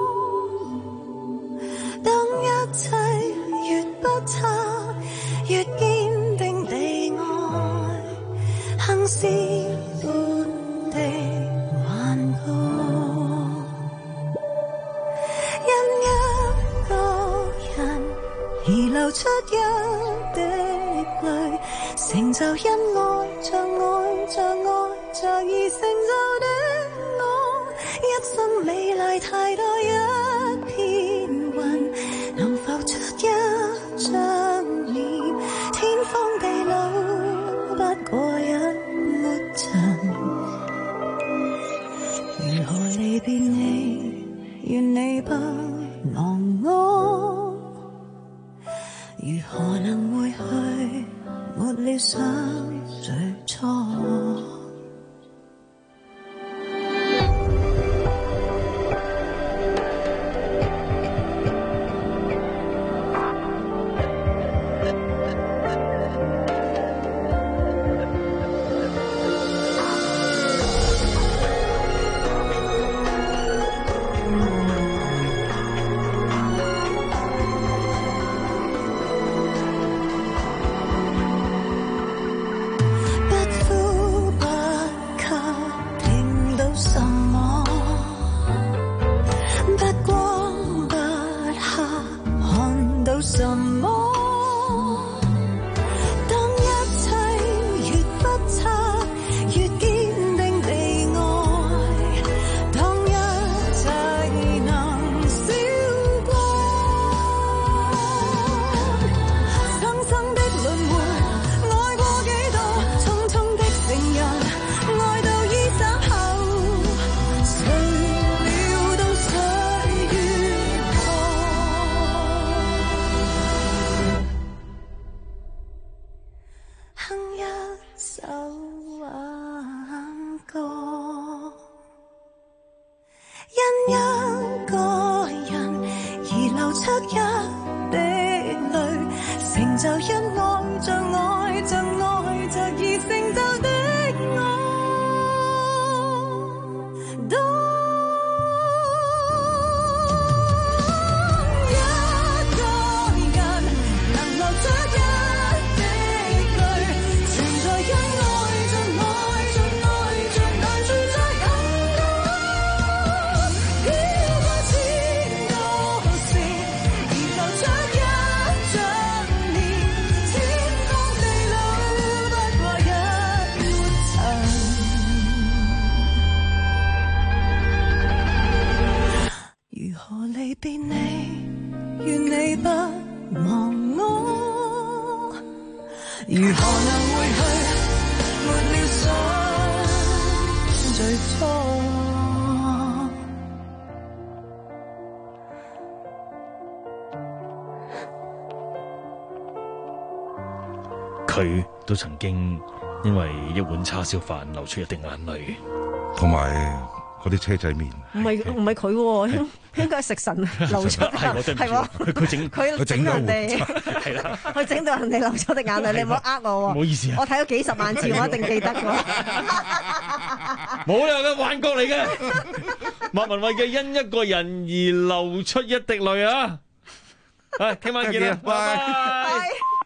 當一切越不差，越堅定地愛，行屍般的頑固，因一個人而流出一滴淚，成就因愛像愛像愛像而成就的我，一生美麗太多，一片雲能浮出一張臉，天荒地老不過一抹塵，如何離別你，願你不忘我，如何能回去，沒了想最初。 首挽歌。因一個人而流出一滴淚，成就因愛着愛着愛着而成就的我。離別你，願你不忘我。如何能回去，沒了想最初。 佢都曾經因為一碗叉燒飯流出一滴眼淚， 同埋嗰啲車仔麵。 唔係唔係佢喎，應應該係食神流出，係喎。 佢整佢整到人哋，係啦，佢整到人哋流出滴眼淚，你唔好呃我喎。 唔好意思啊， 我睇咗幾十萬次，我一定記得㗎。 冇理由嘅幻覺嚟嘅。莫文蔚嘅因一個人而流出一滴淚啊！係，聽晚見啦，拜拜。